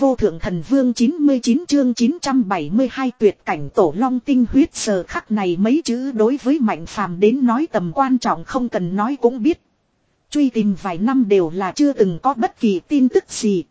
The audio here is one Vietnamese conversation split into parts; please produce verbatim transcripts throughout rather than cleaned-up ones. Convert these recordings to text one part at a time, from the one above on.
vô thượng thần vương chín mươi chín chương chín trăm bảy mươi hai tuyệt cảnh tổ long tinh huyết giờ khắc này mấy chữ đối với Mạnh Phàm đến nói tầm quan trọng không cần nói cũng biết. Truy tìm vài năm đều là chưa từng có bất kỳ tin tức gì.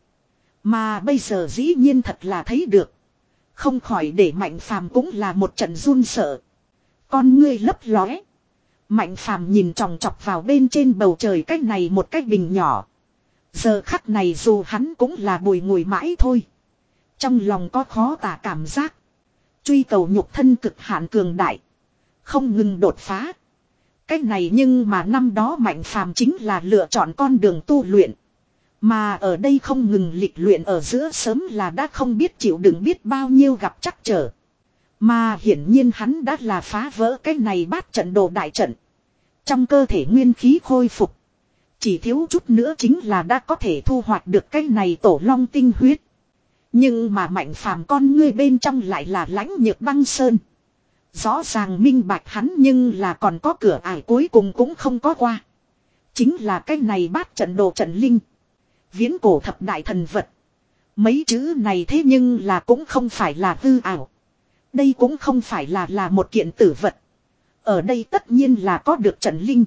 Mà bây giờ dĩ nhiên thật là thấy được. Không khỏi để Mạnh Phàm cũng là một trận run sợ. Con ngươi lấp lóe. Mạnh Phàm nhìn chòng chọc vào bên trên bầu trời cách này một cách bình nhỏ. Giờ khắc này dù hắn cũng là bùi ngùi mãi thôi. Trong lòng có khó tả cảm giác. Truy cầu nhục thân cực hạn cường đại. Không ngừng đột phá. Cách này nhưng mà năm đó Mạnh Phàm chính là lựa chọn con đường tu luyện. Mà ở đây không ngừng lịch luyện ở giữa sớm là đã không biết chịu đựng biết bao nhiêu gặp trắc trở. Mà hiển nhiên hắn đã là phá vỡ cái này bát trận đồ đại trận. Trong cơ thể nguyên khí khôi phục. Chỉ thiếu chút nữa chính là đã có thể thu hoạch được cái này tổ long tinh huyết. Nhưng mà Mạnh Phàm con ngươi bên trong lại là lãnh nhược băng sơn. Rõ ràng minh bạch hắn nhưng là còn có cửa ải cuối cùng cũng không có qua. Chính là cái này bát trận đồ trận linh. Viễn cổ thập đại thần vật. Mấy chữ này thế nhưng là cũng không phải là hư ảo. Đây cũng không phải là là một kiện tử vật. Ở đây tất nhiên là có được trận linh.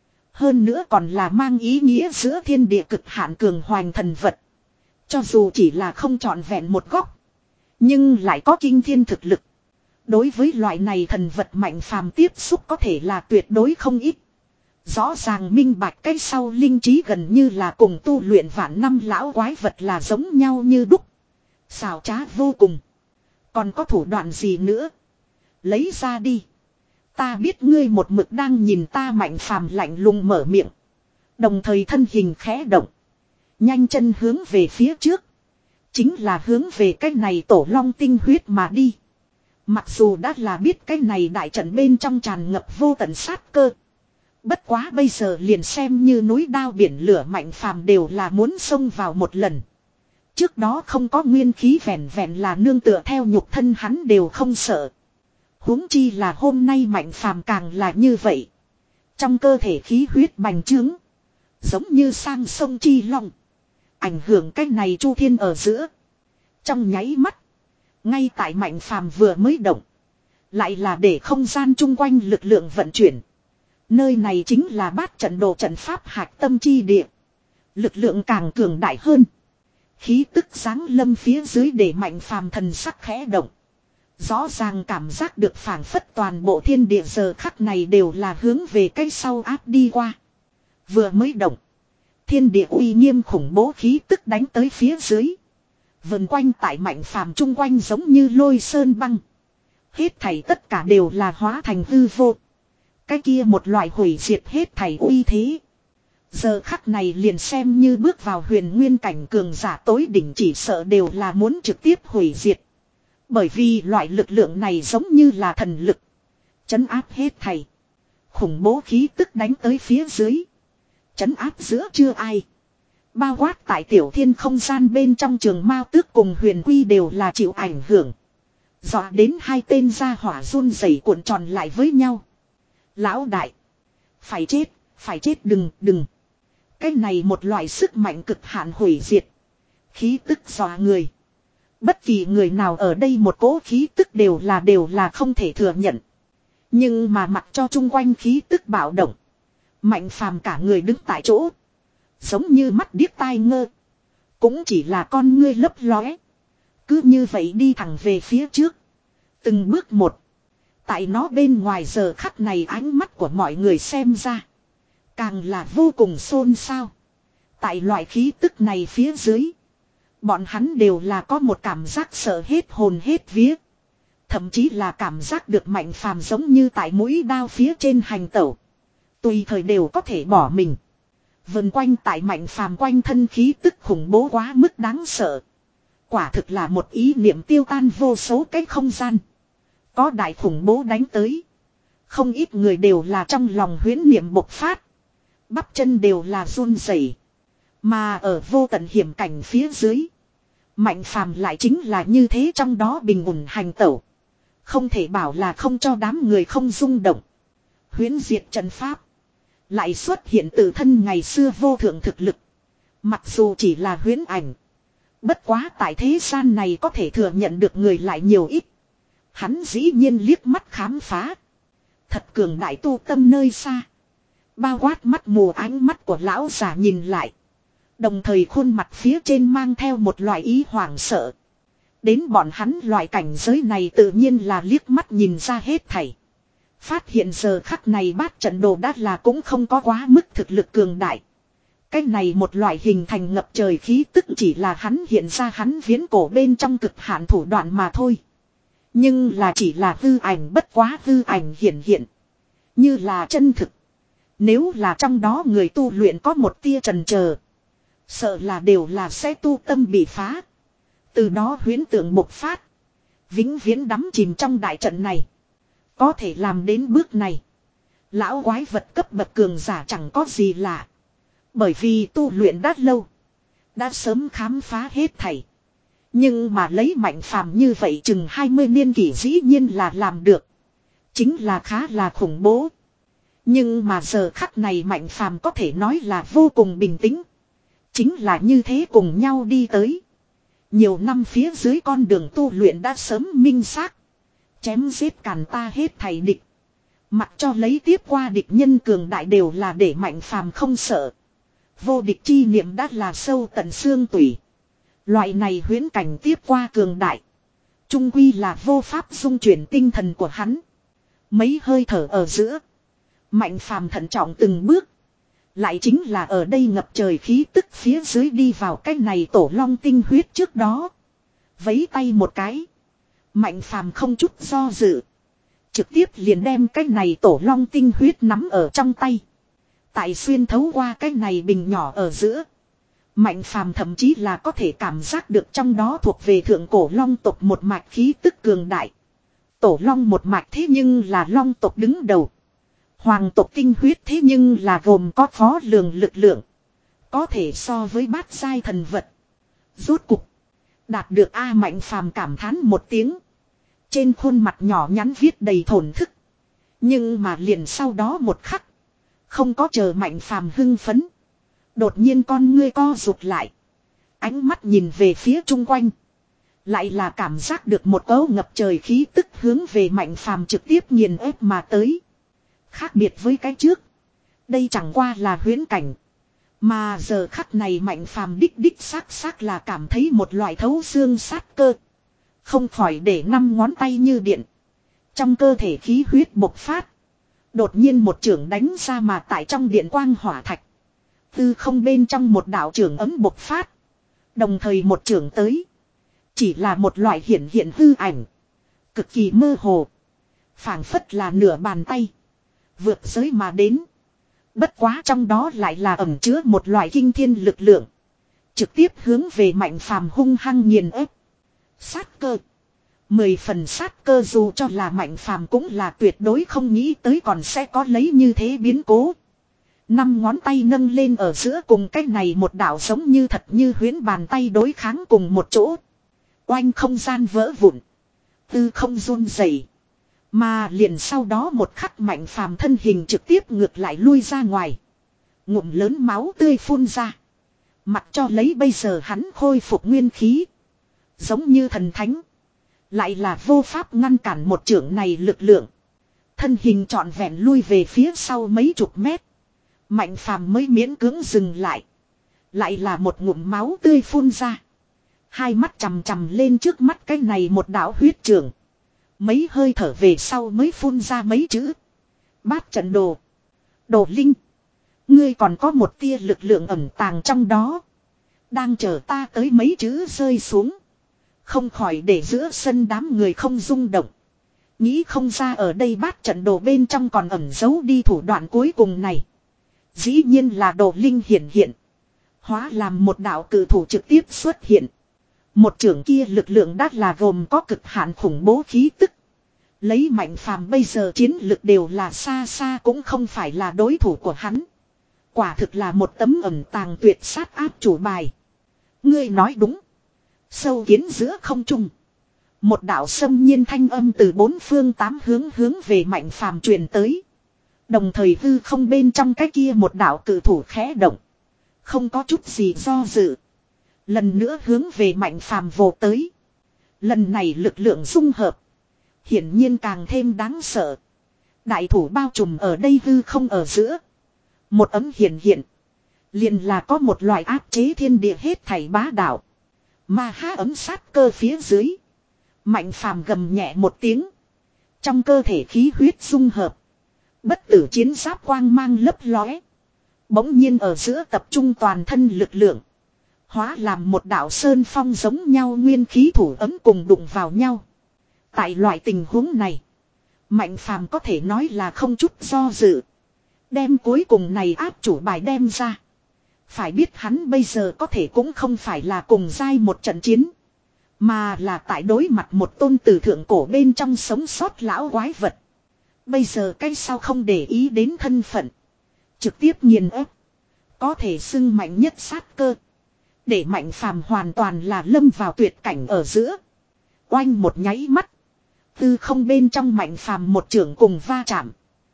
Hơn nữa còn là mang ý nghĩa giữa thiên địa cực hạn cường hoành thần vật. Cho dù chỉ là không trọn vẹn một góc. Nhưng lại có kinh thiên thực lực. Đối với loại này thần vật Mạnh Phàm tiếp xúc có thể là tuyệt đối không ít. Rõ ràng minh bạch cái sau linh trí gần như là cùng tu luyện vạn năm lão quái vật là giống nhau như đúc. Xảo trá vô cùng. Còn có thủ đoạn gì nữa? Lấy ra đi. Ta biết ngươi một mực đang nhìn ta Mạnh Phàm lạnh lùng mở miệng. Đồng thời thân hình khẽ động. Nhanh chân hướng về phía trước. Chính là hướng về cái này tổ long tinh huyết mà đi. Mặc dù đã là biết cái này đại trận bên trong tràn ngập vô tận sát cơ. Bất quá bây giờ liền xem như núi đao biển lửa Mạnh Phàm đều là muốn xông vào một lần. Trước đó không có nguyên khí vẹn vẹn là nương tựa theo nhục thân hắn đều không sợ. Huống chi là hôm nay Mạnh Phàm càng là như vậy. Trong cơ thể khí huyết bành trướng. Giống như sang sông Chi Long. Ảnh hưởng cái này chu thiên ở giữa. Trong nháy mắt. Ngay tại Mạnh Phàm vừa mới động. Lại là để không gian chung quanh lực lượng vận chuyển. Nơi này chính là bát trận đồ trận pháp hạch tâm chi địa. Lực lượng càng cường đại hơn. Khí tức sáng lâm phía dưới để Mạnh Phàm thần sắc khẽ động. Rõ ràng cảm giác được phảng phất toàn bộ thiên địa giờ khắc này đều là hướng về cái sau áp đi qua. Vừa mới động. Thiên địa uy nghiêm khủng bố khí tức đánh tới phía dưới. Vần quanh tại Mạnh Phàm chung quanh giống như lôi sơn băng. Hết thảy tất cả đều là hóa thành hư vô. Cái kia một loại hủy diệt hết thảy uy thế. Giờ khắc này liền xem như bước vào huyền nguyên cảnh cường giả tối đỉnh chỉ sợ đều là muốn trực tiếp hủy diệt. Bởi vì loại lực lượng này giống như là thần lực. Trấn áp hết thảy. Khủng bố khí tức đánh tới phía dưới. Trấn áp giữa chưa ai. Bao quát tại tiểu thiên không gian bên trong trường Mao Tước cùng Huyền Quy đều là chịu ảnh hưởng. Dọa đến hai tên gia hỏa run rẩy cuộn tròn lại với nhau. Lão đại. Phải chết, phải chết đừng, đừng. Cái này một loại sức mạnh cực hạn hủy diệt. Khí tức dọa người. Bất kỳ người nào ở đây một cỗ khí tức đều là đều là không thể thừa nhận. Nhưng mà mặc cho chung quanh khí tức bạo động. Mạnh Phàm cả người đứng tại chỗ. Giống như mắt điếc tai ngơ. Cũng chỉ là con ngươi lấp lóe. Cứ như vậy đi thẳng về phía trước. Từng bước một. Tại nó bên ngoài giờ khắc này ánh mắt của mọi người xem ra. Càng là vô cùng xôn xao. Tại loại khí tức này phía dưới. Bọn hắn đều là có một cảm giác sợ hết hồn hết vía. Thậm chí là cảm giác được Mạnh Phàm giống như tại mũi đao phía trên hành tẩu. Tùy thời đều có thể bỏ mình. Vần quanh tại Mạnh Phàm quanh thân khí tức khủng bố quá mức đáng sợ. Quả thực là một ý niệm tiêu tan vô số cái không gian. Có đại khủng bố đánh tới. Không ít người đều là trong lòng huyễn niệm bộc phát. Bắp chân đều là run rẩy. Mà ở vô tận hiểm cảnh phía dưới. Mạnh Phàm lại chính là như thế trong đó bình ổn hành tẩu. Không thể bảo là không cho đám người không rung động. Huyễn diệt trận pháp. Lại xuất hiện từ thân ngày xưa vô thượng thực lực. Mặc dù chỉ là huyễn ảnh. Bất quá tại thế gian này có thể thừa nhận được người lại nhiều ít. Hắn dĩ nhiên liếc mắt khám phá. Thật cường đại tu tâm nơi xa. Bao quát mắt mù ánh mắt của lão già nhìn lại. Đồng thời khuôn mặt phía trên mang theo một loại ý hoảng sợ. Đến bọn hắn loại cảnh giới này tự nhiên là liếc mắt nhìn ra hết thảy. Phát hiện giờ khắc này bát trận đồ đát là cũng không có quá mức thực lực cường đại. Cái này một loại hình thành ngập trời khí tức chỉ là hắn hiện ra hắn viễn cổ bên trong cực hạn thủ đoạn mà thôi. Nhưng là chỉ là hư ảnh, bất quá hư ảnh hiện hiện. Như là chân thực. Nếu là trong đó người tu luyện có một tia trần chờ, sợ là đều là sẽ tu tâm bị phá. Từ đó huyễn tượng bộc phát. Vĩnh viễn đắm chìm trong đại trận này. Có thể làm đến bước này. Lão quái vật cấp bậc cường giả chẳng có gì lạ. Bởi vì tu luyện đã lâu. Đã sớm khám phá hết thảy. Nhưng mà lấy Mạnh Phàm như vậy chừng hai mươi niên kỷ dĩ nhiên là làm được. Chính là khá là khủng bố. Nhưng mà giờ khắc này Mạnh Phàm có thể nói là vô cùng bình tĩnh. Chính là như thế cùng nhau đi tới. Nhiều năm phía dưới con đường tu luyện đã sớm minh xác. Chém giết càn ta hết thảy địch. Mặc cho lấy tiếp qua địch nhân cường đại đều là để Mạnh Phàm không sợ. Vô địch chi niệm đã là sâu tận xương tủy. Loại này huyễn cảnh tiếp qua cường đại. Trung quy là vô pháp dung chuyển tinh thần của hắn. Mấy hơi thở ở giữa. Mạnh Phàm thận trọng từng bước. Lại chính là ở đây ngập trời khí tức phía dưới đi vào cái này tổ long tinh huyết trước đó. Vấy tay một cái. Mạnh Phàm không chút do dự. Trực tiếp liền đem cái này tổ long tinh huyết nắm ở trong tay. Tại xuyên thấu qua cái này bình nhỏ ở giữa. Mạnh Phàm thậm chí là có thể cảm giác được trong đó thuộc về thượng cổ long tộc một mạch khí tức cường đại. Tổ long một mạch thế nhưng là long tộc đứng đầu. Hoàng tộc tinh huyết thế nhưng là gồm có khó lường lực lượng. Có thể so với bát giai thần vật. Rốt cục. Đạt được A Mạnh Phàm cảm thán một tiếng. Trên khuôn mặt nhỏ nhắn viết đầy thổn thức. Nhưng mà liền sau đó một khắc. Không có chờ Mạnh Phàm hưng phấn. Đột nhiên con ngươi co rụt lại. Ánh mắt nhìn về phía chung quanh. Lại là cảm giác được một cấu ngập trời khí tức hướng về Mạnh Phàm trực tiếp nghiền ép mà tới. Khác biệt với cái trước. Đây chẳng qua là huyễn cảnh. Mà giờ khắc này Mạnh Phàm đích đích xác xác là cảm thấy một loại thấu xương sát cơ. Không khỏi để năm ngón tay như điện. Trong cơ thể khí huyết bộc phát. Đột nhiên một chưởng đánh ra mà tại trong điện quang hỏa thạch. Tư không bên trong một đạo trưởng ấm bộc phát. Đồng thời một chưởng tới. Chỉ là một loại hiển hiện hư ảnh. Cực kỳ mơ hồ. Phảng phất là nửa bàn tay. Vượt giới mà đến. Bất quá trong đó lại là ẩn chứa một loại kinh thiên lực lượng. Trực tiếp hướng về Mạnh Phàm hung hăng nghiền ép. Sát cơ. Mười phần sát cơ dù cho là Mạnh Phàm cũng là tuyệt đối không nghĩ tới còn sẽ có lấy như thế biến cố. Năm ngón tay nâng lên ở giữa cùng cái này một đạo giống như thật như huyễn bàn tay đối kháng cùng một chỗ. Oanh không gian vỡ vụn. Tư không run rẩy. Mà liền sau đó một khắc Mạnh Phàm thân hình trực tiếp ngược lại lui ra ngoài. Ngụm lớn máu tươi phun ra. Mặc cho lấy bây giờ hắn khôi phục nguyên khí. Giống như thần thánh. Lại là vô pháp ngăn cản một chưởng này lực lượng. Thân hình trọn vẹn lui về phía sau mấy chục mét. Mạnh Phàm mới miễn cưỡng dừng lại. Lại là một ngụm máu tươi phun ra. Hai mắt chằm chằm lên trước mắt cái này một đạo huyết trường. Mấy hơi thở về sau mới phun ra mấy chữ. Bát trận đồ. Đồ linh. Ngươi còn có một tia lực lượng ẩn tàng trong đó. Đang chờ ta tới mấy chữ rơi xuống. Không khỏi để giữa sân đám người không rung động. Nghĩ không ra ở đây bát trận đồ bên trong còn ẩn giấu đi thủ đoạn cuối cùng này. Dĩ nhiên là đồ linh hiển hiện. Hóa làm một đạo cử thủ trực tiếp xuất hiện. Một trưởng kia lực lượng đắt là gồm có cực hạn khủng bố khí tức. Lấy Mạnh Phàm bây giờ chiến lực đều là xa xa cũng không phải là đối thủ của hắn. Quả thực là một tấm ẩn tàng tuyệt sát áp chủ bài. Ngươi nói đúng. Sâu kiến giữa không trung. Một đạo xâm nhiên thanh âm từ bốn phương tám hướng hướng về Mạnh Phàm truyền tới. Đồng thời hư không bên trong cái kia một đạo cử thủ khẽ động. Không có chút gì do dự. Lần nữa hướng về Mạnh Phàm vồ tới. Lần này lực lượng dung hợp. Hiển nhiên càng thêm đáng sợ. Đại thủ bao trùm ở đây hư không ở giữa. Một ấm hiện hiện. Liền là có một loại áp chế thiên địa hết thảy bá đạo. Mà há ấm sát cơ phía dưới. Mạnh Phàm gầm nhẹ một tiếng. Trong cơ thể khí huyết dung hợp. Bất tử chiến giáp quang mang lấp lóe. Bỗng nhiên ở giữa tập trung toàn thân lực lượng. Hóa làm một đạo sơn phong giống nhau nguyên khí thủ ấm cùng đụng vào nhau. Tại loại tình huống này. Mạnh Phàm có thể nói là không chút do dự. Đem cuối cùng này áp chủ bài đem ra. Phải biết hắn bây giờ có thể cũng không phải là cùng giai một trận chiến. Mà là tại đối mặt một tôn từ thượng cổ bên trong sống sót lão quái vật. Bây giờ cái sao không để ý đến thân phận. Trực tiếp nghiền ép. Có thể xưng mạnh nhất sát cơ. Để Mạnh Phàm hoàn toàn là lâm vào tuyệt cảnh ở giữa. Oanh một nháy mắt. Tư không bên trong Mạnh Phàm một trưởng cùng va chạm.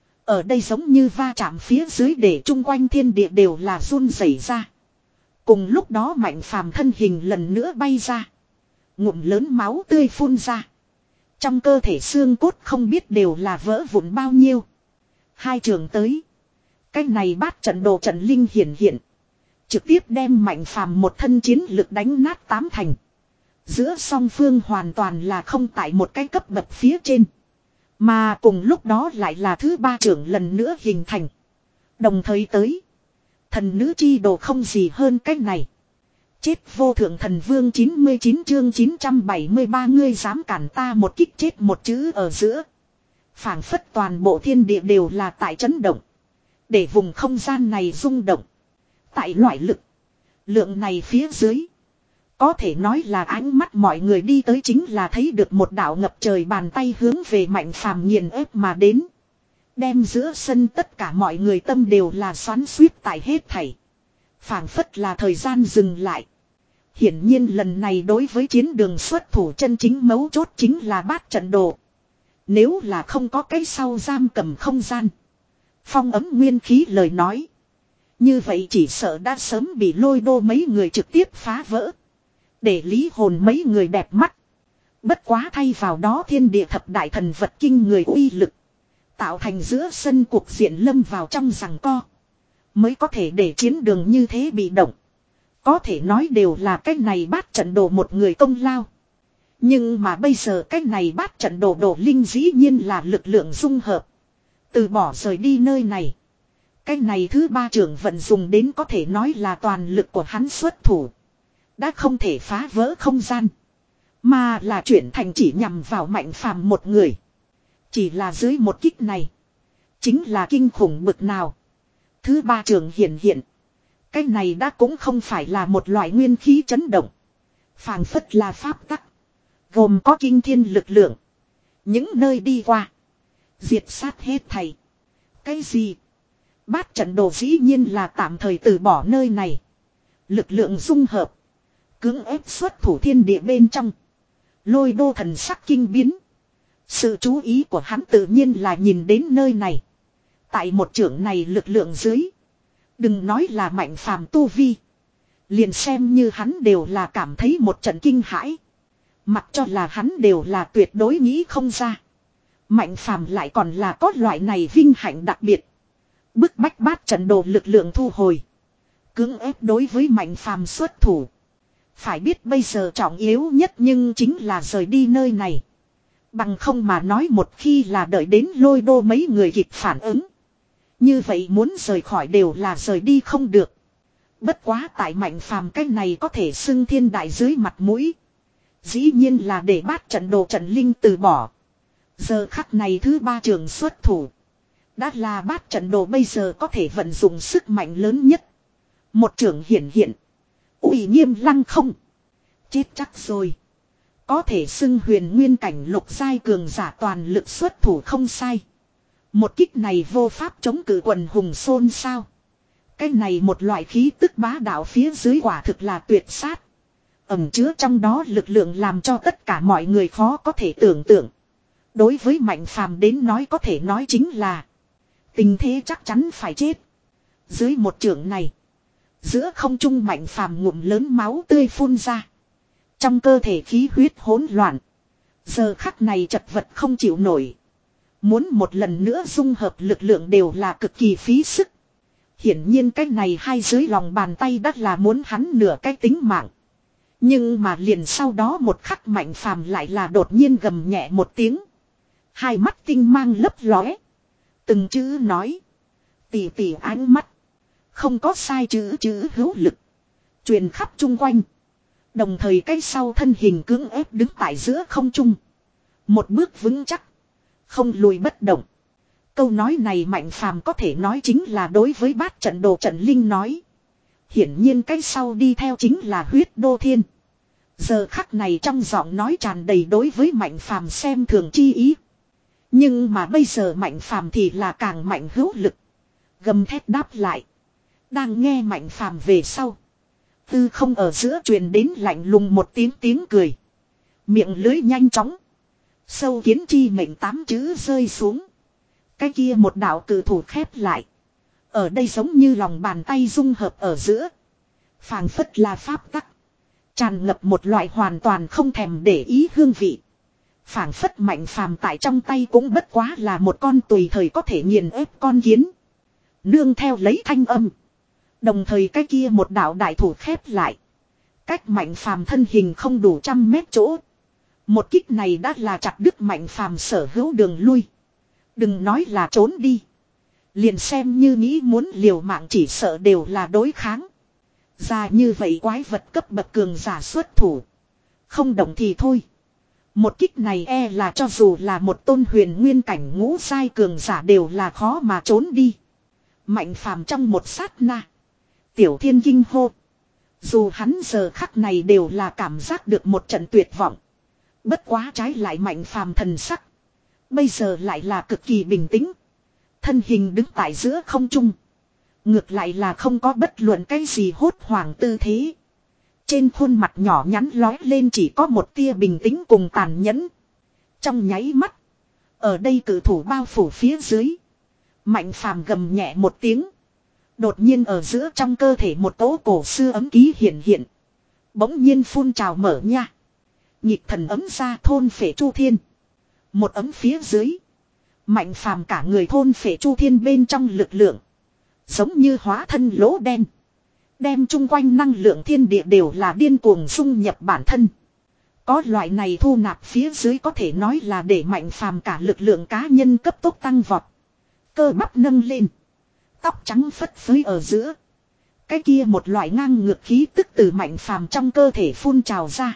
Ở đây giống như va chạm phía dưới để chung quanh thiên địa đều là run rẩy ra. Cùng lúc đó Mạnh Phàm thân hình lần nữa bay ra. Ngụm lớn máu tươi phun ra. Trong cơ thể xương cốt không biết đều là vỡ vụn bao nhiêu. Hai trường tới. Cái này bát trận đồ trận linh hiển hiện. Trực tiếp đem Mạnh Phàm một thân chiến lực đánh nát tám thành. Giữa song phương hoàn toàn là không tại một cái cấp bậc phía trên. Mà cùng lúc đó lại là thứ ba trưởng lần nữa hình thành. Đồng thời tới. Thần nữ chi đồ không gì hơn cách này. Chết vô thượng thần vương chín mươi chín chương chín trăm bảy mươi ba ngươi dám cản ta một kích chết một chữ ở giữa. Phảng phất toàn bộ thiên địa đều là tại chấn động. Để vùng không gian này rung động. Tại loại lực. Lượng này phía dưới. Có thể nói là ánh mắt mọi người đi tới chính là thấy được một đạo ngập trời bàn tay hướng về Mạnh Phàm nghiền ép mà đến. Đem giữa sân tất cả mọi người tâm đều là xoắn xuýt tại hết thảy. Phảng phất là thời gian dừng lại. Hiển nhiên lần này đối với chiến đường xuất thủ chân chính mấu chốt chính là bát trận đồ. Nếu là không có cái sau giam cầm không gian. Phong ấm nguyên khí lời nói. Như vậy chỉ sợ đã sớm bị Lôi Đô mấy người trực tiếp phá vỡ. Để lý hồn mấy người đẹp mắt. Bất quá thay vào đó thiên địa thập đại thần vật kinh người uy lực. Tạo thành giữa sân cuộc diện lâm vào trong giằng co. Mới có thể để chiến đường như thế bị động. Có thể nói đều là cái này bát trận đồ một người công lao. Nhưng mà bây giờ cái này bát trận đồ đồ linh dĩ nhiên là lực lượng dung hợp. Từ bỏ rời đi nơi này. Cái này thứ ba trưởng vận dùng đến có thể nói là toàn lực của hắn xuất thủ. Đã không thể phá vỡ không gian. Mà là chuyển thành chỉ nhằm vào Mạnh Phàm một người. Chỉ là dưới một kích này. Chính là kinh khủng bực nào. Thứ ba trường hiện hiện. Cái này đã cũng không phải là một loại nguyên khí chấn động. Phảng phất là pháp tắc. Gồm có kinh thiên lực lượng. Những nơi đi qua. Diệt sát hết thầy. Cái gì? Bát trận đồ dĩ nhiên là tạm thời từ bỏ nơi này. Lực lượng dung hợp. Cưỡng ép xuất thủ thiên địa bên trong. Lôi Đô thần sắc kinh biến. Sự chú ý của hắn tự nhiên là nhìn đến nơi này. Tại một trưởng này lực lượng dưới. Đừng nói là Mạnh Phàm tu vi. Liền xem như hắn đều là cảm thấy một trận kinh hãi. Mặc cho là hắn đều là tuyệt đối nghĩ không ra. Mạnh Phàm lại còn là có loại này vinh hạnh đặc biệt. Bức bách bát trận đồ lực lượng thu hồi. Cưỡng ép đối với Mạnh Phàm xuất thủ. Phải biết bây giờ trọng yếu nhất nhưng chính là rời đi nơi này. Bằng không mà nói một khi là đợi đến Lôi Đô mấy người kịp phản ứng. Như vậy muốn rời khỏi đều là rời đi không được. Bất quá tại Mạnh Phàm cái này có thể xưng thiên đại dưới mặt mũi. Dĩ nhiên là để bát trận đồ trận linh từ bỏ. Giờ khắc này thứ ba trường xuất thủ. Đã là bát trận đồ bây giờ có thể vận dụng sức mạnh lớn nhất. Một trường hiển hiện. Uy nghiêm lăng không. Chết chắc rồi. Có thể xưng huyền nguyên cảnh lục giai cường giả toàn lực xuất thủ không sai. Một kích này vô pháp chống cự quần hùng xôn xao. Cái này một loại khí tức bá đạo phía dưới quả thực là tuyệt sát. Ẩn chứa trong đó lực lượng làm cho tất cả mọi người khó có thể tưởng tượng. Đối với Mạnh Phàm đến nói có thể nói chính là tình thế chắc chắn phải chết. Dưới một trường này, Giữa không trung Mạnh Phàm ngụm lớn máu tươi phun ra. Trong cơ thể khí huyết hỗn loạn. Giờ khắc này chật vật không chịu nổi. Muốn một lần nữa dung hợp lực lượng đều là cực kỳ phí sức. Hiển nhiên cái này hai dưới lòng bàn tay đắt là muốn hắn nửa cái tính mạng. Nhưng mà liền sau đó một khắc Mạnh Phàm lại là đột nhiên gầm nhẹ một tiếng. Hai mắt tinh mang lấp lóe. Từng chữ nói. Tỉ tỉ ánh mắt. Không có sai chữ chữ hữu lực. Truyền khắp chung quanh. Đồng thời cái sau thân hình cưỡng ép đứng tại giữa không trung. Một bước vững chắc. Không lùi bất động. Câu nói này Mạnh Phàm có thể nói chính là đối với bát trận đồ trận linh nói. Hiển nhiên cái sau đi theo chính là huyết đô thiên. Giờ khắc này trong giọng nói tràn đầy đối với Mạnh Phàm xem thường chi ý. Nhưng mà bây giờ Mạnh Phàm thì là càng mạnh hữu lực. Gầm thét đáp lại. Đang nghe Mạnh Phàm về sau. Tư không ở giữa truyền đến lạnh lùng một tiếng tiếng cười. Miệng lưới nhanh chóng. Sâu kiến chi mệnh tám chữ rơi xuống. Cái kia một đạo cử thủ khép lại. Ở đây giống như lòng bàn tay dung hợp ở giữa. Phàng phất là pháp tắc. Tràn ngập một loại hoàn toàn không thèm để ý hương vị. Phảng phất Mạnh Phàm tại trong tay cũng bất quá là một con tùy thời có thể nghiền ép con kiến. Nương theo lấy thanh âm. Đồng thời cái kia một đạo đại thủ khép lại. Cách Mạnh Phàm thân hình không đủ trăm mét chỗ. Một kích này đã là chặt đứt Mạnh Phàm sở hữu đường lui. Đừng nói là trốn đi. Liền xem như nghĩ muốn liều mạng chỉ sợ đều là đối kháng. Ra như vậy quái vật cấp bậc cường giả xuất thủ. Không động thì thôi. Một kích này e là cho dù là một tôn huyền nguyên cảnh ngũ sai cường giả đều là khó mà trốn đi. Mạnh Phàm trong một sát na. Tiểu Thiên kinh hô. Dù hắn giờ khắc này đều là cảm giác được một trận tuyệt vọng. Bất quá trái lại Mạnh Phàm thần sắc. Bây giờ lại là cực kỳ bình tĩnh. Thân hình đứng tại giữa không trung. Ngược lại là không có bất luận cái gì hốt hoảng tư thế. Trên khuôn mặt nhỏ nhắn lói lên chỉ có một tia bình tĩnh cùng tàn nhẫn. Trong nháy mắt. Ở đây cử thủ bao phủ phía dưới. Mạnh Phàm gầm nhẹ một tiếng. Đột nhiên ở giữa trong cơ thể một tố cổ xưa ấm ký hiện hiện. Bỗng nhiên phun trào mở nha. Nhịp thần ấm ra thôn phệ chu thiên. Một ấm phía dưới. Mạnh Phàm cả người thôn phệ chu thiên bên trong lực lượng. Giống như hóa thân lỗ đen. Đem chung quanh năng lượng thiên địa đều là điên cuồng dung nhập bản thân. Có loại này thu nạp phía dưới có thể nói là để Mạnh Phàm cả lực lượng cá nhân cấp tốc tăng vọt. Cơ bắp nâng lên. Tóc trắng phất phới ở giữa. Cái kia một loại ngang ngược khí tức từ Mạnh Phàm trong cơ thể phun trào ra.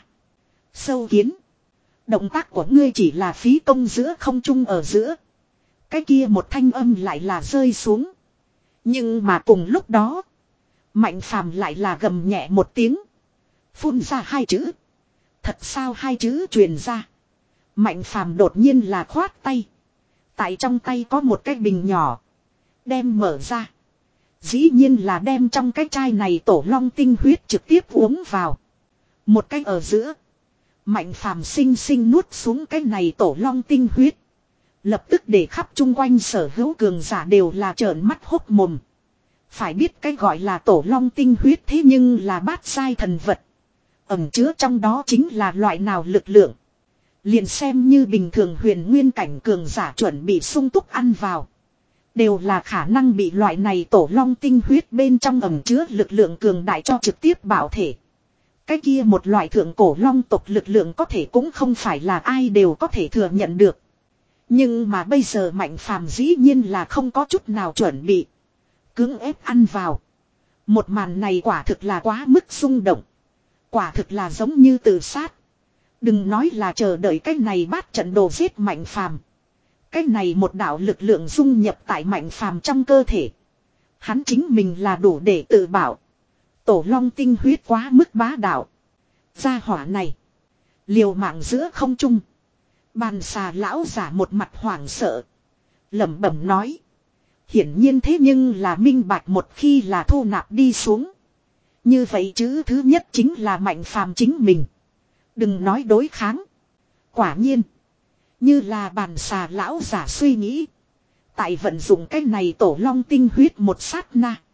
Sâu kiến. Động tác của ngươi chỉ là phí công giữa không trung ở giữa. Cái kia một thanh âm lại là rơi xuống. Nhưng mà cùng lúc đó. Mạnh Phàm lại là gầm nhẹ một tiếng. Phun ra hai chữ. Thật sao hai chữ truyền ra. Mạnh Phàm đột nhiên là khoát tay. Tại trong tay có một cái bình nhỏ. Đem mở ra. Dĩ nhiên là đem trong cái chai này tổ long tinh huyết trực tiếp uống vào. Một cái ở giữa. Mạnh Phàm sinh sinh nuốt xuống cái này tổ long tinh huyết. Lập tức để khắp chung quanh sở hữu cường giả đều là trợn mắt hốc mồm. Phải biết cái gọi là tổ long tinh huyết thế nhưng là bát sai thần vật. Ẩn chứa trong đó chính là loại nào lực lượng. Liền xem như bình thường huyền nguyên cảnh cường giả chuẩn bị sung túc ăn vào. Đều là khả năng bị loại này tổ long tinh huyết bên trong ẩn chứa lực lượng cường đại cho trực tiếp bảo thể. Cái kia một loại thượng cổ long tộc lực lượng có thể cũng không phải là ai đều có thể thừa nhận được. Nhưng mà bây giờ Mạnh Phàm dĩ nhiên là không có chút nào chuẩn bị. Cưỡng ép ăn vào. Một màn này quả thực là quá mức rung động. Quả thực là giống như tự sát. Đừng nói là chờ đợi cái này bát trận đồ giết Mạnh Phàm. Cái này một đạo lực lượng dung nhập tại Mạnh Phàm trong cơ thể. Hắn chính mình là đủ để tự bảo. Tổ long tinh huyết quá mức bá đạo. Gia hỏa này. Liều mạng giữa không trung. Bàn xà lão giả một mặt hoảng sợ. Lẩm bẩm nói. Hiển nhiên thế nhưng là minh bạch một khi là thu nạp đi xuống. Như vậy chứ thứ nhất chính là Mạnh Phàm chính mình. Đừng nói đối kháng. Quả nhiên. Như là bàn xà lão giả suy nghĩ. Tại vận dụng cái này tổ long tinh huyết một sát na.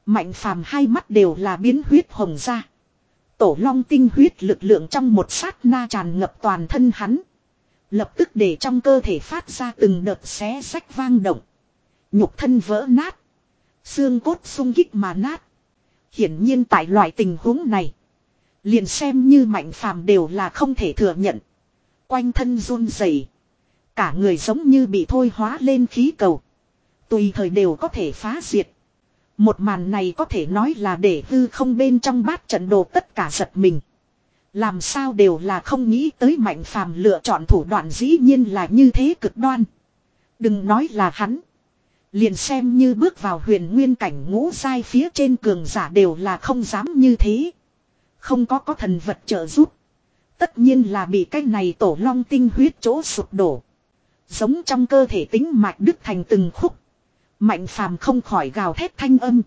Mạnh phàm hai mắt đều là biến huyết hồng ra. Tổ long tinh huyết lực lượng trong một sát na tràn ngập toàn thân hắn. Lập tức để trong cơ thể phát ra từng đợt xé rách vang động. Nhục thân vỡ nát. Xương cốt sung kích mà nát. Hiển nhiên tại loại tình huống này. Liền xem như mạnh phàm đều là không thể thừa nhận. Quanh thân run rẩy, cả người giống như bị thôi hóa lên khí cầu. Tùy thời đều có thể phá diệt. Một màn này có thể nói là để hư không bên trong bát trận đồ tất cả giật mình. Làm sao đều là không nghĩ tới mạnh phàm lựa chọn thủ đoạn dĩ nhiên là như thế cực đoan. Đừng nói là hắn. Liền xem như bước vào huyền nguyên cảnh ngũ giai phía trên cường giả đều là không dám như thế. Không có có thần vật trợ giúp. Tất nhiên là bị cái này tổ long tinh huyết chỗ sụp đổ. Giống trong cơ thể tính mạch đứt thành từng khúc. Mạnh phàm không khỏi gào thét thanh âm.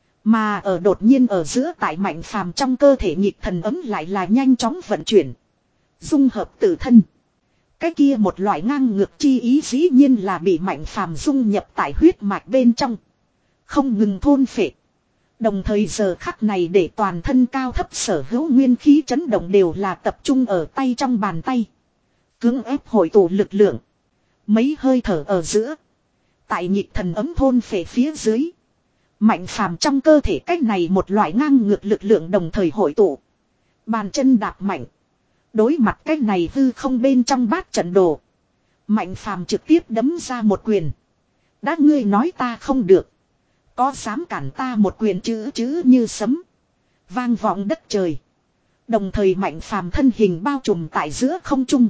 Mà ở đột nhiên ở giữa tại mạnh phàm trong cơ thể nhịp thần ấm lại là nhanh chóng vận chuyển. Dung hợp tự thân. Cái kia một loại ngang ngược chi ý dĩ nhiên là bị mạnh phàm dung nhập tại huyết mạch bên trong. Không ngừng thôn phệ. Đồng thời giờ khắc này để toàn thân cao thấp sở hữu nguyên khí chấn động đều là tập trung ở tay trong bàn tay. Cưỡng ép hội tụ lực lượng. Mấy hơi thở ở giữa. Tại nhịp thần ấm thôn phệ phía dưới. Mạnh phàm trong cơ thể cách này một loại ngang ngược lực lượng đồng thời hội tụ. Bàn chân đạp mạnh. Đối mặt cái này hư không bên trong bát trận đồ. Mạnh phàm trực tiếp đấm ra một quyền. Đã ngươi nói ta không được. Có dám cản ta một quyền chữ chữ như sấm. Vang vọng đất trời. Đồng thời mạnh phàm thân hình bao trùm tại giữa không trung.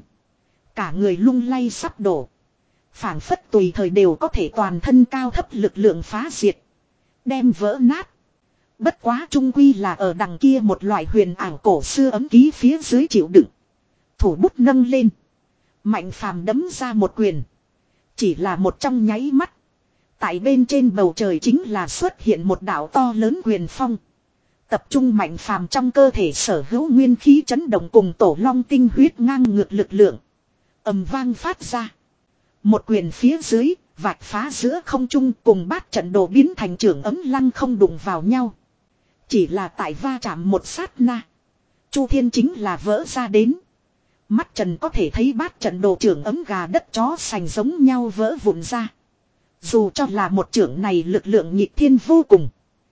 Cả người lung lay sắp đổ. Phảng phất tùy thời đều có thể toàn thân cao thấp lực lượng phá diệt. Đem vỡ nát. Bất quá trung quy là ở đằng kia một loại huyền ảo cổ xưa ấm ký phía dưới chịu đựng. Thủ bút nâng lên. Mạnh phàm đấm ra một quyền. Chỉ là một trong nháy mắt. Tại bên trên bầu trời chính là xuất hiện một đạo to lớn quyền phong. Tập trung mạnh phàm trong cơ thể sở hữu nguyên khí chấn động cùng tổ long tinh huyết ngang ngược lực lượng. Ầm vang phát ra. Một quyền phía dưới, vạch phá giữa không trung cùng bát trận đồ biến thành trường ấm lăng không đụng vào nhau. Chỉ là tại va chạm một sát na. Chu Thiên chính là vỡ ra đến. Mắt trần có thể thấy bát trận đồ trưởng ấm gà đất chó sành giống nhau vỡ vụn ra. Dù cho là một trưởng này lực lượng nhịp thiên vô cùng.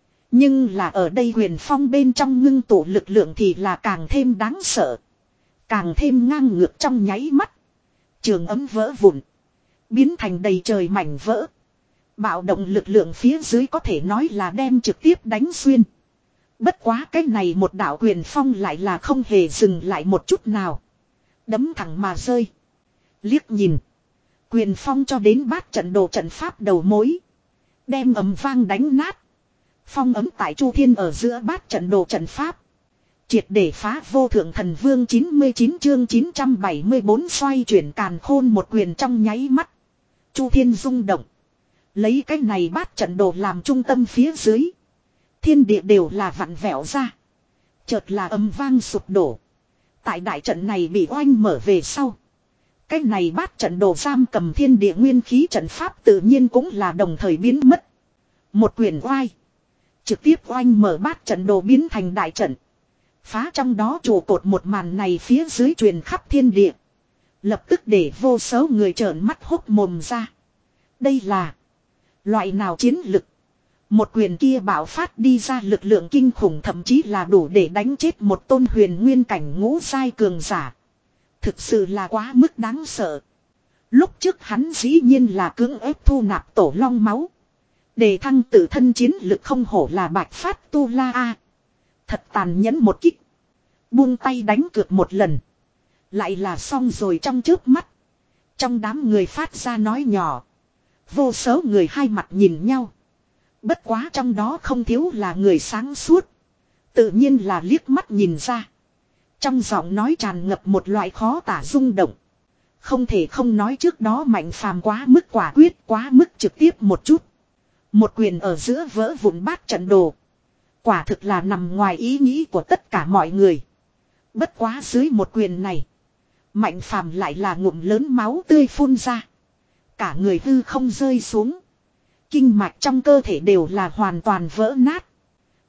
Nhưng là ở đây huyền phong bên trong ngưng tụ lực lượng thì là càng thêm đáng sợ. Càng thêm ngang ngược trong nháy mắt. Trường ấm vỡ vụn. Biến thành đầy trời mảnh vỡ. Bạo động lực lượng phía dưới có thể nói là đem trực tiếp đánh xuyên. Bất quá cái này một đạo quyền phong lại là không hề dừng lại một chút nào. Đấm thẳng mà rơi. Liếc nhìn. Quyền phong cho đến bát trận đồ trận pháp đầu mối. Đem ấm vang đánh nát. Phong ấm tại Chu Thiên ở giữa bát trận đồ trận pháp. Triệt để phá vô thượng thần vương chín mươi chín chương chín trăm bảy mươi bốn xoay chuyển càn khôn một quyền trong nháy mắt. Chu Thiên rung động. Lấy cái này bát trận đồ làm trung tâm phía dưới. Thiên địa đều là vặn vẹo ra. Chợt là âm vang sụp đổ. Tại đại trận này bị oanh mở về sau. Cái này bát trận đồ giam cầm thiên địa nguyên khí trận pháp tự nhiên cũng là đồng thời biến mất. Một quyền oai. Trực tiếp oanh mở bát trận đồ biến thành đại trận. Phá trong đó trụ cột một màn này phía dưới truyền khắp thiên địa. Lập tức để vô số người trợn mắt hốc mồm ra. Đây là loại nào chiến lực. Một quyền kia bạo phát đi ra lực lượng kinh khủng thậm chí là đủ để đánh chết một tôn huyền nguyên cảnh ngũ giai cường giả. Thực sự là quá mức đáng sợ. Lúc trước hắn dĩ nhiên là cưỡng ép thu nạp tổ long máu. Để thăng tự thân chiến lực không hổ là bạch phát tu la a. Thật tàn nhẫn một kích. Buông tay đánh cược một lần. Lại là xong rồi trong trước mắt. Trong đám người phát ra nói nhỏ. Vô số người hai mặt nhìn nhau. Bất quá trong đó không thiếu là người sáng suốt. Tự nhiên là liếc mắt nhìn ra. Trong giọng nói tràn ngập một loại khó tả rung động. Không thể không nói trước đó mạnh phàm quá mức quả quyết, quá mức trực tiếp một chút. Một quyền ở giữa vỡ vụn bát trận đồ. Quả thực là nằm ngoài ý nghĩ của tất cả mọi người. Bất quá dưới một quyền này. Mạnh phàm lại là ngụm lớn máu tươi phun ra. Cả người hư không rơi xuống. Kinh mạch trong cơ thể đều là hoàn toàn vỡ nát.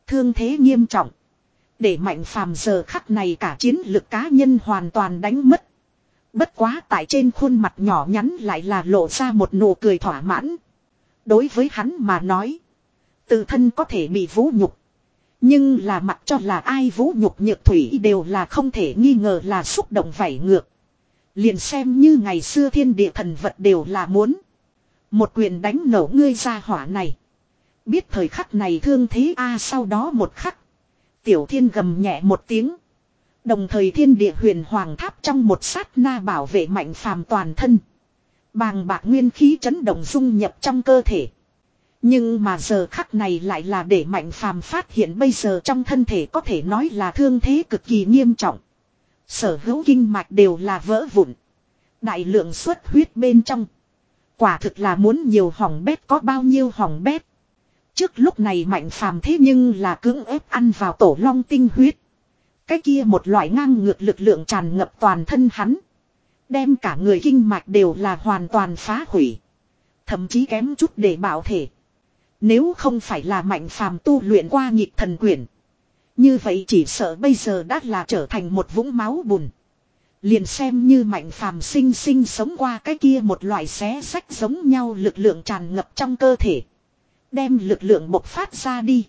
Thương thế nghiêm trọng. Để Mạnh Phàm giờ khắc này cả chiến lực cá nhân hoàn toàn đánh mất. Bất quá tại trên khuôn mặt nhỏ nhắn lại là lộ ra một nụ cười thỏa mãn. Đối với hắn mà nói. Tự thân có thể bị vũ nhục. Nhưng là mặc cho là ai vũ nhục Nhược Thủy đều là không thể nghi ngờ là xúc động vảy ngược. Liền xem như ngày xưa thiên địa thần vật đều là muốn. Một quyền đánh nổ ngươi ra hỏa này. Biết thời khắc này thương thế a sau đó một khắc. Tiểu Thiên gầm nhẹ một tiếng. Đồng thời thiên địa huyền hoàng tháp trong một sát na bảo vệ Mạnh Phàm toàn thân. Bàng bạc nguyên khí chấn động dung nhập trong cơ thể. Nhưng mà giờ khắc này lại là để Mạnh Phàm phát hiện bây giờ trong thân thể có thể nói là thương thế cực kỳ nghiêm trọng. Sở hữu kinh mạch đều là vỡ vụn. Đại lượng xuất huyết bên trong. Quả thực là muốn nhiều hỏng bét có bao nhiêu hỏng bét. Trước lúc này Mạnh Phàm thế nhưng là cưỡng ép ăn vào tổ long tinh huyết. Cái kia một loại ngang ngược lực lượng tràn ngập toàn thân hắn. Đem cả người kinh mạch đều là hoàn toàn phá hủy. Thậm chí kém chút để bảo thể. Nếu không phải là Mạnh Phàm tu luyện qua nhịp thần quyển. Như vậy chỉ sợ bây giờ đã là trở thành một vũng máu bùn. Liền xem như Mạnh Phàm sinh sinh sống qua cái kia một loại xé rách giống nhau lực lượng tràn ngập trong cơ thể. Đem lực lượng bộc phát ra đi.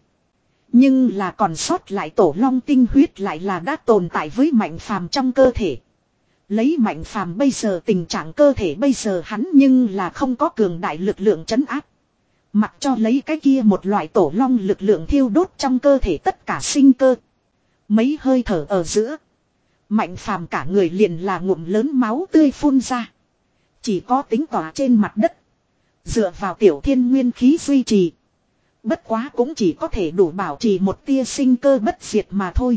Nhưng là còn sót lại tổ long tinh huyết lại là đã tồn tại với Mạnh Phàm trong cơ thể. Lấy Mạnh Phàm bây giờ tình trạng cơ thể bây giờ hắn nhưng là không có cường đại lực lượng trấn áp. Mặc cho lấy cái kia một loại tổ long lực lượng thiêu đốt trong cơ thể tất cả sinh cơ. Mấy hơi thở ở giữa. Mạnh Phàm cả người liền là ngụm lớn máu tươi phun ra. Chỉ có tính tỏa trên mặt đất. Dựa vào Tiểu Thiên nguyên khí duy trì. Bất quá cũng chỉ có thể đủ bảo trì một tia sinh cơ bất diệt mà thôi.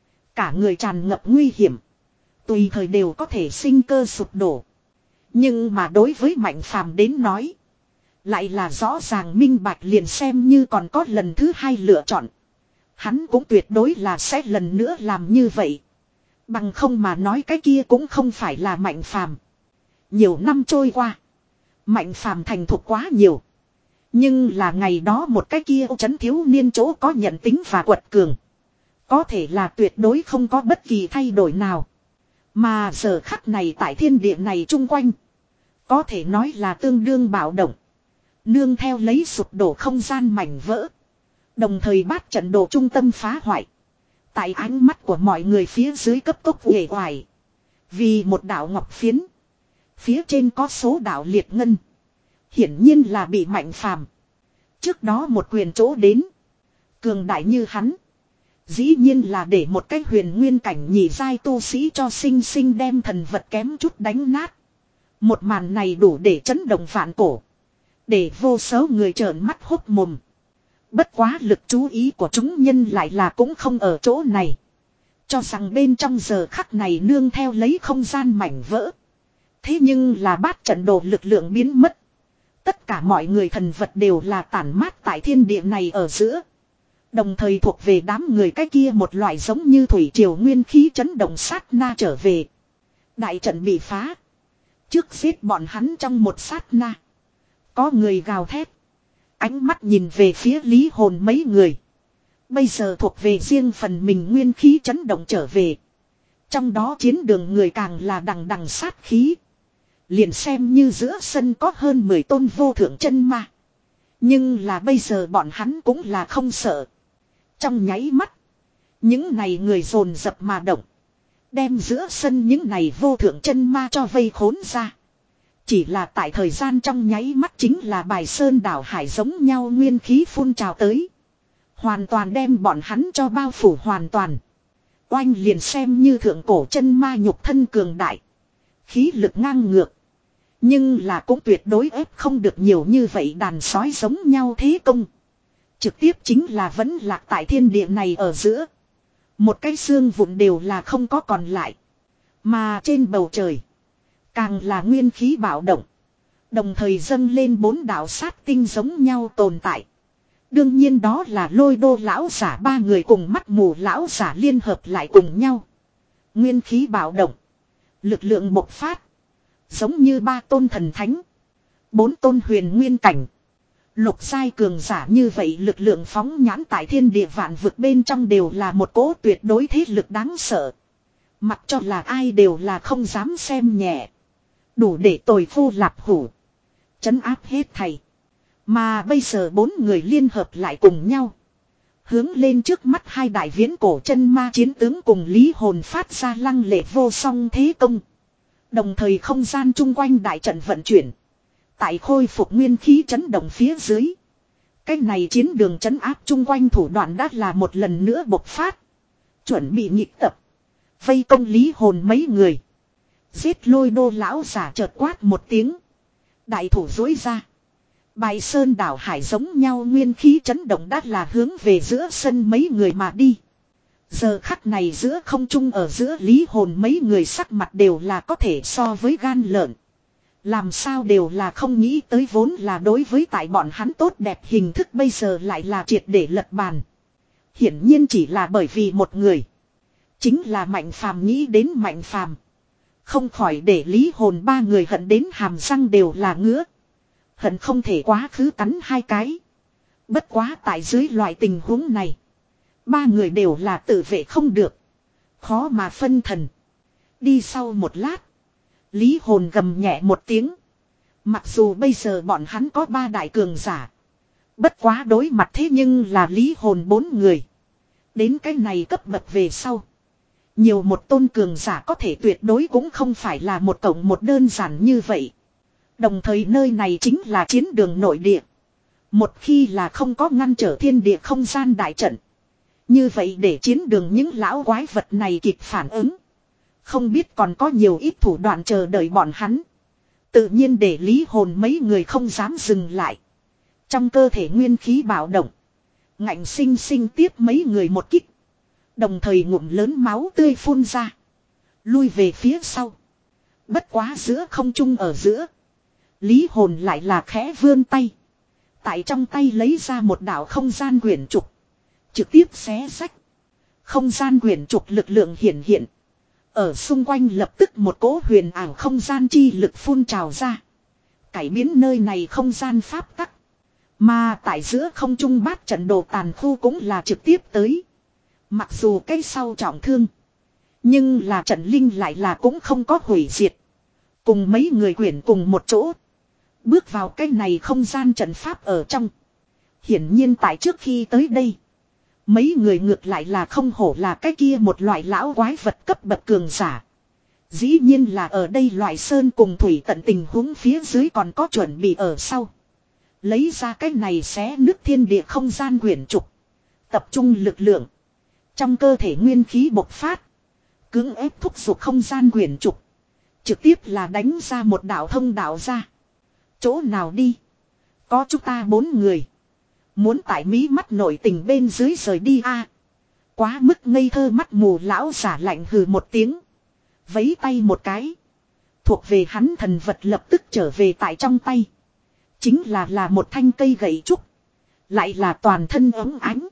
Cả người tràn ngập nguy hiểm. Tùy thời đều có thể sinh cơ sụp đổ. Nhưng mà đối với Mạnh Phàm đến nói. Lại là rõ ràng minh bạch liền xem như còn có lần thứ hai lựa chọn. Hắn cũng tuyệt đối là sẽ lần nữa làm như vậy. Bằng không mà nói cái kia cũng không phải là Mạnh Phàm. Nhiều năm trôi qua. Mạnh Phàm thành thục quá nhiều. Nhưng là ngày đó một cái kia chấn thiếu niên chỗ có nhận tính và quật cường. Có thể là tuyệt đối không có bất kỳ thay đổi nào. Mà giờ khắc này tại thiên địa này chung quanh. Có thể nói là tương đương bạo động. Nương theo lấy sụp đổ không gian mảnh vỡ. Đồng thời bát trận đồ trung tâm phá hoại. Tại ánh mắt của mọi người phía dưới cấp tốc uể oải. Vì một đạo ngọc phiến. Phía trên có số đạo liệt ngân. Hiển nhiên là bị Mạnh Phàm. Trước đó một quyền chỗ đến. Cường đại như hắn. Dĩ nhiên là để một cái huyền nguyên cảnh nhị giai tu sĩ cho sinh sinh đem thần vật kém chút đánh nát. Một màn này đủ để chấn động vạn cổ. Để vô số người trợn mắt hốt mồm. Bất quá lực chú ý của chúng nhân lại là cũng không ở chỗ này. Cho rằng bên trong giờ khắc này nương theo lấy không gian mảnh vỡ. Thế nhưng là bát trận đồ lực lượng biến mất. Tất cả mọi người thần vật đều là tản mát tại thiên địa này ở giữa. Đồng thời thuộc về đám người cái kia một loại giống như thủy triều nguyên khí chấn động sát na trở về. Đại trận bị phá. Trước giết bọn hắn trong một sát na. Có người gào thét. Ánh mắt nhìn về phía Lý Hồn mấy người. Bây giờ thuộc về riêng phần mình nguyên khí chấn động trở về. Trong đó chiến đường người càng là đằng đằng sát khí. Liền xem như giữa sân có hơn mười tôn vô thượng chân ma. Nhưng là bây giờ bọn hắn cũng là không sợ. Trong nháy mắt. Những này người dồn dập mà động. Đem giữa sân những này vô thượng chân ma cho vây khốn ra. Chỉ là tại thời gian trong nháy mắt chính là bài sơn đảo hải giống nhau nguyên khí phun trào tới. Hoàn toàn đem bọn hắn cho bao phủ hoàn toàn. Oanh liền xem như thượng cổ chân ma nhục thân cường đại. Khí lực ngang ngược. Nhưng là cũng tuyệt đối ép không được nhiều như vậy đàn sói giống nhau thế công. Trực tiếp chính là vẫn lạc tại thiên địa này ở giữa. Một cái xương vụn đều là không có còn lại. Mà trên bầu trời. Càng là nguyên khí bạo động. Đồng thời dâng lên bốn đạo sát tinh giống nhau tồn tại. Đương nhiên đó là Lôi Đô lão giả ba người cùng Mắt Mù lão giả liên hợp lại cùng nhau. Nguyên khí bạo động. Lực lượng bộc phát. Giống như ba tôn thần thánh. Bốn tôn huyền nguyên cảnh. Lục giai cường giả như vậy lực lượng phóng nhãn tại thiên địa vạn vực bên trong đều là một cỗ tuyệt đối thế lực đáng sợ. Mặc cho là ai đều là không dám xem nhẹ. Đủ để tồi phu lạp hủ. Trấn áp hết thầy. Mà bây giờ bốn người liên hợp lại cùng nhau. Hướng lên trước mắt hai đại viễn cổ chân ma chiến tướng cùng Lý Hồn phát ra lăng lệ vô song thế công. Đồng thời không gian chung quanh đại trận vận chuyển. Tại khôi phục nguyên khí chấn động phía dưới. Cái này chiến đường chấn áp chung quanh thủ đoạn đã là một lần nữa bộc phát. Chuẩn bị nhịp tập. Vây công Lý Hồn mấy người. Giết Lôi Đô lão giả chợt quát một tiếng. Đại thủ dối ra. Bài sơn đảo hải giống nhau nguyên khí chấn động đã là hướng về giữa sân mấy người mà đi. Giờ khắc này giữa không trung ở giữa Lý Hồn mấy người sắc mặt đều là có thể so với gan lợn. Làm sao đều là không nghĩ tới vốn là đối với tại bọn hắn tốt đẹp hình thức bây giờ lại là triệt để lật bàn. Hiển nhiên chỉ là bởi vì một người. Chính là Mạnh Phàm nghĩ đến Mạnh Phàm. Không khỏi để Lý Hồn ba người hận đến hàm răng đều là ngứa. Hận không thể quá khứ cắn hai cái. Bất quá tại dưới loại tình huống này. Ba người đều là tự vệ không được. Khó mà phân thần. Đi sau một lát. Lý Hồn gầm nhẹ một tiếng. Mặc dù bây giờ bọn hắn có ba đại cường giả. Bất quá đối mặt thế nhưng là Lý Hồn bốn người. Đến cái này cấp bậc về sau. Nhiều một tôn cường giả có thể tuyệt đối cũng không phải là một cộng một đơn giản như vậy. Đồng thời nơi này chính là chiến đường nội địa. Một khi là không có ngăn trở thiên địa không gian đại trận. Như vậy để chiến đường những lão quái vật này kịp phản ứng. Không biết còn có nhiều ít thủ đoạn chờ đợi bọn hắn. Tự nhiên để Lý Hồn mấy người không dám dừng lại. Trong cơ thể nguyên khí bạo động. Ngạnh sinh sinh tiếp mấy người một kích. Đồng thời ngụm lớn máu tươi phun ra. Lui về phía sau. Bất quá giữa không trung ở giữa. Lý Hồn lại là khẽ vươn tay. Tại trong tay lấy ra một đạo không gian quyển trục. Trực tiếp xé rách. Không gian quyển trục lực lượng hiển hiện. Ở xung quanh lập tức một cỗ huyền ảo không gian chi lực phun trào ra. Cải biến nơi này không gian pháp tắc. Mà tại giữa không trung bát trận đồ tàn khu cũng là trực tiếp tới. Mặc dù cái sau trọng thương. Nhưng là trận linh lại là cũng không có hủy diệt. Cùng mấy người quyển cùng một chỗ. Bước vào cái này không gian trận pháp ở trong. Hiển nhiên tại trước khi tới đây. Mấy người ngược lại là không hổ là cái kia một loại lão quái vật cấp bậc cường giả. Dĩ nhiên là ở đây loại sơn cùng thủy tận tình huống phía dưới còn có chuẩn bị ở sau. Lấy ra cái này xé nước thiên địa không gian quyển trục. Tập trung lực lượng. Trong cơ thể nguyên khí bộc phát. Cưỡng ép thúc giục không gian quyển trục. Trực tiếp là đánh ra một đạo thông đạo ra. Chỗ nào đi? Có chúng ta bốn người. Muốn tại mí mắt nổi tình bên dưới rời đi a à, quá mức ngây thơ mắt mù lão giả lạnh hừ một tiếng. Vấy tay một cái. Thuộc về hắn thần vật lập tức trở về tại trong tay. Chính là là một thanh cây gậy trúc. Lại là toàn thân ấm ánh.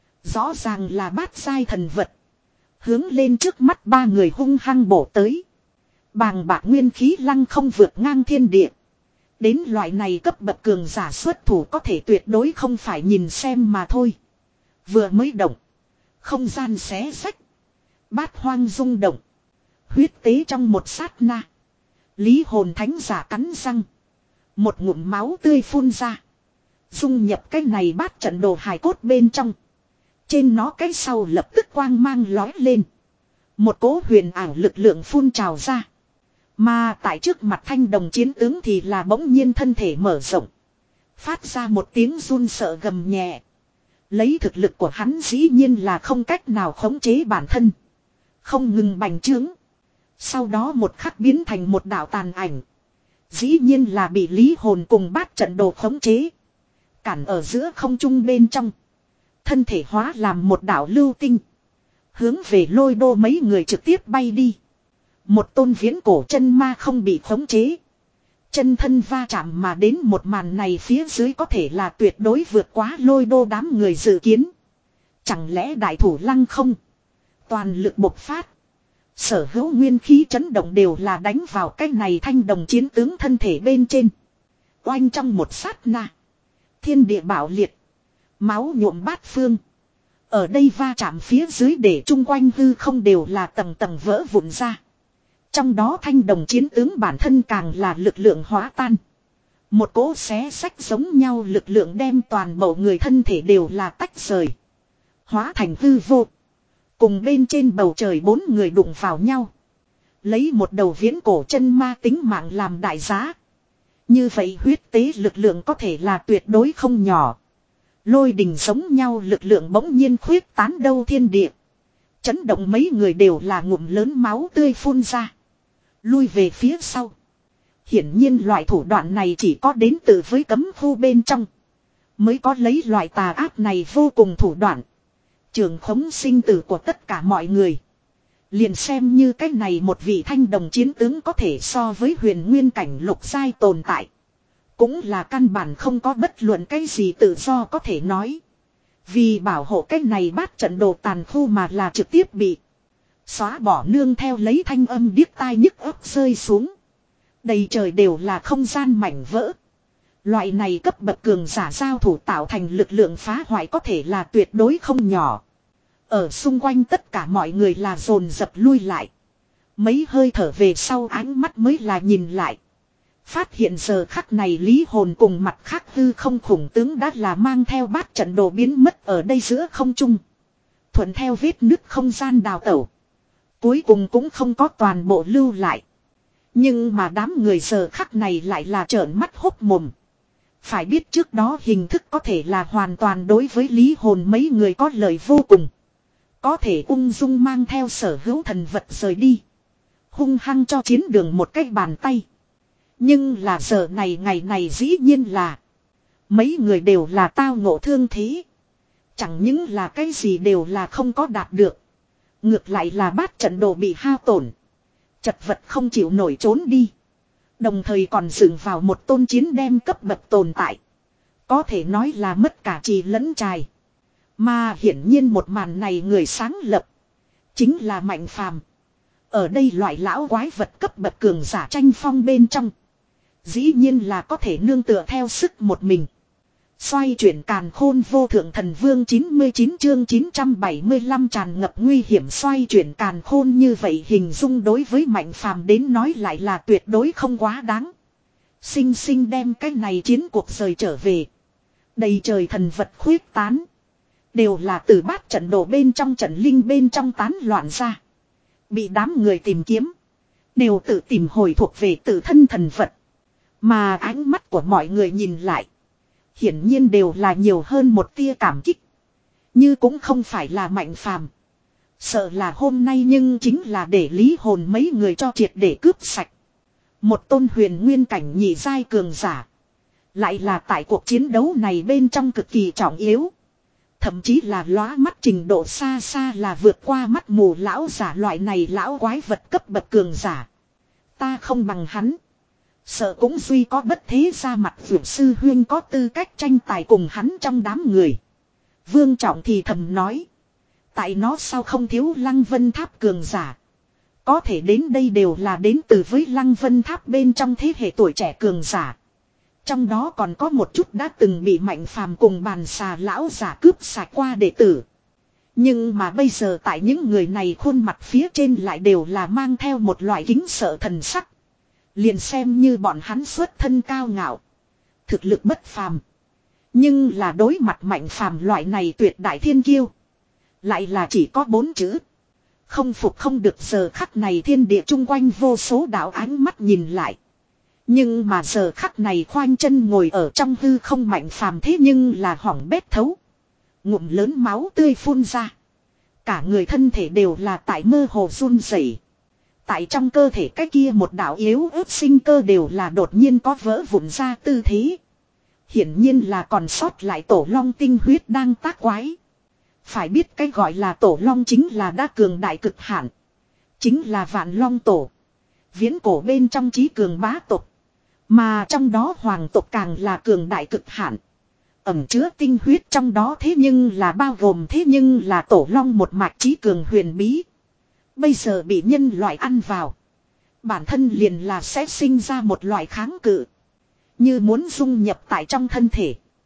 Rõ ràng là bát giai thần vật. Hướng lên trước mắt ba người hung hăng bổ tới. Bàng bạc nguyên khí lăng không vượt ngang thiên địa. Đến loại này cấp bậc cường giả xuất thủ có thể tuyệt đối không phải nhìn xem mà thôi. Vừa mới động. Không gian xé sách. Bát hoang rung động. Huyết tế trong một sát na. Lý Hồn thánh giả cắn răng. Một ngụm máu tươi phun ra. Dung nhập cái này bát trận đồ hài cốt bên trong. Trên nó cái sau lập tức quang mang lói lên. Một cỗ huyền ảo lực lượng phun trào ra. Mà tại trước mặt thanh đồng chiến tướng thì là bỗng nhiên thân thể mở rộng. Phát ra một tiếng run sợ gầm nhẹ. Lấy thực lực của hắn dĩ nhiên là không cách nào khống chế bản thân. Không ngừng bành trướng. Sau đó một khắc biến thành một đạo tàn ảnh. Dĩ nhiên là bị Lý Hồn cùng bát trận đồ khống chế. Cản ở giữa không trung bên trong. Thân thể hóa làm một đạo lưu tinh. Hướng về Lôi Đô mấy người trực tiếp bay đi. Một tôn viễn cổ chân ma không bị khống chế. Chân thân va chạm mà đến một màn này phía dưới có thể là tuyệt đối vượt quá Lôi Đô đám người dự kiến. Chẳng lẽ đại thủ lăng không? Toàn lực bộc phát. Sở hữu nguyên khí chấn động đều là đánh vào cái này thanh đồng chiến tướng thân thể bên trên. Oanh trong một sát na. Thiên địa bạo liệt. Máu nhuộm bát phương. Ở đây va chạm phía dưới để chung quanh hư không đều là tầng tầng vỡ vụn ra. Trong đó thanh đồng chiến tướng bản thân càng là lực lượng hóa tan. Một cỗ xé sách giống nhau lực lượng đem toàn bộ người thân thể đều là tách rời. Hóa thành hư vô. Cùng bên trên bầu trời bốn người đụng vào nhau. Lấy một đầu viễn cổ chân ma tính mạng làm đại giá. Như vậy huyết tế lực lượng có thể là tuyệt đối không nhỏ. Lôi đình giống nhau lực lượng bỗng nhiên khuyết tán đâu thiên địa. Chấn động mấy người đều là ngụm lớn máu tươi phun ra. Lui về phía sau. Hiển nhiên loại thủ đoạn này chỉ có đến từ với cấm khu bên trong. Mới có lấy loại tà ác này vô cùng thủ đoạn. Trường khống sinh tử của tất cả mọi người. Liền xem như cái này một vị thanh đồng chiến tướng có thể so với huyền nguyên cảnh lục giai tồn tại. Cũng là căn bản không có bất luận cái gì tự do có thể nói. Vì bảo hộ cái này bát trận đồ tàn khu mà là trực tiếp bị xóa bỏ nương theo lấy thanh âm điếc tai nhức óc rơi xuống. Đầy trời đều là không gian mảnh vỡ. Loại này cấp bậc cường giả giao thủ tạo thành lực lượng phá hoại có thể là tuyệt đối không nhỏ. Ở xung quanh tất cả mọi người là dồn dập lui lại. Mấy hơi thở về sau ánh mắt mới là nhìn lại. Phát hiện giờ khắc này lý hồn cùng mặt khác hư không khủng tướng đã là mang theo bát trận đồ biến mất ở đây giữa không trung. Thuận theo vết nứt không gian đào tẩu. Cuối cùng cũng không có toàn bộ lưu lại. Nhưng mà đám người giờ khắc này lại là trợn mắt hốc mồm. Phải biết trước đó hình thức có thể là hoàn toàn đối với lý hồn mấy người có lợi vô cùng. Có thể ung dung mang theo sở hữu thần vật rời đi. Hung hăng cho chiến đường một cái bàn tay. Nhưng là giờ này ngày này dĩ nhiên là. Mấy người đều là tao ngộ thương thế. Chẳng những là cái gì đều là không có đạt được. Ngược lại là bát trận đồ bị hao tổn. Chật vật không chịu nổi trốn đi. Đồng thời còn dựng vào một tôn chiến đem cấp bậc tồn tại. Có thể nói là mất cả trì lẫn trài. Mà hiển nhiên một màn này người sáng lập. Chính là Mạnh Phàm. Ở đây loại lão quái vật cấp bậc cường giả tranh phong bên trong. Dĩ nhiên là có thể nương tựa theo sức một mình. Xoay chuyển càn khôn vô thượng thần vương chín mươi chín chương chín trăm bảy mươi lăm tràn ngập nguy hiểm xoay chuyển càn khôn như vậy hình dung đối với Mạnh Phàm đến nói lại là tuyệt đối không quá đáng. Sinh sinh đem cái này chiến cuộc rời trở về. Đầy trời thần vật khuyết tán. Đều là từ bát trận đồ bên trong trận linh bên trong tán loạn ra. Bị đám người tìm kiếm. Đều tự tìm hồi thuộc về tự thân thần vật. Mà ánh mắt của mọi người nhìn lại. Hiển nhiên đều là nhiều hơn một tia cảm kích. Như cũng không phải là Mạnh Phàm. Sợ là hôm nay nhưng chính là để lý hồn mấy người cho triệt để cướp sạch. Một tôn huyền nguyên cảnh nhị giai cường giả. Lại là tại cuộc chiến đấu này bên trong cực kỳ trọng yếu. Thậm chí là lóa mắt trình độ xa xa là vượt qua mắt mù lão giả loại này lão quái vật cấp bậc cường giả. Ta không bằng hắn. Sợ cũng duy có bất thế ra mặt vượt sư huyên có tư cách tranh tài cùng hắn trong đám người. Vương Trọng thì thầm nói. Tại nó sao không thiếu Lăng Vân Tháp cường giả. Có thể đến đây đều là đến từ với Lăng Vân Tháp bên trong thế hệ tuổi trẻ cường giả. Trong đó còn có một chút đã từng bị Mạnh Phàm cùng bàn xà lão giả cướp sạch qua đệ tử. Nhưng mà bây giờ tại những người này khuôn mặt phía trên lại đều là mang theo một loại kính sợ thần sắc. Liền xem như bọn hắn xuất thân cao ngạo. Thực lực bất phàm. Nhưng là đối mặt Mạnh Phàm loại này tuyệt đại thiên kiêu. Lại là chỉ có bốn chữ. Không phục không được giờ khắc này thiên địa chung quanh vô số đạo ánh mắt nhìn lại. Nhưng mà giờ khắc này khoanh chân ngồi ở trong hư không Mạnh Phàm thế nhưng là hỏng bét thấu. Ngụm lớn máu tươi phun ra. Cả người thân thể đều là tại mơ hồ run rẩy. Tại trong cơ thể cái kia một đạo yếu ớt sinh cơ đều là đột nhiên có vỡ vụn ra tư thế. Hiển nhiên là còn sót lại tổ long tinh huyết đang tác quái. Phải biết cái gọi là tổ long chính là đa cường đại cực hạn. Chính là vạn long tổ. Viễn cổ bên trong trí cường bá tộc. Mà trong đó hoàng tộc càng là cường đại cực hạn. Ẩm chứa tinh huyết trong đó thế nhưng là bao gồm thế nhưng là tổ long một mạch trí cường huyền bí. Bây giờ bị nhân loại ăn vào. Bản thân liền là sẽ sinh ra một loại kháng cự. Như muốn dung nhập tại trong thân thể.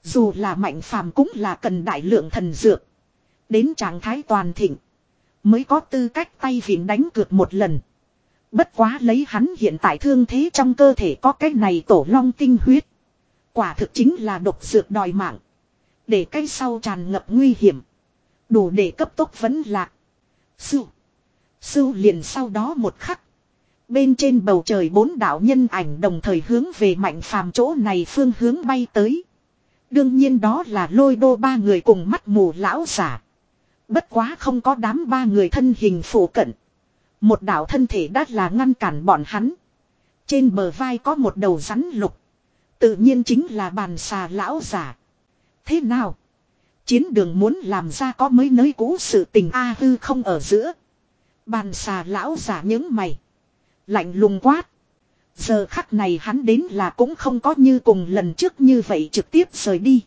Dù là Mạnh Phàm cũng là cần đại lượng thần dược. Đến trạng thái toàn thịnh. Mới có tư cách tay vịn đánh cược một lần. Bất quá lấy hắn hiện tại thương thế trong cơ thể có cái này tổ long tinh huyết. Quả thực chính là độc dược đòi mạng. Để cái sau tràn ngập nguy hiểm. Đủ để cấp tốc vấn lạc. Sưu. Sưu liền sau đó một khắc. Bên trên bầu trời bốn đạo nhân ảnh đồng thời hướng về Mạnh Phàm chỗ này phương hướng bay tới. Đương nhiên đó là Lôi Đô ba người cùng mắt mù lão giả. Bất quá không có đám ba người thân hình phủ cận. Một đạo thân thể đã là ngăn cản bọn hắn. Trên bờ vai có một đầu rắn lục. Tự nhiên chính là bàn xà lão giả. Thế nào? Chiến đường muốn làm ra có mới nới cũ sự tình a hư không ở giữa. Bàn xà lão giả những mày. Lạnh lùng quát. Giờ khắc này hắn đến là cũng không có như cùng lần trước như vậy trực tiếp rời đi.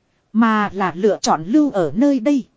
Mà là lựa chọn lưu ở nơi đây.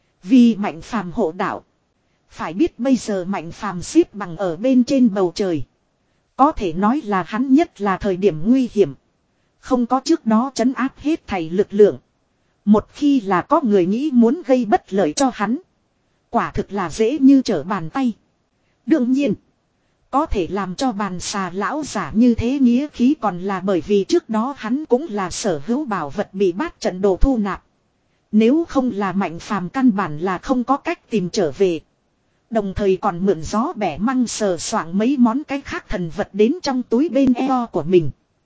Vì Mạnh Phàm hộ đạo. Phải biết bây giờ Mạnh Phàm xếp bằng ở bên trên bầu trời. Có thể nói là hắn nhất là thời điểm nguy hiểm. Không có trước đó trấn áp hết thảy lực lượng. Một khi là có người nghĩ muốn gây bất lợi cho hắn. Quả thực là dễ như trở bàn tay. Đương nhiên. Có thể làm cho bàn xà lão giả như thế nghĩa khí còn là bởi vì trước đó hắn cũng là sở hữu bảo vật bị bát trận đồ thu nạp. Nếu không là Mạnh Phàm căn bản là không có cách tìm trở về. Đồng thời còn mượn gió bẻ măng sờ soạng mấy món cái khác thần vật đến trong túi bên eo của mình.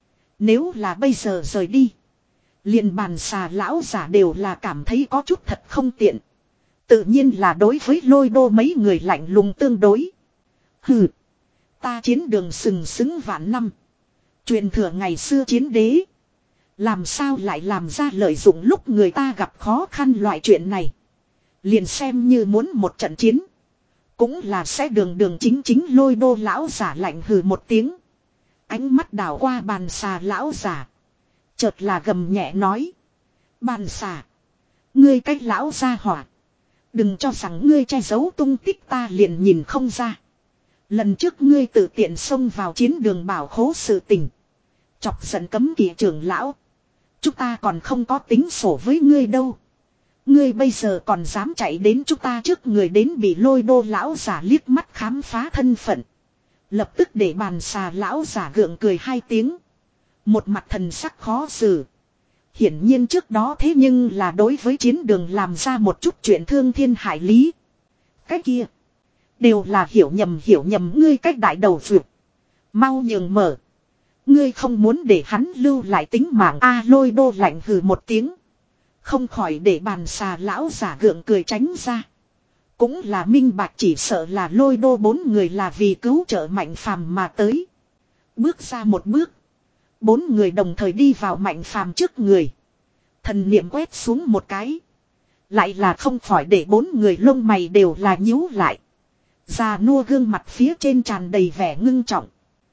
Nếu là bây giờ rời đi. Liền bàn xà lão giả đều là cảm thấy có chút thật không tiện. Tự nhiên là đối với Lôi Đô mấy người lạnh lùng tương đối. Hừ. Ta chiến đường sừng sững vạn năm. Truyền thừa ngày xưa chiến đế. Làm sao lại làm ra lợi dụng lúc người ta gặp khó khăn loại chuyện này. Liền xem như muốn một trận chiến. Cũng là sẽ đường đường chính chính Lôi Đô lão giả lạnh hừ một tiếng. Ánh mắt đảo qua bàn xà lão giả. Chợt là gầm nhẹ nói. Bàn xà. Ngươi cách lão ra hỏa. Đừng cho rằng ngươi che giấu tung tích ta liền nhìn không ra. Lần trước ngươi tự tiện xông vào chiến đường bảo khố sự tình. Chọc giận cấm kỵ trưởng lão. Chúng ta còn không có tính sổ với ngươi đâu. Ngươi bây giờ còn dám chạy đến chúng ta trước người đến bị Lôi Đô lão giả liếc mắt khám phá thân phận. Lập tức để bàn xà lão giả gượng cười hai tiếng. Một mặt thần sắc khó xử. Hiển nhiên trước đó thế nhưng là đối với chiến đường làm ra một chút chuyện thương thiên hại lý. Cái kia. Đều là hiểu nhầm hiểu nhầm ngươi cách đại đầu vượt. Mau nhường mở. Ngươi không muốn để hắn lưu lại tính mạng a Lôi Đô lạnh hừ một tiếng. Không khỏi để bàn xà lão giả gượng cười tránh ra. Cũng là minh bạch chỉ sợ là Lôi Đô bốn người là vì cứu trợ Mạnh Phàm mà tới. Bước ra một bước. Bốn người đồng thời đi vào Mạnh Phàm trước người. Thần niệm quét xuống một cái. Lại là không khỏi để bốn người lông mày đều là nhíu lại. Già nua gương mặt phía trên tràn đầy vẻ ngưng trọng.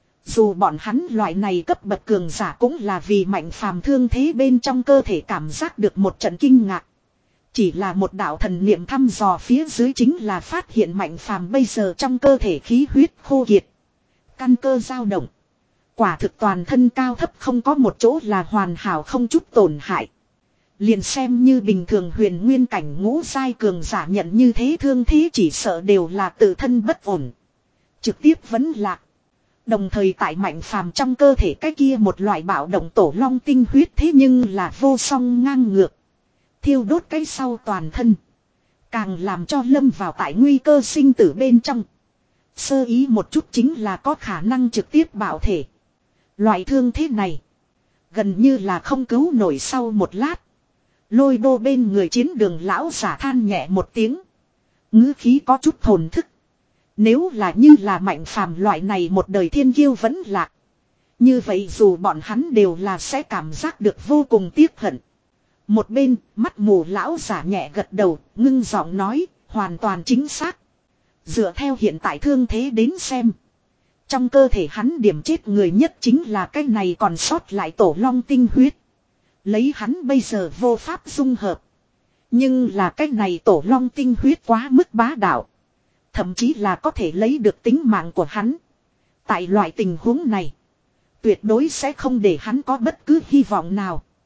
Dù bọn hắn loại này cấp bậc cường giả cũng là vì Mạnh Phàm thương thế bên trong cơ thể cảm giác được một trận kinh ngạc. Chỉ là một đạo thần niệm thăm dò phía dưới chính là phát hiện Mạnh Phàm bây giờ trong cơ thể khí huyết khô kiệt. Căn cơ dao động. Quả thực toàn thân cao thấp không có một chỗ là hoàn hảo không chút tổn hại. Liền xem như bình thường huyền nguyên cảnh ngũ giai cường giả nhận như thế thương thế chỉ sợ đều là tự thân bất ổn. Trực tiếp vấn lạc. Đồng thời tại Mạnh Phàm trong cơ thể cái kia một loại bạo động tổ long tinh huyết thế nhưng là vô song ngang ngược. Thiêu đốt cái sau toàn thân. Càng làm cho lâm vào tại nguy cơ sinh tử bên trong. Sơ ý một chút chính là có khả năng trực tiếp bạo thể. Loại thương thế này. Gần như là không cứu nổi sau một lát. Lôi Đô bên người chiến đường lão giả than nhẹ một tiếng. Ngữ khí có chút thồn thức. Nếu là như là Mạnh Phàm loại này một đời thiên kiêu vẫn lạc. Như vậy dù bọn hắn đều là sẽ cảm giác được vô cùng tiếc hận. Một bên, mắt mù lão giả nhẹ gật đầu, ngưng giọng nói, hoàn toàn chính xác. Dựa theo hiện tại thương thế đến xem. Trong cơ thể hắn điểm chết người nhất chính là cái này còn sót lại tổ long tinh huyết. Lấy hắn bây giờ vô pháp dung hợp. Nhưng là cái này tổ long tinh huyết quá mức bá đạo. Thậm chí là có thể lấy được tính mạng của hắn. Tại loại tình huống này. Tuyệt đối sẽ không để hắn có bất cứ hy vọng nào.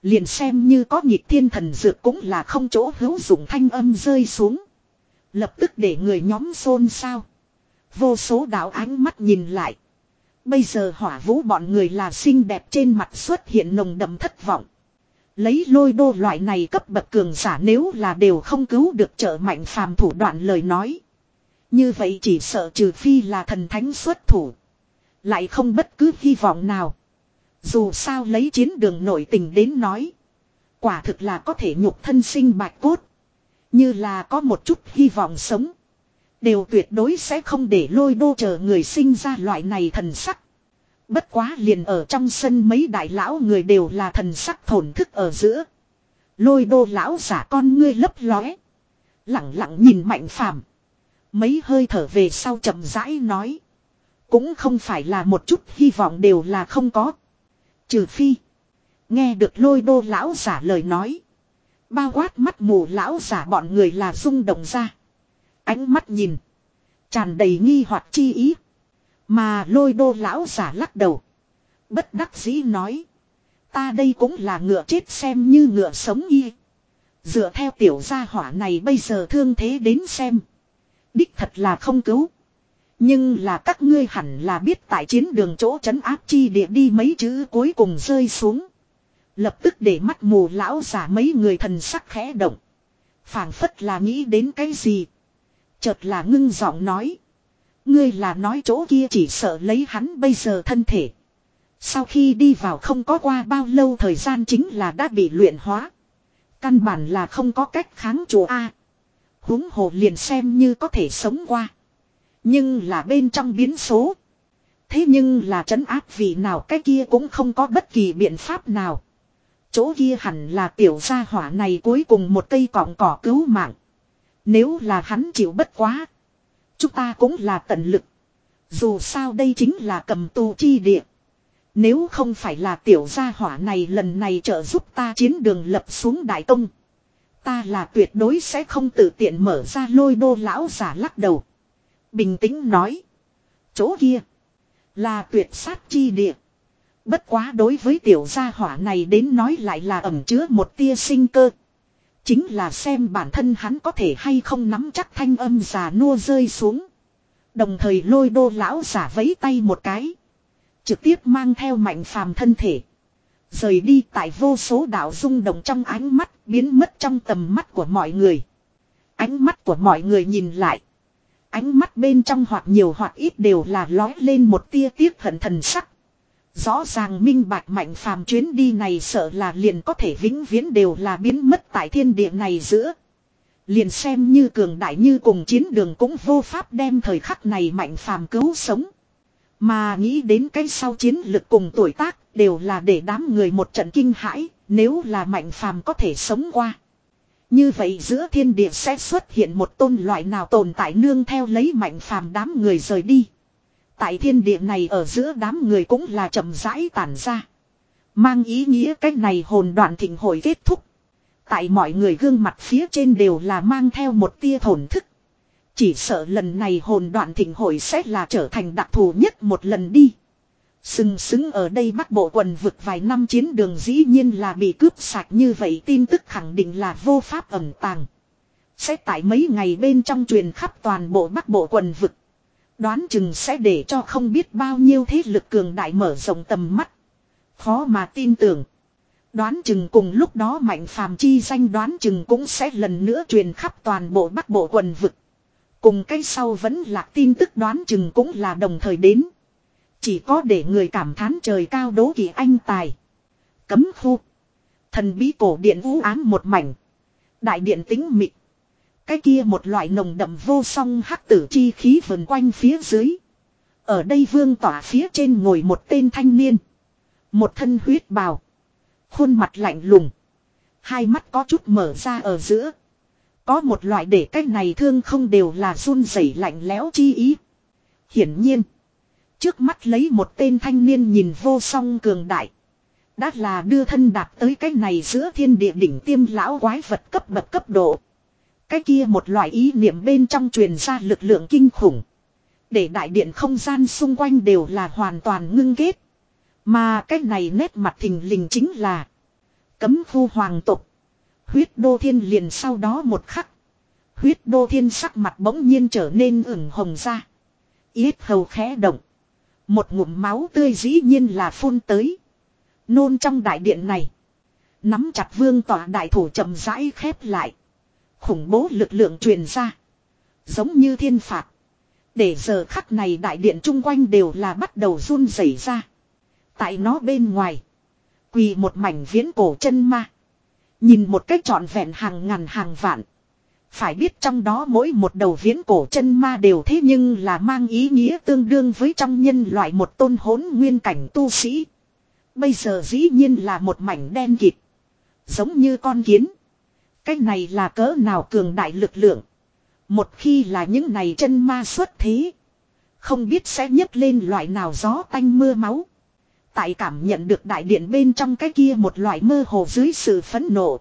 Liền xem như có nhịp thiên thần dược cũng là không chỗ hữu dụng thanh âm rơi xuống. Lập tức để người nhóm xôn xao. Vô số đạo ánh mắt nhìn lại. Bây giờ Hỏa Vũ bọn người là xinh đẹp trên mặt xuất hiện nồng đậm thất vọng. Lấy Lôi Đô loại này cấp bậc cường giả nếu là đều không cứu được trợ Mạnh Phàm thủ đoạn lời nói. Như vậy chỉ sợ trừ phi là thần thánh xuất thủ. Lại không bất cứ hy vọng nào. Dù sao lấy chiến đường nội tình đến nói. Quả thực là có thể nhục thân sinh bạch cốt. Như là có một chút hy vọng sống. Đều tuyệt đối sẽ không để Lôi Đô chờ người sinh ra loại này thần sắc. Bất quá liền ở trong sân mấy đại lão người đều là thần sắc thổn thức ở giữa. Lôi Đô lão giả con ngươi lấp lóe. Lặng lặng nhìn Mạnh Phàm. Mấy hơi thở về sau chậm rãi nói. Cũng không phải là một chút hy vọng đều là không có. Trừ phi. Nghe được Lôi Đô lão giả lời nói. Bao quát mắt mù lão giả bọn người là rung động ra. Ánh mắt nhìn. Tràn đầy nghi hoặc chi ý. Mà Lôi Đô lão giả lắc đầu. Bất đắc dĩ nói. Ta đây cũng là ngựa chết xem như ngựa sống y. Dựa theo tiểu gia hỏa này bây giờ thương thế đến xem. Đích thật là không cứu. Nhưng là các ngươi hẳn là biết tại chiến đường chỗ trấn áp chi địa đi mấy chữ cuối cùng rơi xuống. Lập tức để mắt mù lão giả mấy người thần sắc khẽ động. Phảng phất là nghĩ đến cái gì. Chợt là ngưng giọng nói. Ngươi là nói chỗ kia chỉ sợ lấy hắn bây giờ thân thể. Sau khi đi vào không có qua bao lâu thời gian chính là đã bị luyện hóa. Căn bản là không có cách kháng chùa A. Huống hồ liền xem như có thể sống qua. Nhưng là bên trong biến số. Thế nhưng là trấn áp vì nào cái kia cũng không có bất kỳ biện pháp nào. Chỗ kia hẳn là tiểu gia hỏa này cuối cùng một cây cọng cỏ cứu mạng. Nếu là hắn chịu bất quá. Chúng ta cũng là tận lực. Dù sao đây chính là cầm tù chi địa. Nếu không phải là tiểu gia hỏa này lần này trợ giúp ta chiến đường lập xuống đại công. Ta là tuyệt đối sẽ không tự tiện mở ra. Lôi Đô lão giả lắc đầu. Bình tĩnh nói. Chỗ kia. Là tuyệt sát chi địa. Bất quá đối với tiểu gia hỏa này đến nói lại là ẩn chứa một tia sinh cơ. Chính là xem bản thân hắn có thể hay không nắm chắc thanh âm già nua rơi xuống. Đồng thời Lôi Đô lão giả vẫy tay một cái. Trực tiếp mang theo Mạnh Phàm thân thể. Rời đi tại vô số đạo rung động trong ánh mắt biến mất trong tầm mắt của mọi người. Ánh mắt của mọi người nhìn lại. Ánh mắt bên trong hoặc nhiều hoặc ít đều là lói lên một tia tiếc hận thần sắc. Rõ ràng minh bạch Mạnh Phàm chuyến đi này sợ là liền có thể vĩnh viễn đều là biến mất tại thiên địa này giữa. Liền xem như cường đại như cùng chiến đường cũng vô pháp đem thời khắc này Mạnh Phàm cứu sống. Mà nghĩ đến cái sau chiến lực cùng tuổi tác đều là để đám người một trận kinh hãi, nếu là Mạnh Phàm có thể sống qua. Như vậy giữa thiên địa sẽ xuất hiện một tôn loại nào tồn tại nương theo lấy Mạnh Phàm đám người rời đi. Tại thiên địa này ở giữa đám người cũng là chậm rãi tản ra. Mang ý nghĩa cái này hồn đoạn thịnh hội kết thúc. Tại mọi người gương mặt phía trên đều là mang theo một tia thổn thức. Chỉ sợ lần này hồn đoạn thịnh hội sẽ là trở thành đặc thù nhất một lần đi. Sừng sững ở đây Bắc Bộ quần vực vài năm chiến đường dĩ nhiên là bị cướp sạch như vậy tin tức khẳng định là vô pháp ẩn tàng. Sẽ tại mấy ngày bên trong truyền khắp toàn bộ Bắc Bộ quần vực. Đoán chừng sẽ để cho không biết bao nhiêu thế lực cường đại mở rộng tầm mắt. Khó mà tin tưởng. Đoán chừng cùng lúc đó Mạnh Phàm chi danh đoán chừng cũng sẽ lần nữa truyền khắp toàn bộ Bắc Bộ quần vực. Cùng cái sau vẫn là tin tức đoán chừng cũng là đồng thời đến. Chỉ có để người cảm thán trời cao đố kỵ anh tài. Cấm khu. Thần bí cổ điện u ám một mảnh. Đại điện tĩnh mịch. Cái kia một loại nồng đậm vô song hắc tử chi khí vần quanh phía dưới. Ở đây vương tỏa phía trên ngồi một tên thanh niên. Một thân huyết bào. Khuôn mặt lạnh lùng. Hai mắt có chút mở ra ở giữa. Có một loại để cái này thương không đều là run rẩy lạnh lẽo chi ý. Hiển nhiên. Trước mắt lấy một tên thanh niên nhìn vô song cường đại. Đã là đưa thân đạt tới cái này giữa thiên địa đỉnh tiêm lão quái vật cấp bậc cấp độ. Cái kia một loại ý niệm bên trong truyền ra lực lượng kinh khủng. Để đại điện không gian xung quanh đều là hoàn toàn ngưng kết. Mà cái này nét mặt thình lình chính là Cấm khu hoàng tộc. Huyết Đô Thiên liền sau đó một khắc. Huyết Đô Thiên sắc mặt bỗng nhiên trở nên ửng hồng ra. Yết hầu khẽ động. Một ngụm máu tươi dĩ nhiên là phun tới. Nôn trong đại điện này. Nắm chặt vương tỏa đại thủ chậm rãi khép lại. Khủng bố lực lượng truyền ra. Giống như thiên phạt. Để giờ khắc này đại điện chung quanh đều là bắt đầu run rẩy ra. Tại nó bên ngoài. Quỳ một mảnh viễn cổ chân ma. Nhìn một cách trọn vẹn hàng ngàn hàng vạn. Phải biết trong đó mỗi một đầu viễn cổ chân ma đều thế nhưng là mang ý nghĩa tương đương với trong nhân loại một tôn hỗn nguyên cảnh tu sĩ. Bây giờ dĩ nhiên là một mảnh đen kịt. Giống như con kiến. Cái này là cỡ nào cường đại lực lượng. Một khi là những này chân ma xuất thế. Không biết sẽ nhấc lên loại nào gió tanh mưa máu. Tại cảm nhận được đại điện bên trong cái kia một loại mơ hồ dưới sự phẫn nộ.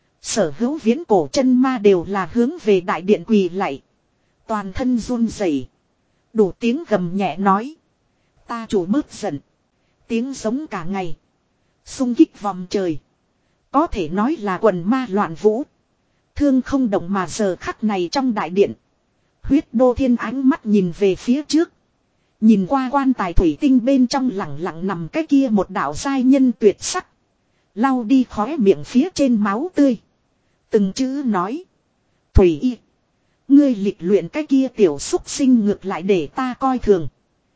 Sở hữu viễn cổ chân ma đều là hướng về đại điện quỳ lạy. Toàn thân run rẩy, đủ tiếng gầm nhẹ nói. Ta chủ bớt giận. Tiếng giống cả ngày. Xung kích vòng trời. Có thể nói là quần ma loạn vũ. Thương không động mà giờ khắc này trong đại điện. Huyết Đô Thiên ánh mắt nhìn về phía trước. Nhìn qua quan tài thủy tinh bên trong lặng lặng nằm cái kia một đạo giai nhân tuyệt sắc. Lau đi khóe miệng phía trên máu tươi. Từng chữ nói. Thủy y. Ngươi lịch luyện cái kia tiểu xúc sinh ngược lại để ta coi thường.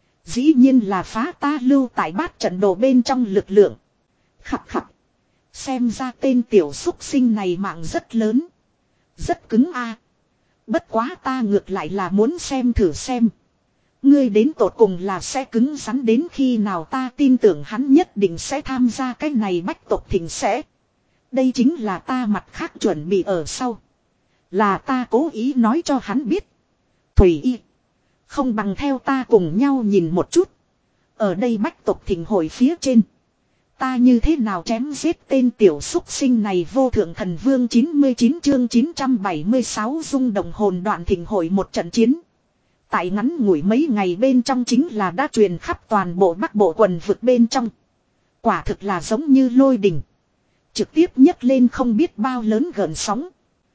Dĩ nhiên là phá ta lưu tại bát trận đồ bên trong lực lượng. Khập khập. Xem ra tên tiểu xúc sinh này mạng rất lớn. Rất cứng a. Bất quá ta ngược lại là muốn xem thử xem. Ngươi đến tột cùng là sẽ cứng rắn đến khi nào, ta tin tưởng hắn nhất định sẽ tham gia cái này bách tộc thịnh sẽ. Đây chính là ta mặt khác chuẩn bị ở sau. Là ta cố ý nói cho hắn biết. Thủy y. Không bằng theo ta cùng nhau nhìn một chút. Ở đây bách tộc thịnh hội phía trên. Ta như thế nào chém giết tên tiểu xúc sinh này. Vô thượng thần vương chín mươi chín chương chín trăm bảy mươi sáu rung động hồn đoạn thịnh hội một trận chiến. Tại ngắn ngủi mấy ngày bên trong chính là đã truyền khắp toàn bộ bắc bộ quần vực bên trong. Quả thực là giống như lôi đình. Trực tiếp nhấc lên không biết bao lớn gợn sóng.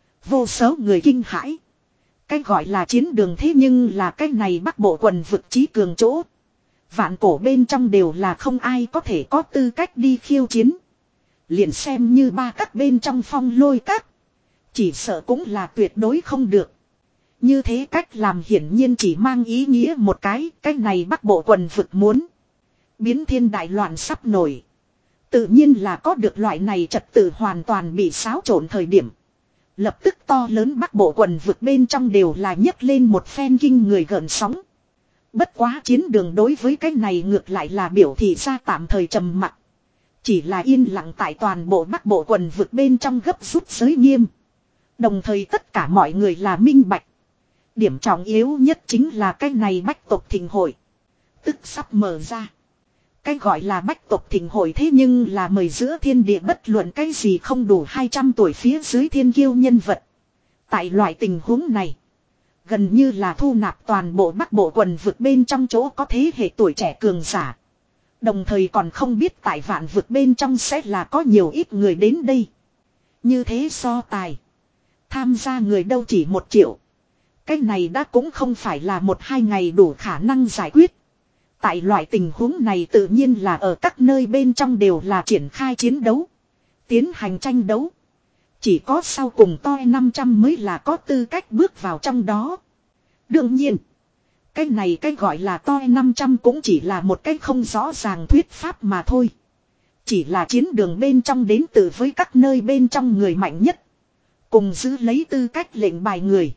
Vô số người kinh hãi. Cái gọi là chiến đường thế nhưng là cái này bắc bộ quần vực chí cường chỗ. Vạn cổ bên trong đều là không ai có thể có tư cách đi khiêu chiến. Liền xem như ba các bên trong phong lôi các. Chỉ sợ cũng là tuyệt đối không được. Như thế cách làm hiển nhiên chỉ mang ý nghĩa một cái. Cái này bắc bộ quần vực muốn biến thiên đại loạn sắp nổi. Tự nhiên là có được loại này trật tự hoàn toàn bị xáo trộn thời điểm. Lập tức to lớn bắc bộ quần vực bên trong đều là nhấc lên một phen kinh người gợn sóng. Bất quá chiến đường đối với cái này ngược lại là biểu thị ra tạm thời trầm mặc. Chỉ là yên lặng tại toàn bộ bắc bộ quần vực bên trong gấp rút giới nghiêm. Đồng thời tất cả mọi người là minh bạch. Điểm trọng yếu nhất chính là cái này bách tộc thịnh hội. Tức sắp mở ra. Cái gọi là bách tộc thịnh hội thế nhưng là mời giữa thiên địa bất luận cái gì không đủ hai trăm tuổi phía dưới thiên kiêu nhân vật. Tại loại tình huống này. Gần như là thu nạp toàn bộ bắc bộ quần vực bên trong chỗ có thế hệ tuổi trẻ cường giả. Đồng thời còn không biết tại vạn vực bên trong sẽ là có nhiều ít người đến đây. Như thế so tài. Tham gia người đâu chỉ một triệu. Cái này đã cũng không phải là một hai ngày đủ khả năng giải quyết. Tại loại tình huống này tự nhiên là ở các nơi bên trong đều là triển khai chiến đấu. Tiến hành tranh đấu. Chỉ có sau cùng toi năm trăm mới là có tư cách bước vào trong đó. Đương nhiên. Cái này cái gọi là toi năm trăm cũng chỉ là một cái không rõ ràng thuyết pháp mà thôi. Chỉ là chiến đường bên trong đến từ với các nơi bên trong người mạnh nhất. Cùng giữ lấy tư cách lệnh bài người.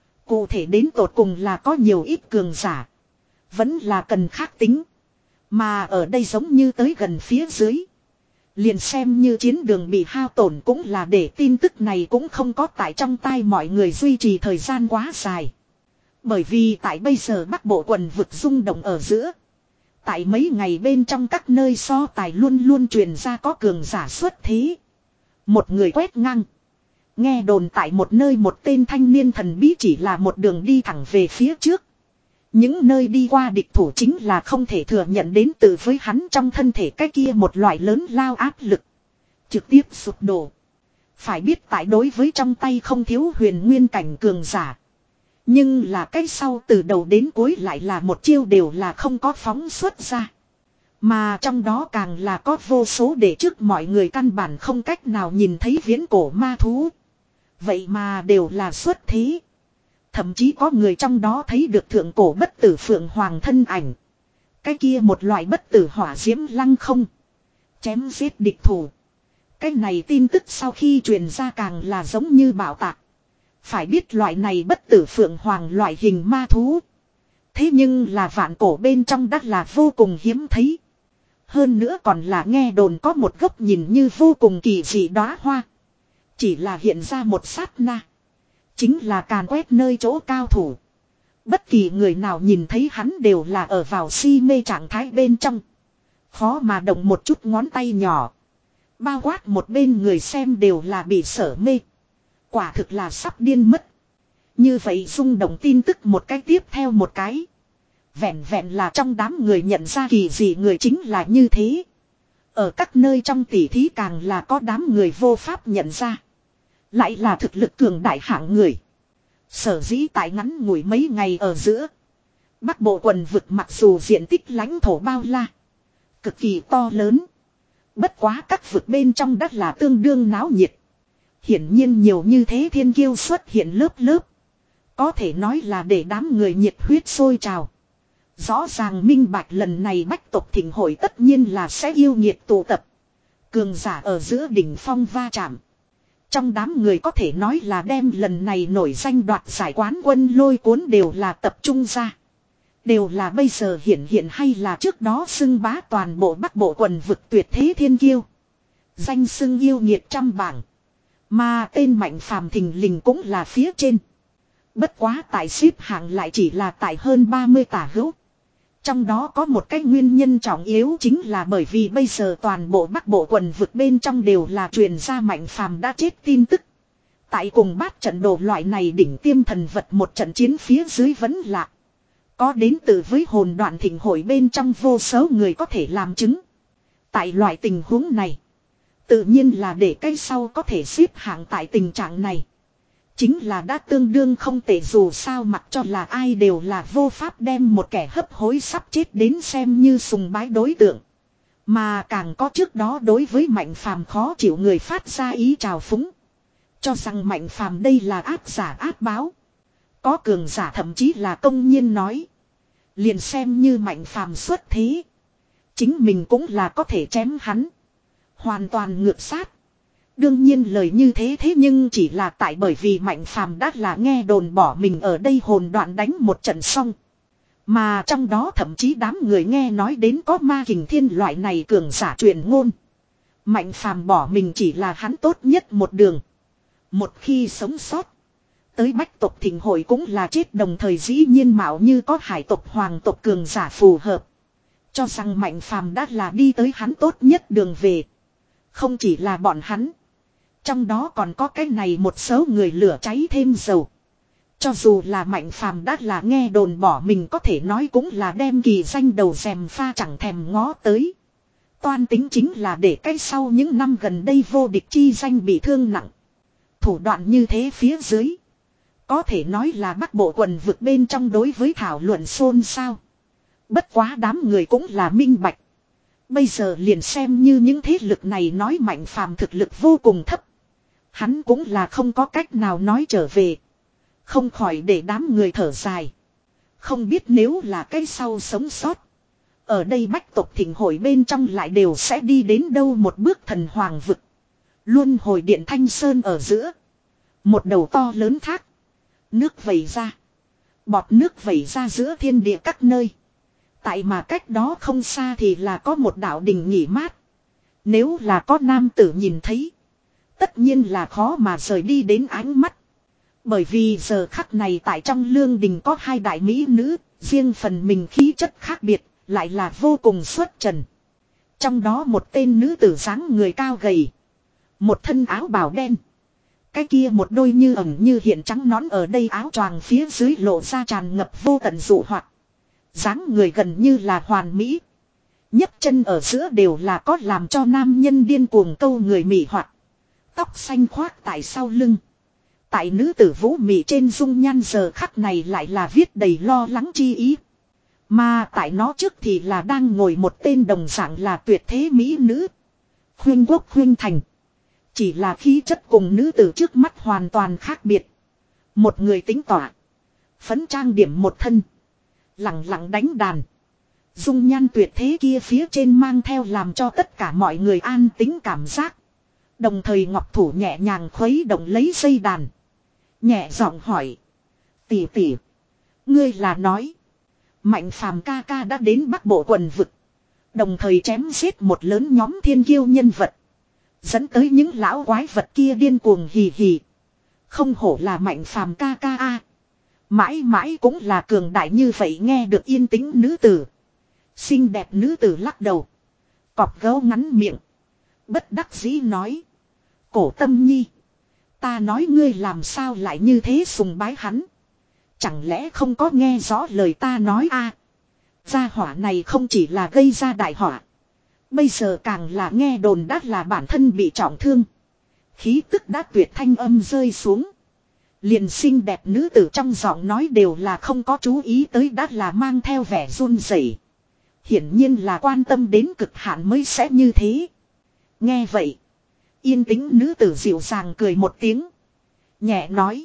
Cụ thể đến tột cùng là có nhiều ít cường giả. Vẫn là cần khác tính. Mà ở đây giống như tới gần phía dưới. Liền xem như chiến đường bị hao tổn cũng là để tin tức này cũng không có tại trong tai mọi người duy trì thời gian quá dài. Bởi vì tại bây giờ bắc bộ quần vực rung động ở giữa. Tại mấy ngày bên trong các nơi so tài luôn luôn truyền ra có cường giả xuất thế. Một người quét ngang. Nghe đồn tại một nơi một tên thanh niên thần bí chỉ là một đường đi thẳng về phía trước. Những nơi đi qua địch thủ chính là không thể thừa nhận đến từ với hắn trong thân thể cái kia một loại lớn lao áp lực. Trực tiếp sụp đổ. Phải biết tại đối với trong tay không thiếu huyền nguyên cảnh cường giả. Nhưng là cái sau từ đầu đến cuối lại là một chiêu đều là không có phóng xuất ra. Mà trong đó càng là có vô số để trước mọi người căn bản không cách nào nhìn thấy viễn cổ ma thú. Vậy mà đều là xuất thế. Thậm chí có người trong đó thấy được thượng cổ bất tử phượng hoàng thân ảnh. Cái kia một loại bất tử hỏa diễm lăng không. Chém giết địch thủ. Cái này tin tức sau khi truyền ra càng là giống như bảo tạc. Phải biết loại này bất tử phượng hoàng loại hình ma thú. Thế nhưng là vạn cổ bên trong đất là vô cùng hiếm thấy. Hơn nữa còn là nghe đồn có một gốc nhìn như vô cùng kỳ dị đóa hoa. Chỉ là hiện ra một sát na. Chính là càn quét nơi chỗ cao thủ. Bất kỳ người nào nhìn thấy hắn đều là ở vào si mê trạng thái bên trong. Khó mà động một chút ngón tay nhỏ. Bao quát một bên người xem đều là bị sở mê. Quả thực là sắp điên mất. Như vậy rung động tin tức một cái tiếp theo một cái. Vẹn vẹn là trong đám người nhận ra kỳ dị người chính là như thế. Ở các nơi trong tỉ thí càng là có đám người vô pháp nhận ra. Lại là thực lực cường đại hạng người. Sở dĩ tại ngắn ngủi mấy ngày ở giữa. Bắc bộ quần vực mặc dù diện tích lãnh thổ bao la. Cực kỳ to lớn. Bất quá các vực bên trong đất là tương đương náo nhiệt. Hiển nhiên nhiều như thế thiên kiêu xuất hiện lớp lớp. Có thể nói là để đám người nhiệt huyết sôi trào. Rõ ràng minh bạch lần này bách tộc thịnh hội tất nhiên là sẽ yêu nhiệt tụ tập. Cường giả ở giữa đỉnh phong va chạm. Trong đám người có thể nói là đem lần này nổi danh đoạt giải quán quân lôi cuốn đều là tập trung ra. Đều là bây giờ hiện hiện hay là trước đó xưng bá toàn bộ bắc bộ quần vực tuyệt thế thiên kiêu. Danh xưng yêu nhiệt trăm bảng. Mà tên Mạnh Phàm thình lình cũng là phía trên. Bất quá tại xếp hạng lại chỉ là tại hơn ba mươi tả hữu. Trong đó có một cái nguyên nhân trọng yếu chính là bởi vì bây giờ toàn bộ bắc bộ quần vực bên trong đều là truyền ra Mạnh Phàm đã chết tin tức. Tại cùng bát trận đồ loại này đỉnh tiêm thần vật một trận chiến phía dưới vẫn lạ. Có đến từ với hồn đoạn thịnh hội bên trong vô số người có thể làm chứng. Tại loại tình huống này. Tự nhiên là để cái sau có thể xếp hạng tại tình trạng này. Chính là đã tương đương không tệ dù sao mặc cho là ai đều là vô pháp đem một kẻ hấp hối sắp chết đến xem như sùng bái đối tượng. Mà càng có trước đó đối với Mạnh Phàm khó chịu người phát ra ý trào phúng. Cho rằng Mạnh Phàm đây là ác giả ác báo. Có cường giả thậm chí là công nhiên nói. Liền xem như Mạnh Phàm xuất thế. Chính mình cũng là có thể chém hắn. Hoàn toàn ngược sát. Đương nhiên lời như thế thế nhưng chỉ là tại bởi vì Mạnh Phàm đã là nghe đồn bỏ mình ở đây hồn đoạn đánh một trận xong. Mà trong đó thậm chí đám người nghe nói đến có ma kình thiên loại này cường giả truyền ngôn. Mạnh Phàm bỏ mình chỉ là hắn tốt nhất một đường. Một khi sống sót. Tới bách tộc thịnh hội cũng là chết đồng thời dĩ nhiên mạo như có hải tộc hoàng tộc cường giả phù hợp. Cho rằng Mạnh Phàm đã là đi tới hắn tốt nhất đường về. Không chỉ là bọn hắn. Trong đó còn có cái này một số người lửa cháy thêm dầu. Cho dù là Mạnh Phàm đã là nghe đồn bỏ mình có thể nói cũng là đem kỳ danh đầu rèm pha chẳng thèm ngó tới. Toan tính chính là để cái sau những năm gần đây vô địch chi danh bị thương nặng. Thủ đoạn như thế phía dưới. Có thể nói là bắc bộ quần vực bên trong đối với thảo luận xôn xao. Bất quá đám người cũng là minh bạch. Bây giờ liền xem như những thế lực này nói Mạnh Phàm thực lực vô cùng thấp. Hắn cũng là không có cách nào nói trở về. Không khỏi để đám người thở dài. Không biết nếu là cái sau sống sót. Ở đây bách tộc thịnh hội bên trong lại đều sẽ đi đến đâu một bước thần hoàng vực. Luân hồi điện Thanh Sơn ở giữa. Một đầu to lớn thác. Nước vẩy ra. Bọt nước vẩy ra giữa thiên địa các nơi. Tại mà cách đó không xa thì là có một đạo đình nghỉ mát. Nếu là có nam tử nhìn thấy. Tất nhiên là khó mà rời đi đến ánh mắt. Bởi vì giờ khắc này tại trong lương đình có hai đại mỹ nữ. Riêng phần mình khí chất khác biệt. Lại là vô cùng xuất trần. Trong đó một tên nữ tử dáng người cao gầy. Một thân áo bào đen. Cái kia một đôi như ẩn như hiện trắng nón ở đây áo choàng phía dưới lộ ra tràn ngập vô tận dụ hoặc. Dáng người gần như là hoàn mỹ. nhấc chân ở giữa đều là có làm cho nam nhân điên cuồng câu người mị hoặc. Tóc xanh khoác tại sau lưng. Tại nữ tử vũ mị trên dung nhan giờ khắc này lại là viết đầy lo lắng chi ý. Mà tại nó trước thì là đang ngồi một tên đồng dạng là tuyệt thế mỹ nữ. Khuyên quốc khuyên thành. Chỉ là khí chất cùng nữ tử trước mắt hoàn toàn khác biệt. Một người tính tỏa. Phấn trang điểm một thân. Lặng lặng đánh đàn. Dung nhan tuyệt thế kia phía trên mang theo làm cho tất cả mọi người an tính cảm giác. Đồng thời ngọc thủ nhẹ nhàng khuấy động lấy dây đàn. Nhẹ giọng hỏi. Tỷ tỷ. Ngươi là nói. Mạnh phàm ca ca đã đến Bắc Bộ quần vực. Đồng thời chém giết một lớn nhóm thiên kiêu nhân vật. Dẫn tới những lão quái vật kia điên cuồng hì hì. Không hổ là mạnh phàm ca ca a. Mãi mãi cũng là cường đại như vậy nghe được yên tĩnh nữ tử. Xinh đẹp nữ tử lắc đầu. Cọp gấu ngắn miệng. Bất đắc dĩ nói. Cổ Tâm Nhi. Ta nói ngươi làm sao lại như thế sùng bái hắn. Chẳng lẽ không có nghe rõ lời ta nói a? Gia hỏa này không chỉ là gây ra đại họa. Bây giờ càng là nghe đồn đắt là bản thân bị trọng thương. Khí tức đã tuyệt thanh âm rơi xuống. Liền xinh đẹp nữ tử trong giọng nói đều là không có chú ý tới đắt là mang theo vẻ run rẩy. Hiển nhiên là quan tâm đến cực hạn mới sẽ như thế. Nghe vậy. Yên tĩnh nữ tử dịu dàng cười một tiếng. Nhẹ nói.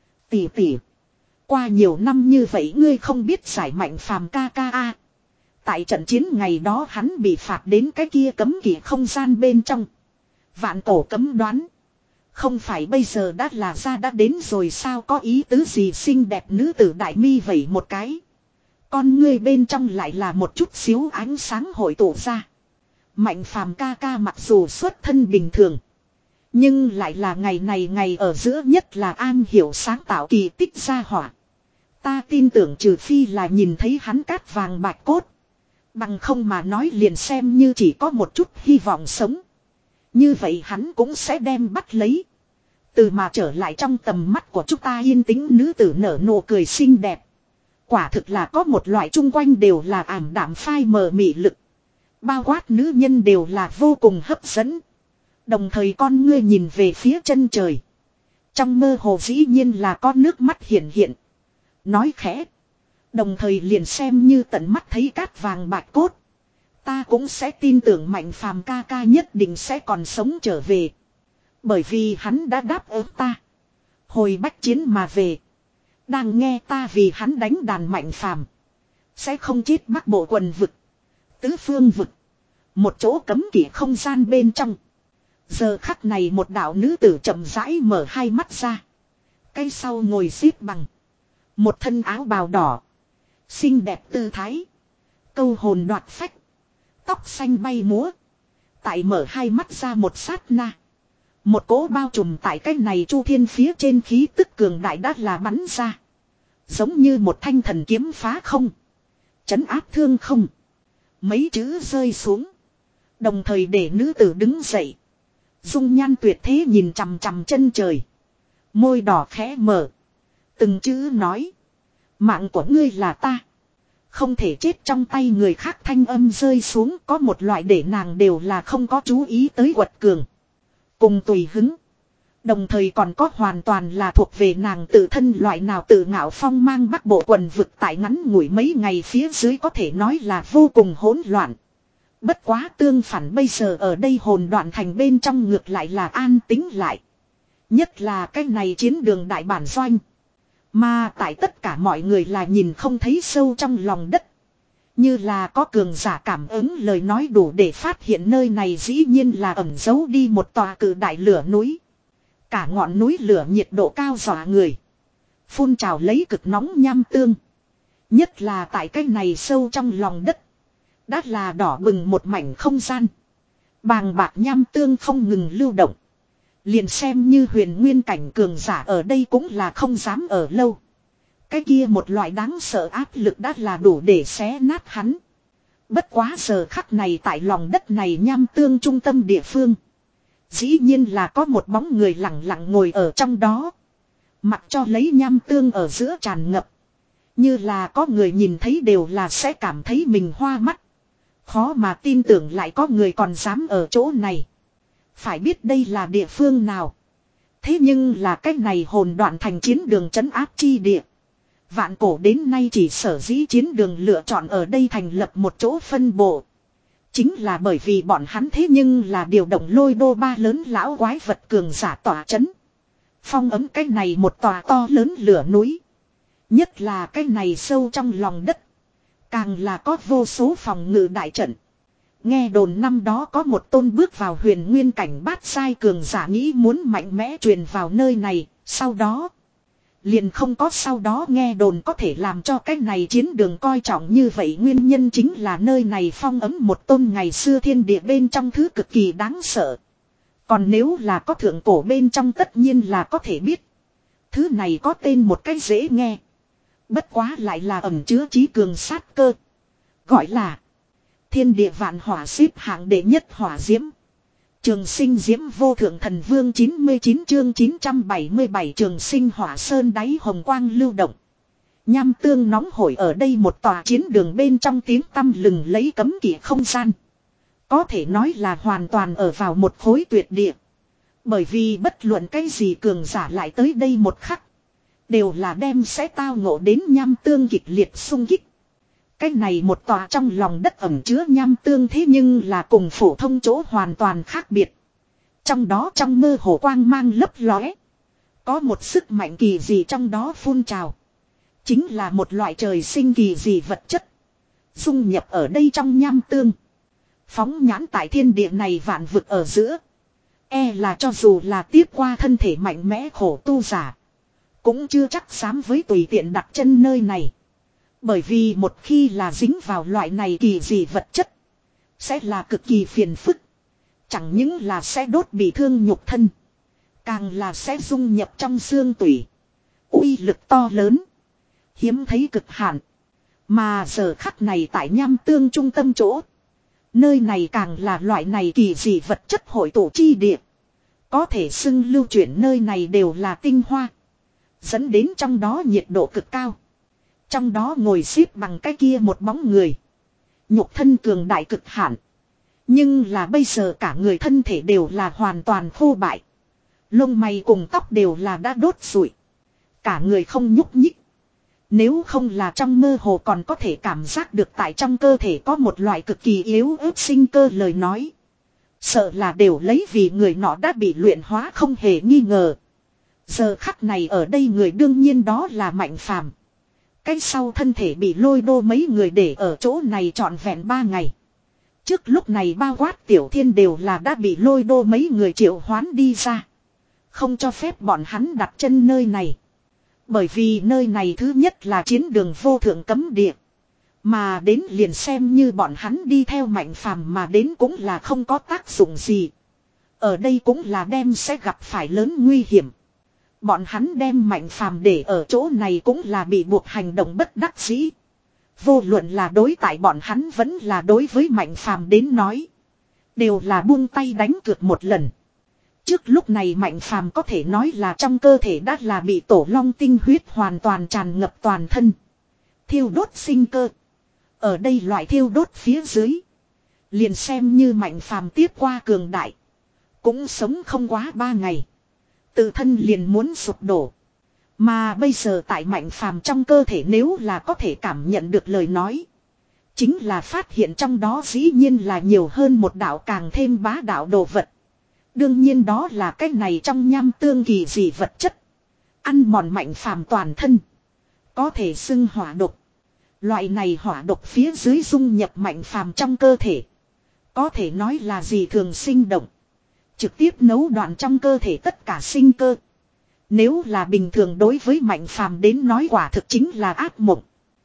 Tỷ tỷ. Qua nhiều năm như vậy ngươi không biết giải mạnh phàm ca ca a. Tại trận chiến ngày đó hắn bị phạt đến cái kia cấm kỵ không gian bên trong. Vạn cổ cấm đoán. Không phải bây giờ đã là ra đã đến rồi sao có ý tứ gì xinh đẹp nữ tử đại mi vẩy một cái. Con ngươi bên trong lại là một chút xíu ánh sáng hội tụ ra. Mạnh phàm ca ca mặc dù xuất thân bình thường. Nhưng lại là ngày này ngày ở giữa nhất là an hiểu sáng tạo kỳ tích gia hỏa. Ta tin tưởng trừ phi là nhìn thấy hắn cát vàng bạch cốt. Bằng không mà nói liền xem như chỉ có một chút hy vọng sống. Như vậy hắn cũng sẽ đem bắt lấy. Từ mà trở lại trong tầm mắt của chúng ta yên tĩnh nữ tử nở nụ cười xinh đẹp. Quả thực là có một loại chung quanh đều là ảm đạm phai mờ mị lực. Bao quát nữ nhân đều là vô cùng hấp dẫn. Đồng thời con ngươi nhìn về phía chân trời. Trong mơ hồ dĩ nhiên là có nước mắt hiện hiện. Nói khẽ. Đồng thời liền xem như tận mắt thấy cát vàng bạch cốt. Ta cũng sẽ tin tưởng mạnh phàm ca ca nhất định sẽ còn sống trở về. Bởi vì hắn đã đáp ứng ta. Hồi bách chiến mà về. Đang nghe ta vì hắn đánh đàn mạnh phàm. Sẽ không chết Bắc Bộ quần vực. Tứ phương vực. Một chỗ cấm kỵ không gian bên trong. Giờ khắc này một đạo nữ tử chậm rãi mở hai mắt ra. Cái sau ngồi xếp bằng. Một thân áo bào đỏ. Xinh đẹp tư thái. Câu hồn đoạt phách. Tóc xanh bay múa. Tại mở hai mắt ra một sát na. Một cỗ bao trùm tại cái này chu thiên phía trên khí tức cường đại đã là bắn ra. Giống như một thanh thần kiếm phá không. Chấn áp thương không. Mấy chữ rơi xuống. Đồng thời để nữ tử đứng dậy. Dung nhan tuyệt thế nhìn chằm chằm chân trời. Môi đỏ khẽ mở. Từng chữ nói. Mạng của ngươi là ta. Không thể chết trong tay người khác thanh âm rơi xuống có một loại để nàng đều là không có chú ý tới quật cường. Cùng tùy hứng. Đồng thời còn có hoàn toàn là thuộc về nàng tự thân loại nào tự ngạo phong mang Bắc Bộ quần vực tại ngắn ngủi mấy ngày phía dưới có thể nói là vô cùng hỗn loạn. Bất quá tương phản bây giờ ở đây hồn đoạn thành bên trong ngược lại là an tĩnh lại. Nhất là cái này chiến đường đại bản doanh. Mà tại tất cả mọi người là nhìn không thấy sâu trong lòng đất. Như là có cường giả cảm ứng lời nói đủ để phát hiện nơi này dĩ nhiên là ẩn giấu đi một tòa cự đại lửa núi. Cả ngọn núi lửa nhiệt độ cao dọa người. Phun trào lấy cực nóng nham tương. Nhất là tại cái này sâu trong lòng đất. Đã là đỏ bừng một mảnh không gian. Bàng bạc nham tương không ngừng lưu động. Liền xem như huyền nguyên cảnh cường giả ở đây cũng là không dám ở lâu. Cái kia một loại đáng sợ áp lực đã là đủ để xé nát hắn. Bất quá giờ khắc này tại lòng đất này nham tương trung tâm địa phương. Dĩ nhiên là có một bóng người lặng lặng ngồi ở trong đó. Mặc cho lấy nham tương ở giữa tràn ngập. Như là có người nhìn thấy đều là sẽ cảm thấy mình hoa mắt. Khó mà tin tưởng lại có người còn dám ở chỗ này. Phải biết đây là địa phương nào. Thế nhưng là cái này hồn đoạn thành chiến đường trấn áp chi địa. Vạn cổ đến nay chỉ sở dĩ chiến đường lựa chọn ở đây thành lập một chỗ phân bộ. Chính là bởi vì bọn hắn thế nhưng là điều động lôi đô ba lớn lão quái vật cường giả tỏa chấn. Phong ấm cái này một tòa to lớn lửa núi. Nhất là cái này sâu trong lòng đất. Càng là có vô số phòng ngự đại trận. Nghe đồn năm đó có một tôn bước vào huyền nguyên cảnh bát sai cường giả nghĩ muốn mạnh mẽ truyền vào nơi này. Sau đó liền không có sau đó nghe đồn có thể làm cho cái này chiến đường coi trọng như vậy. Nguyên nhân chính là nơi này phong ấm một tôn ngày xưa thiên địa bên trong thứ cực kỳ đáng sợ. Còn nếu là có thượng cổ bên trong tất nhiên là có thể biết. Thứ này có tên một cái dễ nghe. Bất quá lại là ẩn chứa trí cường sát cơ. Gọi là thiên địa vạn hỏa xếp hạng đệ nhất hỏa diễm. Trường sinh diễm vô thượng thần vương chín mươi chín chương chín trăm bảy mươi bảy trường sinh hỏa sơn đáy hồng quang lưu động. Nham tương nóng hổi ở đây một tòa chiến đường bên trong tiếng tăm lừng lấy cấm kỵ không gian. Có thể nói là hoàn toàn ở vào một khối tuyệt địa. Bởi vì bất luận cái gì cường giả lại tới đây một khắc. Đều là đem sẽ tao ngộ đến nham tương kịch liệt xung kích. Cái này một tòa trong lòng đất ẩm chứa nham tương thế nhưng là cùng phổ thông chỗ hoàn toàn khác biệt. Trong đó trong mơ hồ quang mang lấp lóe. Có một sức mạnh kỳ dị trong đó phun trào. Chính là một loại trời sinh kỳ dị vật chất. Dung nhập ở đây trong nham tương. Phóng nhãn tại thiên địa này vạn vực ở giữa. E là cho dù là tiếp qua thân thể mạnh mẽ khổ tu giả. Cũng chưa chắc dám với tùy tiện đặt chân nơi này. Bởi vì một khi là dính vào loại này kỳ dị vật chất. Sẽ là cực kỳ phiền phức. Chẳng những là sẽ đốt bị thương nhục thân. Càng là sẽ dung nhập trong xương tủy. Uy lực to lớn. Hiếm thấy cực hạn. Mà giờ khắc này tại nham tương trung tâm chỗ. Nơi này càng là loại này kỳ dị vật chất hội tụ chi địa. Có thể xưng lưu chuyển nơi này đều là tinh hoa. Dẫn đến trong đó nhiệt độ cực cao. Trong đó ngồi xếp bằng cái kia một bóng người. Nhục thân cường đại cực hạn. Nhưng là bây giờ cả người thân thể đều là hoàn toàn khô bại. Lông mày cùng tóc đều là đã đốt rụi. Cả người không nhúc nhích. Nếu không là trong mơ hồ còn có thể cảm giác được tại trong cơ thể có một loại cực kỳ yếu ớt sinh cơ lời nói. Sợ là đều lấy vì người nọ đã bị luyện hóa không hề nghi ngờ. Giờ khắc này ở đây người đương nhiên đó là Mạnh Phàm. Cái sau thân thể bị lôi đô mấy người để ở chỗ này trọn vẹn ba ngày. Trước lúc này bao quát Tiểu Thiên đều là đã bị lôi đô mấy người triệu hoán đi ra. Không cho phép bọn hắn đặt chân nơi này. Bởi vì nơi này thứ nhất là chiến đường vô thượng cấm địa. Mà đến liền xem như bọn hắn đi theo Mạnh Phàm mà đến cũng là không có tác dụng gì. Ở đây cũng là đem sẽ gặp phải lớn nguy hiểm. Bọn hắn đem Mạnh Phàm để ở chỗ này cũng là bị buộc hành động bất đắc dĩ. Vô luận là đối tại bọn hắn vẫn là đối với Mạnh Phàm đến nói. Đều là buông tay đánh cược một lần. Trước lúc này Mạnh Phàm có thể nói là trong cơ thể đã là bị tổ long tinh huyết hoàn toàn tràn ngập toàn thân. Thiêu đốt sinh cơ. Ở đây loại thiêu đốt phía dưới. Liền xem như Mạnh Phàm tiếp qua cường đại. Cũng sống không quá ba ngày. Tự thân liền muốn sụp đổ. Mà bây giờ tại Mạnh Phàm trong cơ thể nếu là có thể cảm nhận được lời nói. Chính là phát hiện trong đó dĩ nhiên là nhiều hơn một đạo càng thêm bá đạo đồ vật. Đương nhiên đó là cái này trong nham tương kỳ dị vật chất. Ăn mòn Mạnh Phàm toàn thân. Có thể xưng hỏa độc. Loại này hỏa độc phía dưới dung nhập Mạnh Phàm trong cơ thể. Có thể nói là gì thường sinh động. Trực tiếp nấu đoạn trong cơ thể tất cả sinh cơ. Nếu là bình thường đối với Mạnh Phàm đến nói quả thực chính là ác mộng.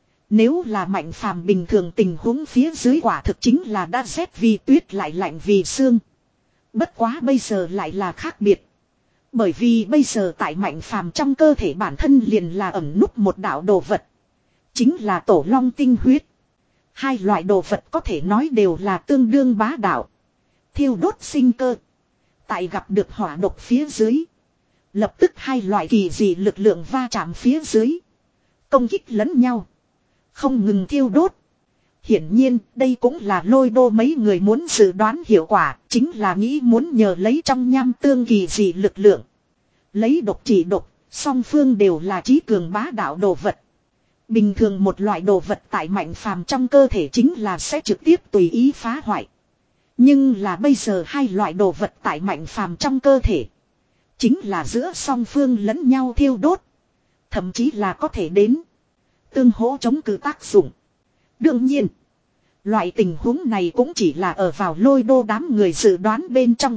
Nếu là Mạnh Phàm bình thường tình huống phía dưới quả thực chính là đã rét vì tuyết lại lạnh vì xương. Bất quá bây giờ lại là khác biệt. Bởi vì bây giờ tại Mạnh Phàm trong cơ thể bản thân liền là ẩn núp một đạo đồ vật. Chính là tổ long tinh huyết. Hai loại đồ vật có thể nói đều là tương đương bá đạo. Thiêu đốt sinh cơ. Tại gặp được hỏa độc phía dưới. Lập tức hai loại kỳ dị lực lượng va chạm phía dưới. Công kích lẫn nhau. Không ngừng thiêu đốt. Hiển nhiên, đây cũng là Lôi Đô mấy người muốn dự đoán hiệu quả, chính là nghĩ muốn nhờ lấy trong nham tương kỳ dị lực lượng. Lấy độc chỉ độc, song phương đều là trí cường bá đạo đồ vật. Bình thường một loại đồ vật tại mạnh phàm trong cơ thể chính là sẽ trực tiếp tùy ý phá hoại. Nhưng là bây giờ hai loại đồ vật tại mạnh phàm trong cơ thể. Chính là giữa song phương lẫn nhau thiêu đốt. Thậm chí là có thể đến tương hỗ chống cự tác dụng. Đương nhiên, loại tình huống này cũng chỉ là ở vào Lôi Đô đám người dự đoán bên trong.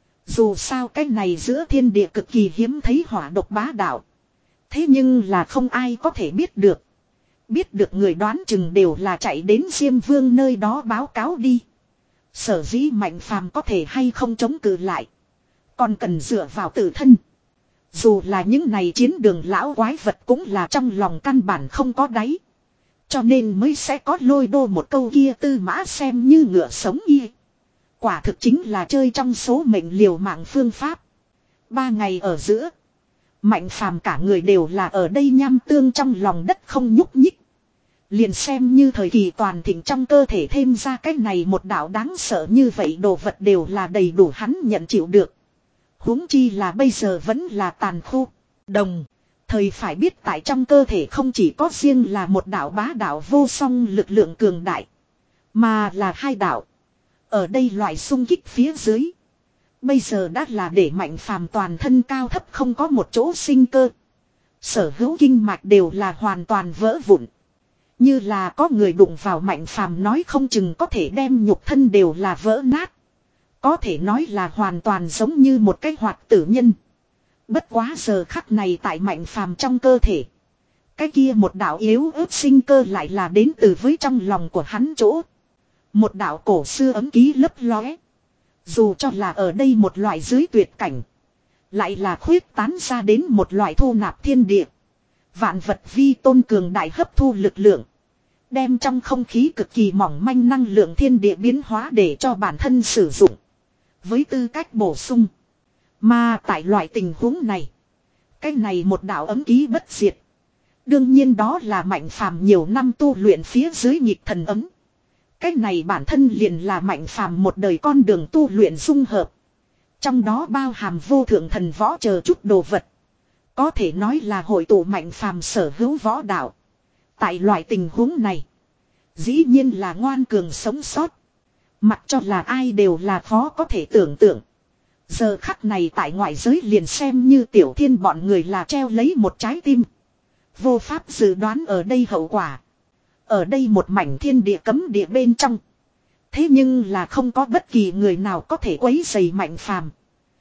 Dù sao cái này giữa thiên địa cực kỳ hiếm thấy hỏa độc bá đạo. Thế nhưng là không ai có thể biết được. Biết được người đoán chừng đều là chạy đến Diêm Vương nơi đó báo cáo đi. Sở dĩ mạnh phàm có thể hay không chống cự lại. Còn cần dựa vào tự thân. Dù là những này chiến đường lão quái vật cũng là trong lòng căn bản không có đáy. Cho nên mới sẽ có Lôi Đô một câu kia tư mã xem như ngựa sống y. Quả thực chính là chơi trong số mệnh liều mạng phương pháp. Ba ngày ở giữa. Mạnh phàm cả người đều là ở đây nham tương trong lòng đất không nhúc nhích. Liền xem như thời kỳ toàn thịnh trong cơ thể thêm ra cái này một đạo đáng sợ như vậy đồ vật đều là đầy đủ hắn nhận chịu được. Huống chi là bây giờ vẫn là tàn khu. Đồng. Thời phải biết tại trong cơ thể không chỉ có riêng là một đạo bá đạo vô song lực lượng cường đại. Mà là hai đạo. Ở đây loại xung kích phía dưới. Bây giờ đã là để mạnh phàm toàn thân cao thấp không có một chỗ sinh cơ. Sở hữu kinh mạch đều là hoàn toàn vỡ vụn. Như là có người đụng vào mạnh phàm nói không chừng có thể đem nhục thân đều là vỡ nát. Có thể nói là hoàn toàn giống như một cái hoạt tử nhân. Bất quá giờ khắc này tại mạnh phàm trong cơ thể. Cái kia một đạo yếu ớt sinh cơ lại là đến từ với trong lòng của hắn chỗ. Một đạo cổ xưa ấm ký lấp lóe. Dù cho là ở đây một loại dưới tuyệt cảnh. Lại là khuyết tán ra đến một loại thu nạp thiên địa. Vạn vật vi tôn cường đại hấp thu lực lượng. Đem trong không khí cực kỳ mỏng manh năng lượng thiên địa biến hóa để cho bản thân sử dụng. Với tư cách bổ sung. Mà tại loại tình huống này. Cái này một đạo ấm ký bất diệt. Đương nhiên đó là mạnh phàm nhiều năm tu luyện phía dưới nhịp thần ấm. Cái này bản thân liền là mạnh phàm một đời con đường tu luyện dung hợp. Trong đó bao hàm vô thượng thần võ chờ chút đồ vật. Có thể nói là hội tụ mạnh phàm sở hữu võ đạo. Tại loại tình huống này. Dĩ nhiên là ngoan cường sống sót. Mặc cho là ai đều là khó có thể tưởng tượng. Giờ khắc này tại ngoại giới liền xem như tiểu thiên bọn người là treo lấy một trái tim. Vô pháp dự đoán ở đây hậu quả. Ở đây một mảnh thiên địa cấm địa bên trong. Thế nhưng là không có bất kỳ người nào có thể quấy rầy mạnh phàm.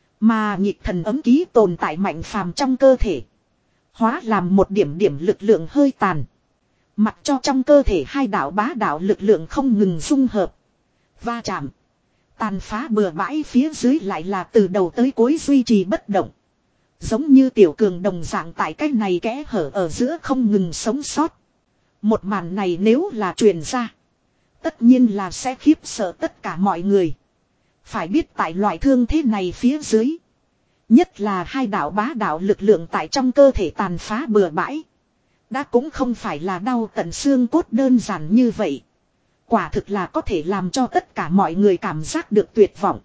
Mà nhịp thần ấm ký tồn tại mạnh phàm trong cơ thể. Hóa làm một điểm điểm lực lượng hơi tàn. Mặc cho trong cơ thể hai đạo bá đạo lực lượng không ngừng dung hợp. Va chạm. Tàn phá bừa bãi phía dưới lại là từ đầu tới cuối duy trì bất động. Giống như tiểu cường đồng dạng tại cách này kẽ hở ở giữa không ngừng sống sót. Một màn này nếu là truyền ra. Tất nhiên là sẽ khiếp sợ tất cả mọi người. Phải biết tại loại thương thế này phía dưới. Nhất là hai đạo bá đạo lực lượng tại trong cơ thể tàn phá bừa bãi. Đã cũng không phải là đau tận xương cốt đơn giản như vậy. Quả thực là có thể làm cho tất cả mọi người cảm giác được tuyệt vọng.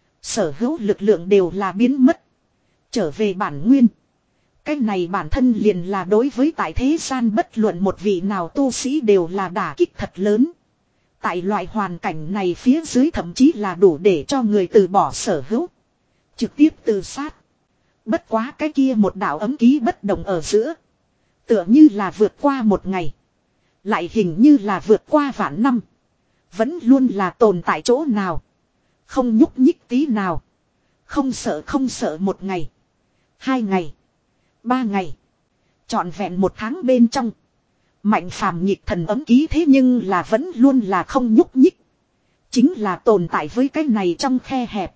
Sở hữu lực lượng đều là biến mất. Trở về bản nguyên. Cái này bản thân liền là đối với tại thế gian bất luận một vị nào tu sĩ đều là đả kích thật lớn. Tại loại hoàn cảnh này phía dưới thậm chí là đủ để cho người từ bỏ sở hữu. Trực tiếp tự sát. Bất quá cái kia một đạo ấm ký bất động ở giữa. Tựa như là vượt qua một ngày. Lại hình như là vượt qua vạn năm. Vẫn luôn là tồn tại chỗ nào. Không nhúc nhích tí nào. Không sợ không sợ một ngày. Hai ngày. Ba ngày. Trọn vẹn một tháng bên trong. Mạnh phàm nhịp thần ấm ký thế nhưng là vẫn luôn là không nhúc nhích. Chính là tồn tại với cái này trong khe hẹp.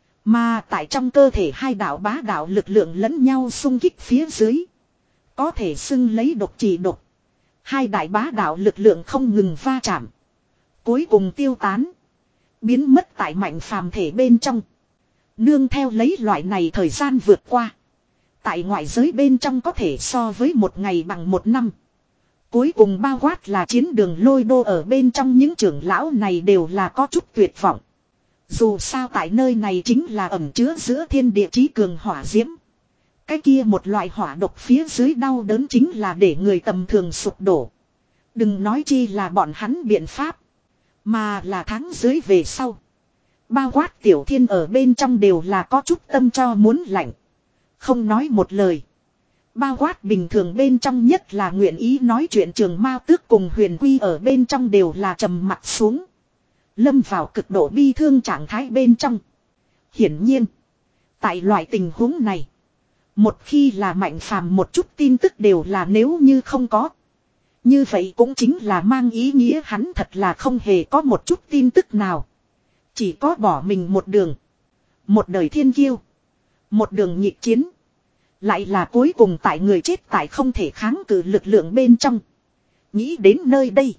Mà tại trong cơ thể hai đạo bá đạo lực lượng lẫn nhau xung kích phía dưới. Có thể xưng lấy độc chỉ độc. Hai đại bá đạo lực lượng không ngừng va chạm. Cuối cùng tiêu tán. Biến mất tại mạnh phàm thể bên trong. Nương theo lấy loại này thời gian vượt qua. Tại ngoại giới bên trong có thể so với một ngày bằng một năm. Cuối cùng bao quát là chiến đường lôi đô ở bên trong những trưởng lão này đều là có chút tuyệt vọng. Dù sao tại nơi này chính là ẩn chứa giữa thiên địa chí cường hỏa diễm. Cái kia một loại hỏa độc phía dưới đau đớn chính là để người tầm thường sụp đổ. Đừng nói chi là bọn hắn biện pháp. Mà là tháng dưới về sau. Bao quát tiểu thiên ở bên trong đều là có chút tâm cho muốn lạnh. Không nói một lời. Bao quát bình thường bên trong nhất là nguyện ý nói chuyện Trường Mao Tước cùng Huyền Quy ở bên trong đều là trầm mặt xuống. Lâm vào cực độ bi thương trạng thái bên trong. Hiển nhiên. Tại loại tình huống này. Một khi là Mạnh Phàm một chút tin tức đều là nếu như không có. Như vậy cũng chính là mang ý nghĩa hắn thật là không hề có một chút tin tức nào. Chỉ có bỏ mình một đường. Một đời thiên kiêu. Một đường nhịp chiến. Lại là cuối cùng tại người chết tại không thể kháng cự lực lượng bên trong. Nghĩ đến nơi đây.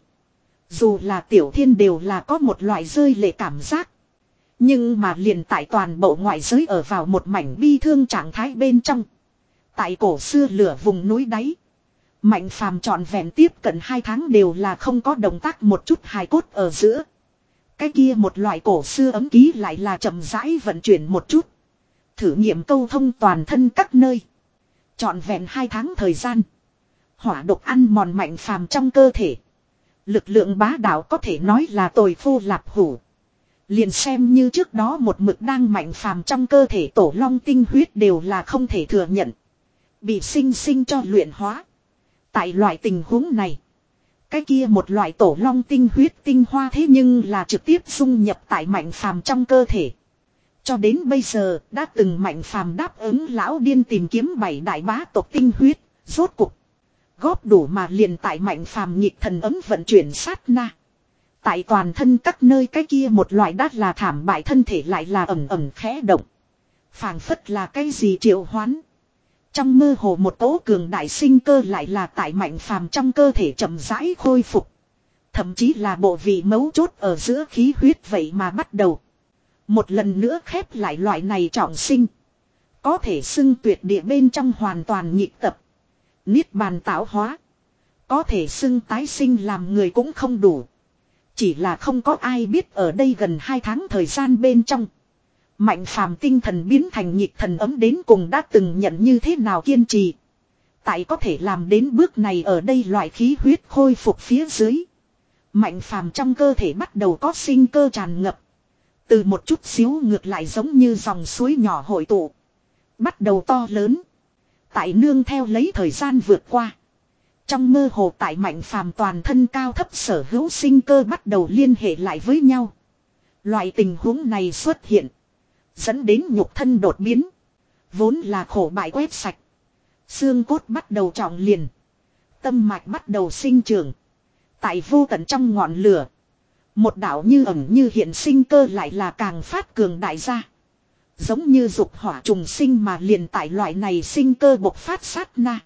Dù là tiểu thiên đều là có một loại rơi lệ cảm giác. Nhưng mà liền tại toàn bộ ngoại giới ở vào một mảnh bi thương trạng thái bên trong. Tại cổ xưa lửa vùng núi đáy. Mạnh Phàm trọn vẹn tiếp cận hai tháng đều là không có động tác một chút hài cốt ở giữa. Cái kia một loại cổ xưa ấm ký lại là chậm rãi vận chuyển một chút. Thử nghiệm câu thông toàn thân các nơi. Trọn vẹn hai tháng thời gian. Hỏa độc ăn mòn Mạnh Phàm trong cơ thể. Lực lượng bá đạo có thể nói là tồi phu lạp hủ. Liền xem như trước đó một mực đang Mạnh Phàm trong cơ thể tổ long tinh huyết đều là không thể thừa nhận. Bị sinh sinh cho luyện hóa. Tại loại tình huống này. Cái kia một loại tổ long tinh huyết tinh hoa thế nhưng là trực tiếp dung nhập tại Mạnh Phàm trong cơ thể. Cho đến bây giờ đã từng Mạnh Phàm đáp ứng lão điên tìm kiếm bảy đại bá tộc tinh huyết. Rốt cục. Góp đủ mà liền tại Mạnh Phàm nhịp thần ấm vận chuyển sát na. Tại toàn thân các nơi cái kia một loại đắt là thảm bại thân thể lại là ẩm ẩm khẽ động. Phảng phất là cái gì triệu hoán. Trong mơ hồ một cỗ cường đại sinh cơ lại là tại Mạnh Phàm trong cơ thể chậm rãi khôi phục. Thậm chí là bộ vị mấu chốt ở giữa khí huyết vậy mà bắt đầu. Một lần nữa khép lại loại này trọng sinh. Có thể xưng tuyệt địa bên trong hoàn toàn nhịp tập. Niết bàn tạo hóa. Có thể xưng tái sinh làm người cũng không đủ. Chỉ là không có ai biết ở đây gần hai tháng thời gian bên trong. Mạnh Phàm tinh thần biến thành nhịp thần ấm đến cùng đã từng nhận như thế nào kiên trì. Tại có thể làm đến bước này ở đây loại khí huyết khôi phục phía dưới. Mạnh Phàm trong cơ thể bắt đầu có sinh cơ tràn ngập. Từ một chút xíu ngược lại giống như dòng suối nhỏ hội tụ. Bắt đầu to lớn. Tại nương theo lấy thời gian vượt qua. Trong mơ hồ tại Mạnh Phàm toàn thân cao thấp sở hữu sinh cơ bắt đầu liên hệ lại với nhau. Loại tình huống này xuất hiện. Dẫn đến nhục thân đột biến. Vốn là khổ bại quét sạch. Xương cốt bắt đầu trọng liền. Tâm mạch bắt đầu sinh trưởng. Tại vô tận trong ngọn lửa. Một đạo như ẩn như hiện sinh cơ lại là càng phát cường đại ra. Giống như dục hỏa trùng sinh mà liền tại loại này sinh cơ bộc phát sát na.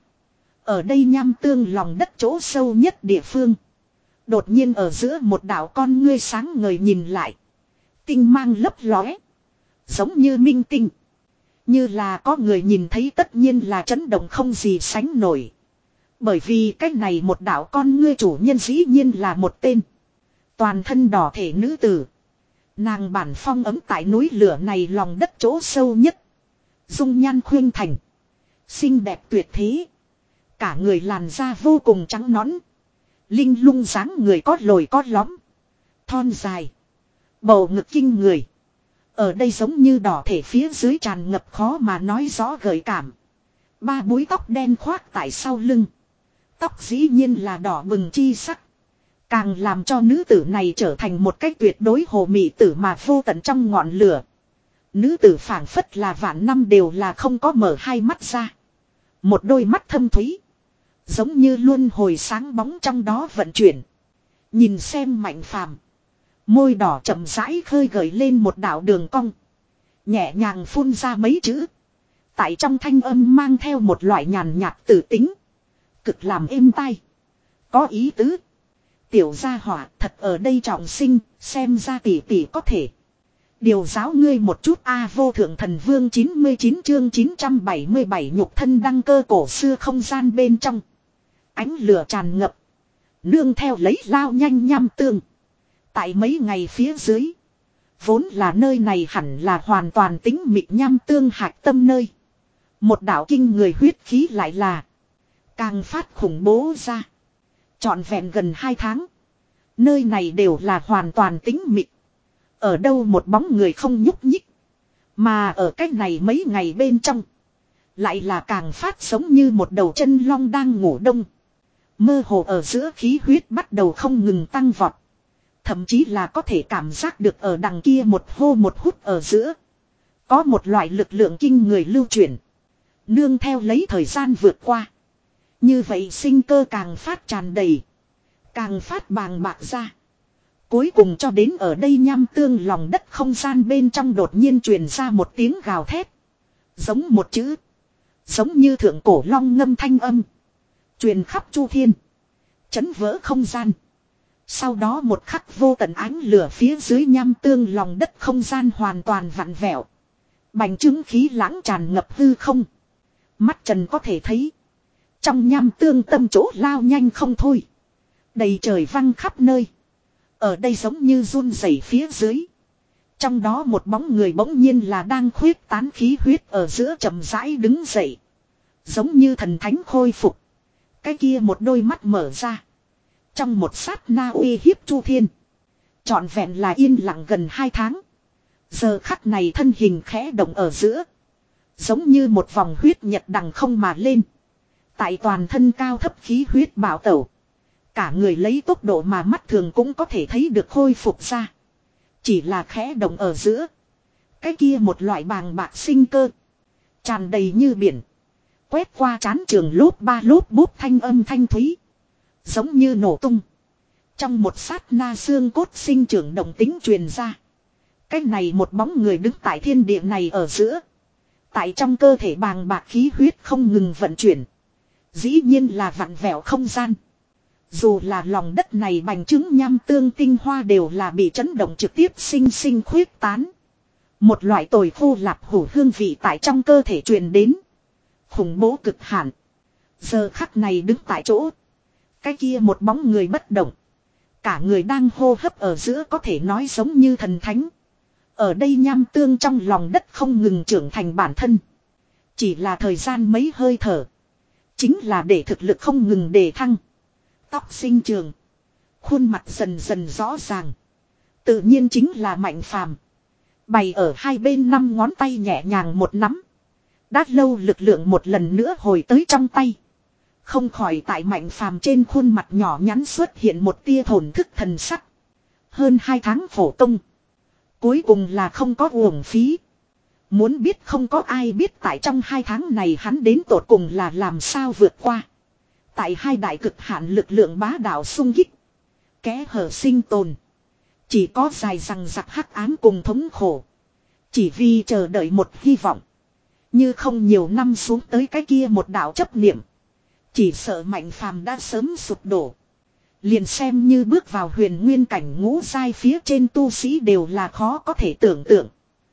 Ở đây nham tương lòng đất chỗ sâu nhất địa phương. Đột nhiên ở giữa một đạo con ngươi sáng ngời nhìn lại. Tinh mang lấp lóe. Giống như minh tinh. Như là có người nhìn thấy tất nhiên là chấn động không gì sánh nổi. Bởi vì cái này một đạo con ngươi chủ nhân dĩ nhiên là một tên. Toàn thân đỏ thể nữ tử. Nàng bản phong ấm tại núi lửa này lòng đất chỗ sâu nhất. Dung nhan khuyên thành. Xinh đẹp tuyệt thế. Cả người làn da vô cùng trắng nõn. Linh lung dáng người có lồi có lõm. Thon dài. Bầu ngực kinh người. Ở đây giống như đỏ thể phía dưới tràn ngập khó mà nói rõ gợi cảm. Ba búi tóc đen khoác tại sau lưng. Tóc dĩ nhiên là đỏ bừng chi sắc. Càng làm cho nữ tử này trở thành một cách tuyệt đối hồ mị tử mà vô tận trong ngọn lửa. Nữ tử phảng phất là vạn năm đều là không có mở hai mắt ra. Một đôi mắt thâm thúy. Giống như luôn hồi sáng bóng trong đó vận chuyển. Nhìn xem Mạnh Phàm. Môi đỏ chậm rãi khơi gợi lên một đạo đường cong. Nhẹ nhàng phun ra mấy chữ. Tại trong thanh âm mang theo một loại nhàn nhạt tử tính. Cực làm êm tai. Có ý tứ. Tiểu gia hỏa thật ở đây trọng sinh. Xem ra tỷ tỷ có thể. Điều giáo ngươi một chút a vô thượng thần vương chín mươi chín chương chín trăm bảy mươi bảy nhục thân đăng cơ cổ xưa không gian bên trong. Ánh lửa tràn ngập. Nương theo lấy lao nhanh nham tương. Tại mấy ngày phía dưới. Vốn là nơi này hẳn là hoàn toàn tĩnh mịch nham tương hạch tâm nơi. Một đạo kinh người huyết khí lại là. Càng phát khủng bố ra. Trọn vẹn gần hai tháng. Nơi này đều là hoàn toàn tĩnh mịch. Ở đâu một bóng người không nhúc nhích. Mà ở cách này mấy ngày bên trong. Lại là càng phát giống như một đầu chân long đang ngủ đông. Mơ hồ ở giữa khí huyết bắt đầu không ngừng tăng vọt. Thậm chí là có thể cảm giác được ở đằng kia một hô một hút ở giữa. Có một loại lực lượng kinh người lưu chuyển. Nương theo lấy thời gian vượt qua. Như vậy sinh cơ càng phát tràn đầy. Càng phát bàng bạc ra. Cuối cùng cho đến ở đây nham tương lòng đất không gian bên trong đột nhiên truyền ra một tiếng gào thét. Giống một chữ. Giống như thượng cổ long ngâm thanh âm. Truyền khắp chu thiên. Chấn vỡ không gian. Sau đó một khắc vô tận ánh lửa phía dưới nham tương lòng đất không gian hoàn toàn vặn vẹo. Bành trướng khí lãng tràn ngập hư không. Mắt trần có thể thấy. Trong nham tương tâm chỗ lao nhanh không thôi. Đầy trời văng khắp nơi. Ở đây giống như run rẩy phía dưới. Trong đó một bóng người bỗng nhiên là đang khuyết tán khí huyết ở giữa chậm rãi đứng dậy. Giống như thần thánh khôi phục. Cái kia một đôi mắt mở ra. Trong một sát na uy hiếp chu thiên. Trọn vẹn là yên lặng gần hai tháng. Giờ khắc này thân hình khẽ động ở giữa. Giống như một vòng huyết nhật đằng không mà lên. Tại toàn thân cao thấp khí huyết bạo tẩu. Cả người lấy tốc độ mà mắt thường cũng có thể thấy được khôi phục ra. Chỉ là khẽ động ở giữa. Cái kia một loại bàng bạc sinh cơ. Tràn đầy như biển. Quét qua trán trường lốp ba lốp bút thanh âm thanh thúy. Giống như nổ tung. Trong một sát na xương cốt sinh trưởng động tính truyền ra. Cái này một bóng người đứng tại thiên địa này ở giữa. Tại trong cơ thể bàng bạc khí huyết không ngừng vận chuyển. Dĩ nhiên là vặn vẹo không gian. Dù là lòng đất này bành trướng nham tương tinh hoa đều là bị chấn động trực tiếp sinh sinh khuyết tán. Một loại tồi khô lạp hủ hương vị tại trong cơ thể truyền đến. Khủng bố cực hạn. Giờ khắc này đứng tại chỗ. Cái kia một bóng người bất động. Cả người đang hô hấp ở giữa có thể nói giống như thần thánh. Ở đây nham tương trong lòng đất không ngừng trưởng thành bản thân. Chỉ là thời gian mấy hơi thở. Chính là để thực lực không ngừng đề thăng. Tóc sinh trường. Khuôn mặt dần dần rõ ràng. Tự nhiên chính là Mạnh Phàm. Bày ở hai bên năm ngón tay nhẹ nhàng một nắm. Đã lâu lực lượng một lần nữa hồi tới trong tay. Không khỏi tại Mạnh Phàm trên khuôn mặt nhỏ nhắn xuất hiện một tia thổn thức thần sắc. Hơn hai tháng phổ công. Cuối cùng là không có uổng phí. Muốn biết không có ai biết tại trong hai tháng này hắn đến tột cùng là làm sao vượt qua. Tại hai đại cực hạn lực lượng bá đạo xung kích. Kẽ hở sinh tồn. Chỉ có dài rằng giặc hắc ám cùng thống khổ. Chỉ vì chờ đợi một hy vọng. Như không nhiều năm xuống tới cái kia một đạo chấp niệm. Chỉ sợ Mạnh Phàm đã sớm sụp đổ. Liền xem như bước vào huyền nguyên cảnh ngũ giai phía trên tu sĩ đều là khó có thể tưởng tượng.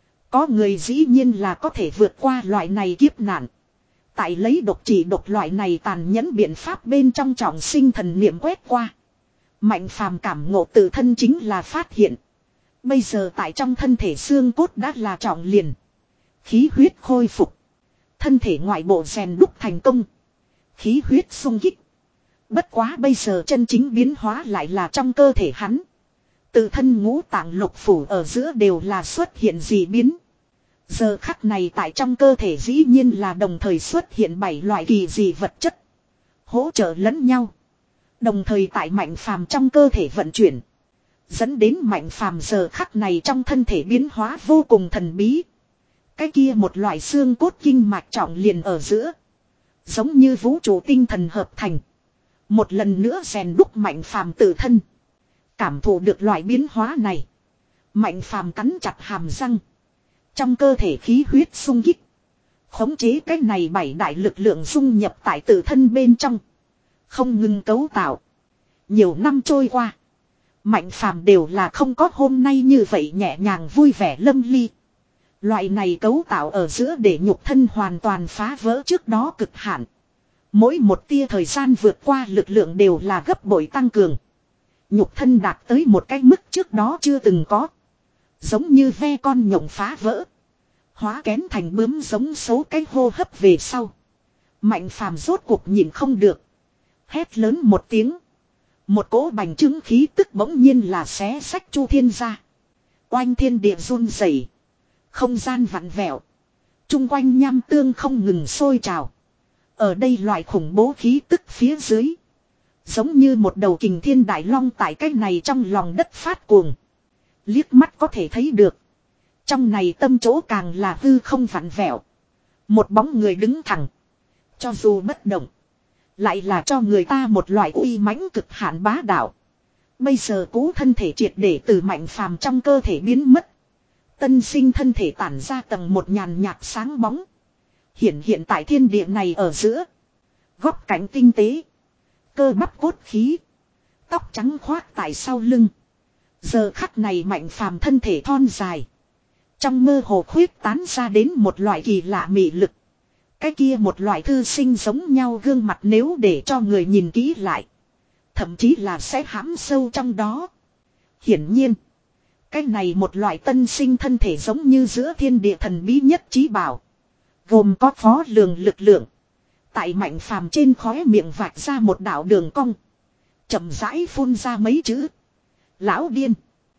Có người dĩ nhiên là có thể vượt qua loại này kiếp nạn. Tại lấy độc chỉ độc loại này tàn nhẫn biện pháp bên trong trọng sinh thần niệm quét qua. Mạnh Phàm cảm ngộ tự thân chính là phát hiện. Bây giờ tại trong thân thể xương cốt đã là trọng liền. Khí huyết khôi phục. Thân thể ngoại bộ rèn đúc thành công. Khí huyết sung kích. Bất quá bây giờ chân chính biến hóa lại là trong cơ thể hắn. Tự thân ngũ tạng lục phủ ở giữa đều là xuất hiện dị biến. Giờ khắc này tại trong cơ thể dĩ nhiên là đồng thời xuất hiện bảy loại kỳ dị vật chất. Hỗ trợ lẫn nhau. Đồng thời tại Mạnh Phàm trong cơ thể vận chuyển. Dẫn đến Mạnh Phàm giờ khắc này trong thân thể biến hóa vô cùng thần bí. Cái kia một loại xương cốt kinh mạch trọng liền ở giữa. Giống như vũ trụ tinh thần hợp thành. Một lần nữa rèn đúc Mạnh Phàm tự thân. Cảm thụ được loại biến hóa này. Mạnh Phàm cắn chặt hàm răng. Trong cơ thể khí huyết sung kích. Khống chế cái này bảy đại lực lượng dung nhập tại tự thân bên trong. Không ngừng cấu tạo. Nhiều năm trôi qua. Mạnh Phàm đều là không có hôm nay như vậy nhẹ nhàng vui vẻ lâm ly. Loại này cấu tạo ở giữa để nhục thân hoàn toàn phá vỡ trước đó cực hạn. Mỗi một tia thời gian vượt qua lực lượng đều là gấp bội tăng cường. Nhục thân đạt tới một cái mức trước đó chưa từng có. Giống như ve con nhộng phá vỡ. Hóa kén thành bướm giống số cái hô hấp về sau. Mạnh phàm rốt cuộc nhìn không được. Hét lớn một tiếng. Một cỗ bành trướng khí tức bỗng nhiên là xé sách chu thiên ra. Oanh thiên địa run rẩy, không gian vặn vẹo. Trung quanh nham tương không ngừng sôi trào. Ở đây loại khủng bố khí tức phía dưới. Giống như một đầu kình thiên đại long tại cái này trong lòng đất phát cuồng. Liếc mắt có thể thấy được. Trong này tâm chỗ càng là hư không vặn vẹo. Một bóng người đứng thẳng. Cho dù bất động. Lại là cho người ta một loại uy mãnh cực hạn bá đạo. Bây giờ cú thân thể triệt để từ mạnh phàm trong cơ thể biến mất. Tân sinh thân thể tản ra tầng một nhàn nhạt sáng bóng. Hiện hiện tại thiên địa này ở giữa. Góc cạnh tinh tế. Cơ bắp cốt khí. Tóc trắng khoác tại sau lưng. Giờ khắc này mạnh phàm thân thể thon dài. Trong mơ hồ khuyết tán ra đến một loại kỳ lạ mị lực. Cái kia một loại thư sinh giống nhau gương mặt nếu để cho người nhìn kỹ lại. Thậm chí là sẽ hãm sâu trong đó. Hiển nhiên. Cái này một loại tân sinh thân thể giống như giữa thiên địa thần bí nhất trí bảo. Gồm có phó lường lực lượng. Tại mạnh phàm trên khóe miệng vạch ra một đạo đường cong. Chậm rãi phun ra mấy chữ. Lão điên.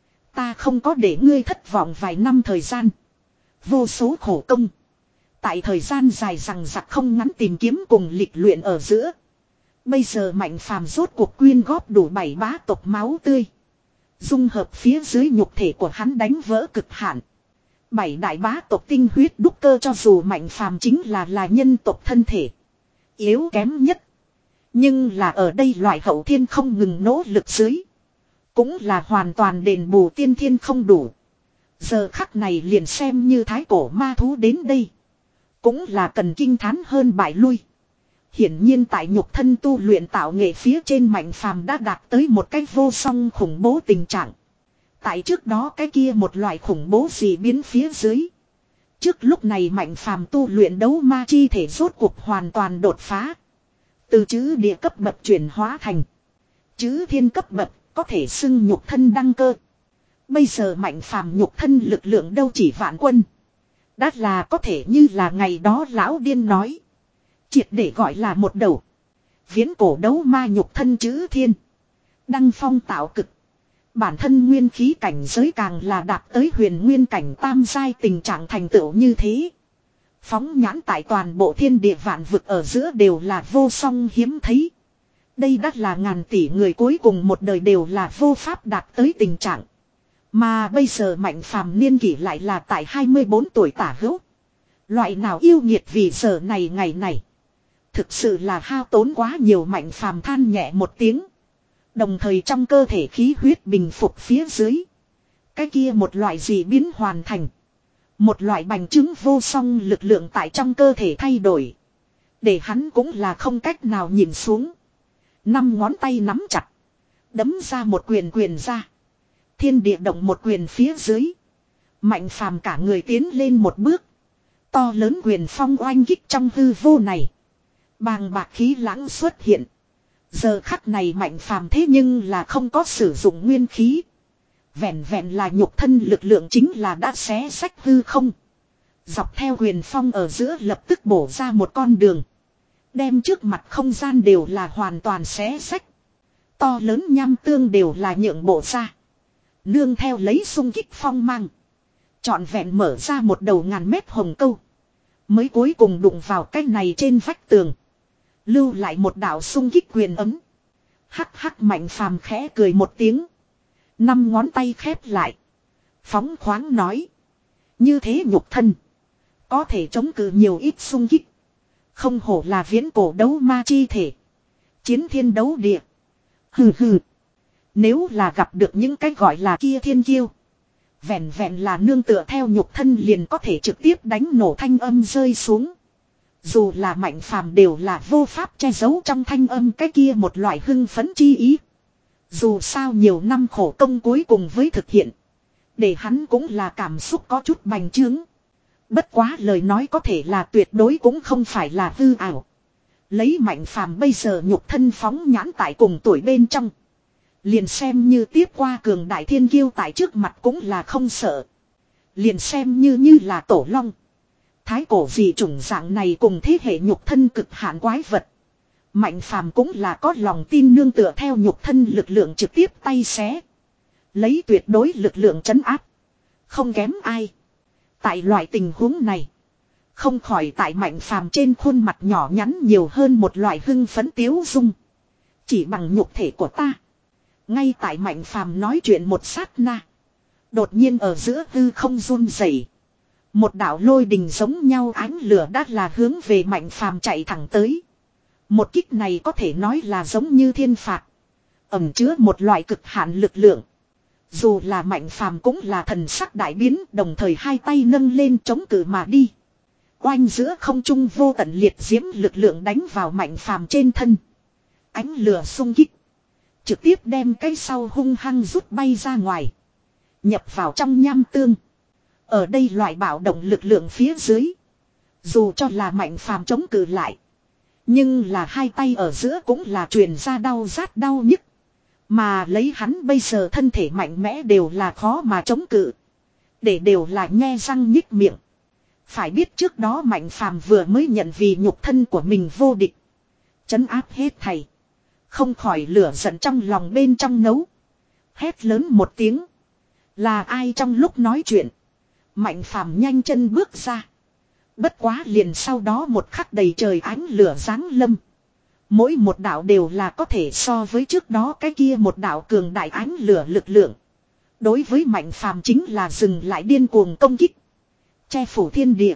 Ta không có để ngươi thất vọng vài năm thời gian. Vô số khổ công. Tại thời gian dài rằng giặc không ngắn tìm kiếm cùng lịch luyện ở giữa. Bây giờ mạnh phàm rốt cuộc quyên góp đủ bảy bá tộc máu tươi. Dung hợp phía dưới nhục thể của hắn đánh vỡ cực hạn. Bảy đại bá tộc tinh huyết đúc cơ cho dù mạnh phàm chính là là nhân tộc thân thể. Yếu kém nhất. Nhưng là ở đây loại hậu thiên không ngừng nỗ lực dưới. Cũng là hoàn toàn đền bù tiên thiên không đủ. Giờ khắc này liền xem như thái cổ ma thú đến đây. Cũng là cần kinh thán hơn bại lui. Hiển nhiên tại nhục thân tu luyện tạo nghệ phía trên mạnh phàm đã đạt tới một cái vô song khủng bố tình trạng. Tại trước đó cái kia một loại khủng bố gì biến phía dưới. Trước lúc này mạnh phàm tu luyện đấu ma chi thể rốt cuộc hoàn toàn đột phá. Từ chữ địa cấp bậc chuyển hóa thành chữ thiên cấp bậc có thể xưng nhục thân đăng cơ. Bây giờ mạnh phàm nhục thân lực lượng đâu chỉ vạn quân. Đã là có thể như là ngày đó lão điên nói. Triệt để gọi là một đầu. Viễn cổ đấu ma nhục thân chữ thiên. Đăng phong tạo cực. Bản thân nguyên khí cảnh giới càng là đạt tới huyền nguyên cảnh tam giai tình trạng thành tựu như thế. Phóng nhãn tại toàn bộ thiên địa vạn vực ở giữa đều là vô song hiếm thấy. Đây đắt là ngàn tỷ người cuối cùng một đời đều là vô pháp đạt tới tình trạng. Mà bây giờ mạnh phàm niên kỷ lại là tại hai mươi bốn tuổi tả hữu. Loại nào yêu nghiệt vì giờ này ngày này. Thực sự là hao tốn quá nhiều mạnh phàm than nhẹ một tiếng. Đồng thời trong cơ thể khí huyết bình phục phía dưới. Cái kia một loại gì biến hoàn thành. Một loại bành trướng vô song lực lượng tại trong cơ thể thay đổi. Để hắn cũng là không cách nào nhìn xuống. Năm ngón tay nắm chặt. Đấm ra một quyền quyền ra. Thiên địa động một quyền phía dưới. Mạnh phàm cả người tiến lên một bước. To lớn quyền phong oanh kích trong hư vô này. Bàng bạc khí lãng xuất hiện. Giờ khắc này mạnh phàm thế nhưng là không có sử dụng nguyên khí. Vẹn vẹn là nhục thân lực lượng chính là đã xé sách hư không. Dọc theo huyền phong ở giữa lập tức bổ ra một con đường. Đem trước mặt không gian đều là hoàn toàn xé sách. To lớn nham tương đều là nhượng bộ ra. Nương theo lấy xung kích phong mang. Trọn vẹn mở ra một đầu ngàn mét hồng câu. Mới cuối cùng đụng vào cái này trên vách tường. Lưu lại một đạo xung kích quyền ấm. Hắc hắc mạnh phàm khẽ cười một tiếng. Năm ngón tay khép lại. Phóng khoáng nói. Như thế nhục thân. Có thể chống cự nhiều ít xung kích. Không hổ là viễn cổ đấu ma chi thể. Chiến thiên đấu địa. Hừ hừ. Nếu là gặp được những cái gọi là kia thiên kiêu. Vẹn vẹn là nương tựa theo nhục thân liền có thể trực tiếp đánh nổ thanh âm rơi xuống. Dù là mạnh phàm đều là vô pháp che giấu trong thanh âm cái kia một loại hưng phấn chi ý. Dù sao nhiều năm khổ công cuối cùng với thực hiện. Để hắn cũng là cảm xúc có chút bành trướng. Bất quá lời nói có thể là tuyệt đối cũng không phải là hư ảo. Lấy Mạnh Phàm bây giờ nhục thân phóng nhãn tại cùng tuổi bên trong. Liền xem như tiếp qua cường đại thiên kiêu tại trước mặt cũng là không sợ. Liền xem như như là tổ long. Thái cổ dị chủng dạng này cùng thế hệ nhục thân cực hạn quái vật. Mạnh Phàm cũng là có lòng tin nương tựa theo nhục thân lực lượng trực tiếp tay xé. Lấy tuyệt đối lực lượng trấn áp. Không kém ai. Tại loại tình huống này. Không khỏi tại Mạnh Phàm trên khuôn mặt nhỏ nhắn nhiều hơn một loại hưng phấn tiếu dung. Chỉ bằng nhục thể của ta. Ngay tại Mạnh Phàm nói chuyện một sát na. Đột nhiên ở giữa hư không run rẩy. Một đạo lôi đình giống nhau ánh lửa đã là hướng về Mạnh Phàm chạy thẳng tới. Một kích này có thể nói là giống như thiên phạt. Ẩn chứa một loại cực hạn lực lượng. Dù là Mạnh Phàm cũng là thần sắc đại biến, đồng thời hai tay nâng lên chống cự mà đi. Oanh giữa không trung vô tận liệt diễm lực lượng đánh vào Mạnh Phàm trên thân. Ánh lửa xung kích. Trực tiếp đem cây sau hung hăng rút bay ra ngoài. Nhập vào trong nham tương. Ở đây loại bạo động lực lượng phía dưới. Dù cho là Mạnh Phàm chống cự lại. Nhưng là hai tay ở giữa cũng là truyền ra đau rát đau nhức. Mà lấy hắn bây giờ thân thể mạnh mẽ đều là khó mà chống cự. Để đều là nhe răng nhích miệng. Phải biết trước đó Mạnh Phàm vừa mới nhận vì nhục thân của mình vô địch. Trấn áp hết thầy. Không khỏi lửa giận trong lòng bên trong nấu. Hét lớn một tiếng. Là ai trong lúc nói chuyện. Mạnh Phàm nhanh chân bước ra. Bất quá liền sau đó một khắc đầy trời ánh lửa giáng lâm. Mỗi một đạo đều là có thể so với trước đó cái kia một đạo cường đại ánh lửa lực lượng. Đối với Mạnh Phàm chính là dừng lại điên cuồng công kích. Che phủ thiên địa.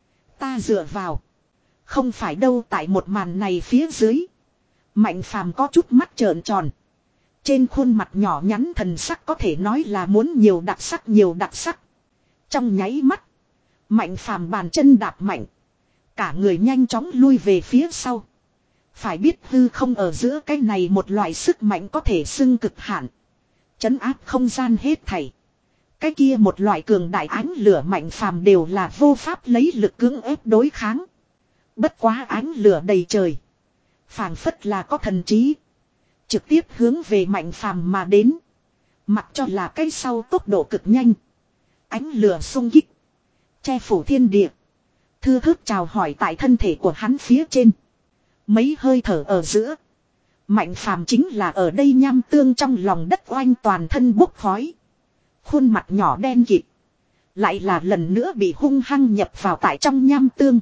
Ta dựa vào. Không phải đâu tại một màn này phía dưới. Mạnh Phàm có chút mắt trợn tròn. Trên khuôn mặt nhỏ nhắn thần sắc có thể nói là muốn nhiều đặc sắc nhiều đặc sắc. Trong nháy mắt. Mạnh Phàm bàn chân đạp mạnh. Cả người nhanh chóng lui về phía sau. Phải biết hư không ở giữa cái này một loại sức mạnh có thể xưng cực hạn. Trấn áp không gian hết thảy. Cái kia một loại cường đại ánh lửa Mạnh Phàm đều là vô pháp lấy lực cưỡng ép đối kháng. Bất quá ánh lửa đầy trời. Phảng phất là có thần trí. Trực tiếp hướng về Mạnh Phàm mà đến. Mặc cho là cái sau tốc độ cực nhanh. Ánh lửa xung kích. Che phủ thiên địa. Thư thức chào hỏi tại thân thể của hắn phía trên. Mấy hơi thở ở giữa. Mạnh Phàm chính là ở đây nham tương trong lòng đất oanh toàn thân bốc khói. Khuôn mặt nhỏ đen kịt. Lại là lần nữa bị hung hăng nhập vào tại trong nham tương.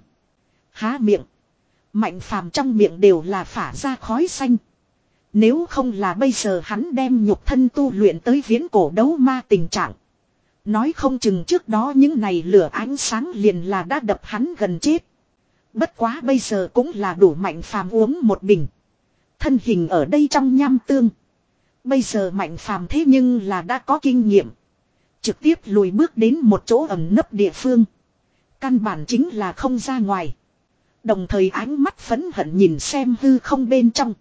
Há miệng. Mạnh Phàm trong miệng đều là phả ra khói xanh. Nếu không là bây giờ hắn đem nhục thân tu luyện tới viễn cổ đấu ma tình trạng. Nói không chừng trước đó những này lửa ánh sáng liền là đã đập hắn gần chết. Bất quá bây giờ cũng là đủ Mạnh Phàm uống một bình. Thân hình ở đây trong nham tương. Bây giờ Mạnh Phàm thế nhưng là đã có kinh nghiệm. Trực tiếp lùi bước đến một chỗ ẩn nấp địa phương. Căn bản chính là không ra ngoài. Đồng thời ánh mắt phẫn hận nhìn xem hư không bên trong.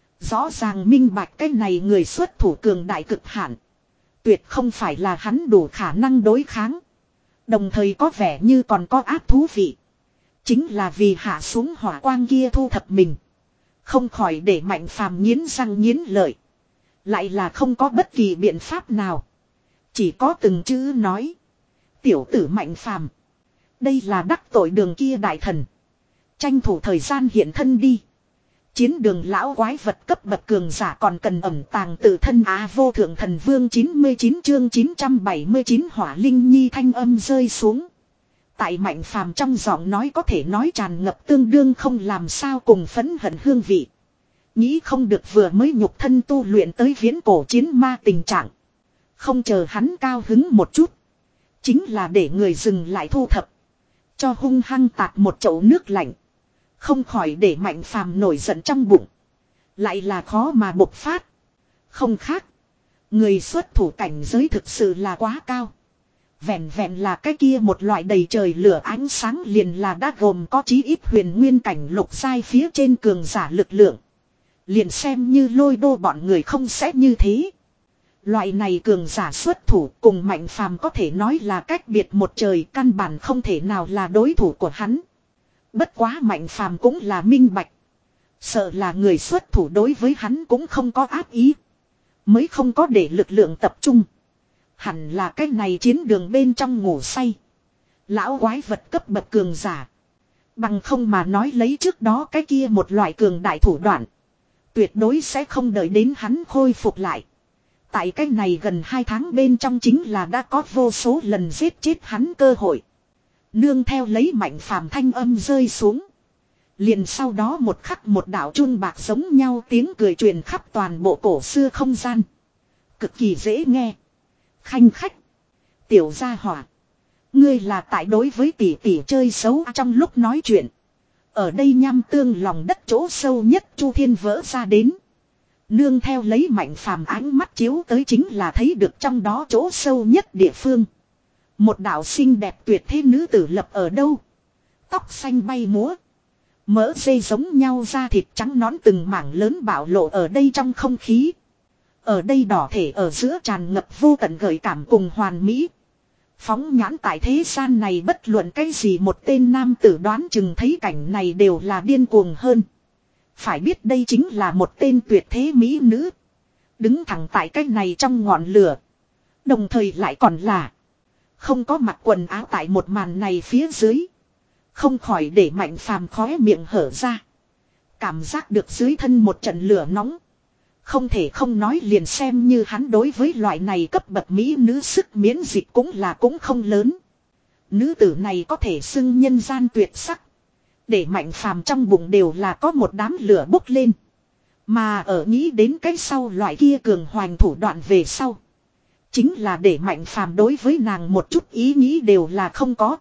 Rõ ràng minh bạch cái này người xuất thủ cường đại cực hạn. Tuyệt không phải là hắn đủ khả năng đối kháng. Đồng thời có vẻ như còn có ác thú vị. Chính là vì hạ xuống hỏa quang kia thu thập mình. Không khỏi để Mạnh Phàm nghiến răng nghiến lợi. Lại là không có bất kỳ biện pháp nào. Chỉ có từng chữ nói. Tiểu tử Mạnh Phàm, đây là đắc tội đường kia đại thần. Tranh thủ thời gian hiện thân đi. Chiến đường lão quái vật cấp bậc cường giả còn cần ẩn tàng tự thân á vô thượng thần vương chín mươi chín chương chín trăm bảy mươi chín hỏa linh nhi thanh âm rơi xuống. Tại Mạnh Phàm trong giọng nói có thể nói tràn ngập tương đương không làm sao cùng phẫn hận hương vị. Nghĩ không được vừa mới nhục thân tu luyện tới viễn cổ chiến ma tình trạng. Không chờ hắn cao hứng một chút. Chính là để người dừng lại thu thập. Cho hung hăng tạt một chậu nước lạnh. Không khỏi để Mạnh Phàm nổi giận trong bụng. Lại là khó mà bộc phát. Không khác. Người xuất thủ cảnh giới thực sự là quá cao. Vẹn vẹn là cái kia một loại đầy trời lửa ánh sáng liền là đã gồm có chí ít huyền nguyên cảnh lục giai phía trên cường giả lực lượng. Liền xem như Lôi Đô bọn người không sẽ như thế. Loại này cường giả xuất thủ cùng Mạnh Phàm có thể nói là cách biệt một trời, căn bản không thể nào là đối thủ của hắn. Bất quá Mạnh Phàm cũng là minh bạch. Sợ là người xuất thủ đối với hắn cũng không có ác ý. Mới không có để lực lượng tập trung. Hẳn là cái này chiến đường bên trong ngủ say. Lão quái vật cấp bậc cường giả. Bằng không mà nói lấy trước đó cái kia một loại cường đại thủ đoạn. Tuyệt đối sẽ không đợi đến hắn khôi phục lại. Tại cái này gần hai tháng bên trong chính là đã có vô số lần giết chết hắn cơ hội. Nương theo lấy Mạnh Phàm thanh âm rơi xuống. Liền sau đó một khắc một đạo chun bạc giống nhau tiếng cười truyền khắp toàn bộ cổ xưa không gian. Cực kỳ dễ nghe. Khanh khách. Tiểu gia hỏa. Ngươi là tại đối với tỷ tỷ chơi xấu trong lúc nói chuyện. Ở đây nham tương lòng đất chỗ sâu nhất Chu Thiên vỡ ra đến. Nương theo lấy Mạnh Phàm ánh mắt chiếu tới chính là thấy được trong đó chỗ sâu nhất địa phương. Một đạo xinh đẹp tuyệt thế nữ tử lập ở đâu. Tóc xanh bay múa. Mỡ dây giống nhau da thịt trắng nõn từng mảng lớn bạo lộ ở đây trong không khí. Ở đây đỏ thể ở giữa tràn ngập vô tận gợi cảm cùng hoàn mỹ. Phóng nhãn tại thế gian này bất luận cái gì một tên nam tử đoán chừng thấy cảnh này đều là điên cuồng hơn. Phải biết đây chính là một tên tuyệt thế mỹ nữ. Đứng thẳng tại cái này trong ngọn lửa. Đồng thời lại còn là không có mặc quần áo tại một màn này phía dưới. Không khỏi để Mạnh Phàm khóe miệng hở ra. Cảm giác được dưới thân một trận lửa nóng. Không thể không nói liền xem như hắn đối với loại này cấp bậc mỹ nữ sức miễn dịch cũng là cũng không lớn. Nữ tử này có thể xưng nhân gian tuyệt sắc. Để Mạnh Phàm trong bụng đều là có một đám lửa bốc lên. Mà ở nghĩ đến cái sau loại kia cường hoành thủ đoạn về sau. Chính là để Mạnh Phàm đối với nàng một chút ý nghĩ đều là không có.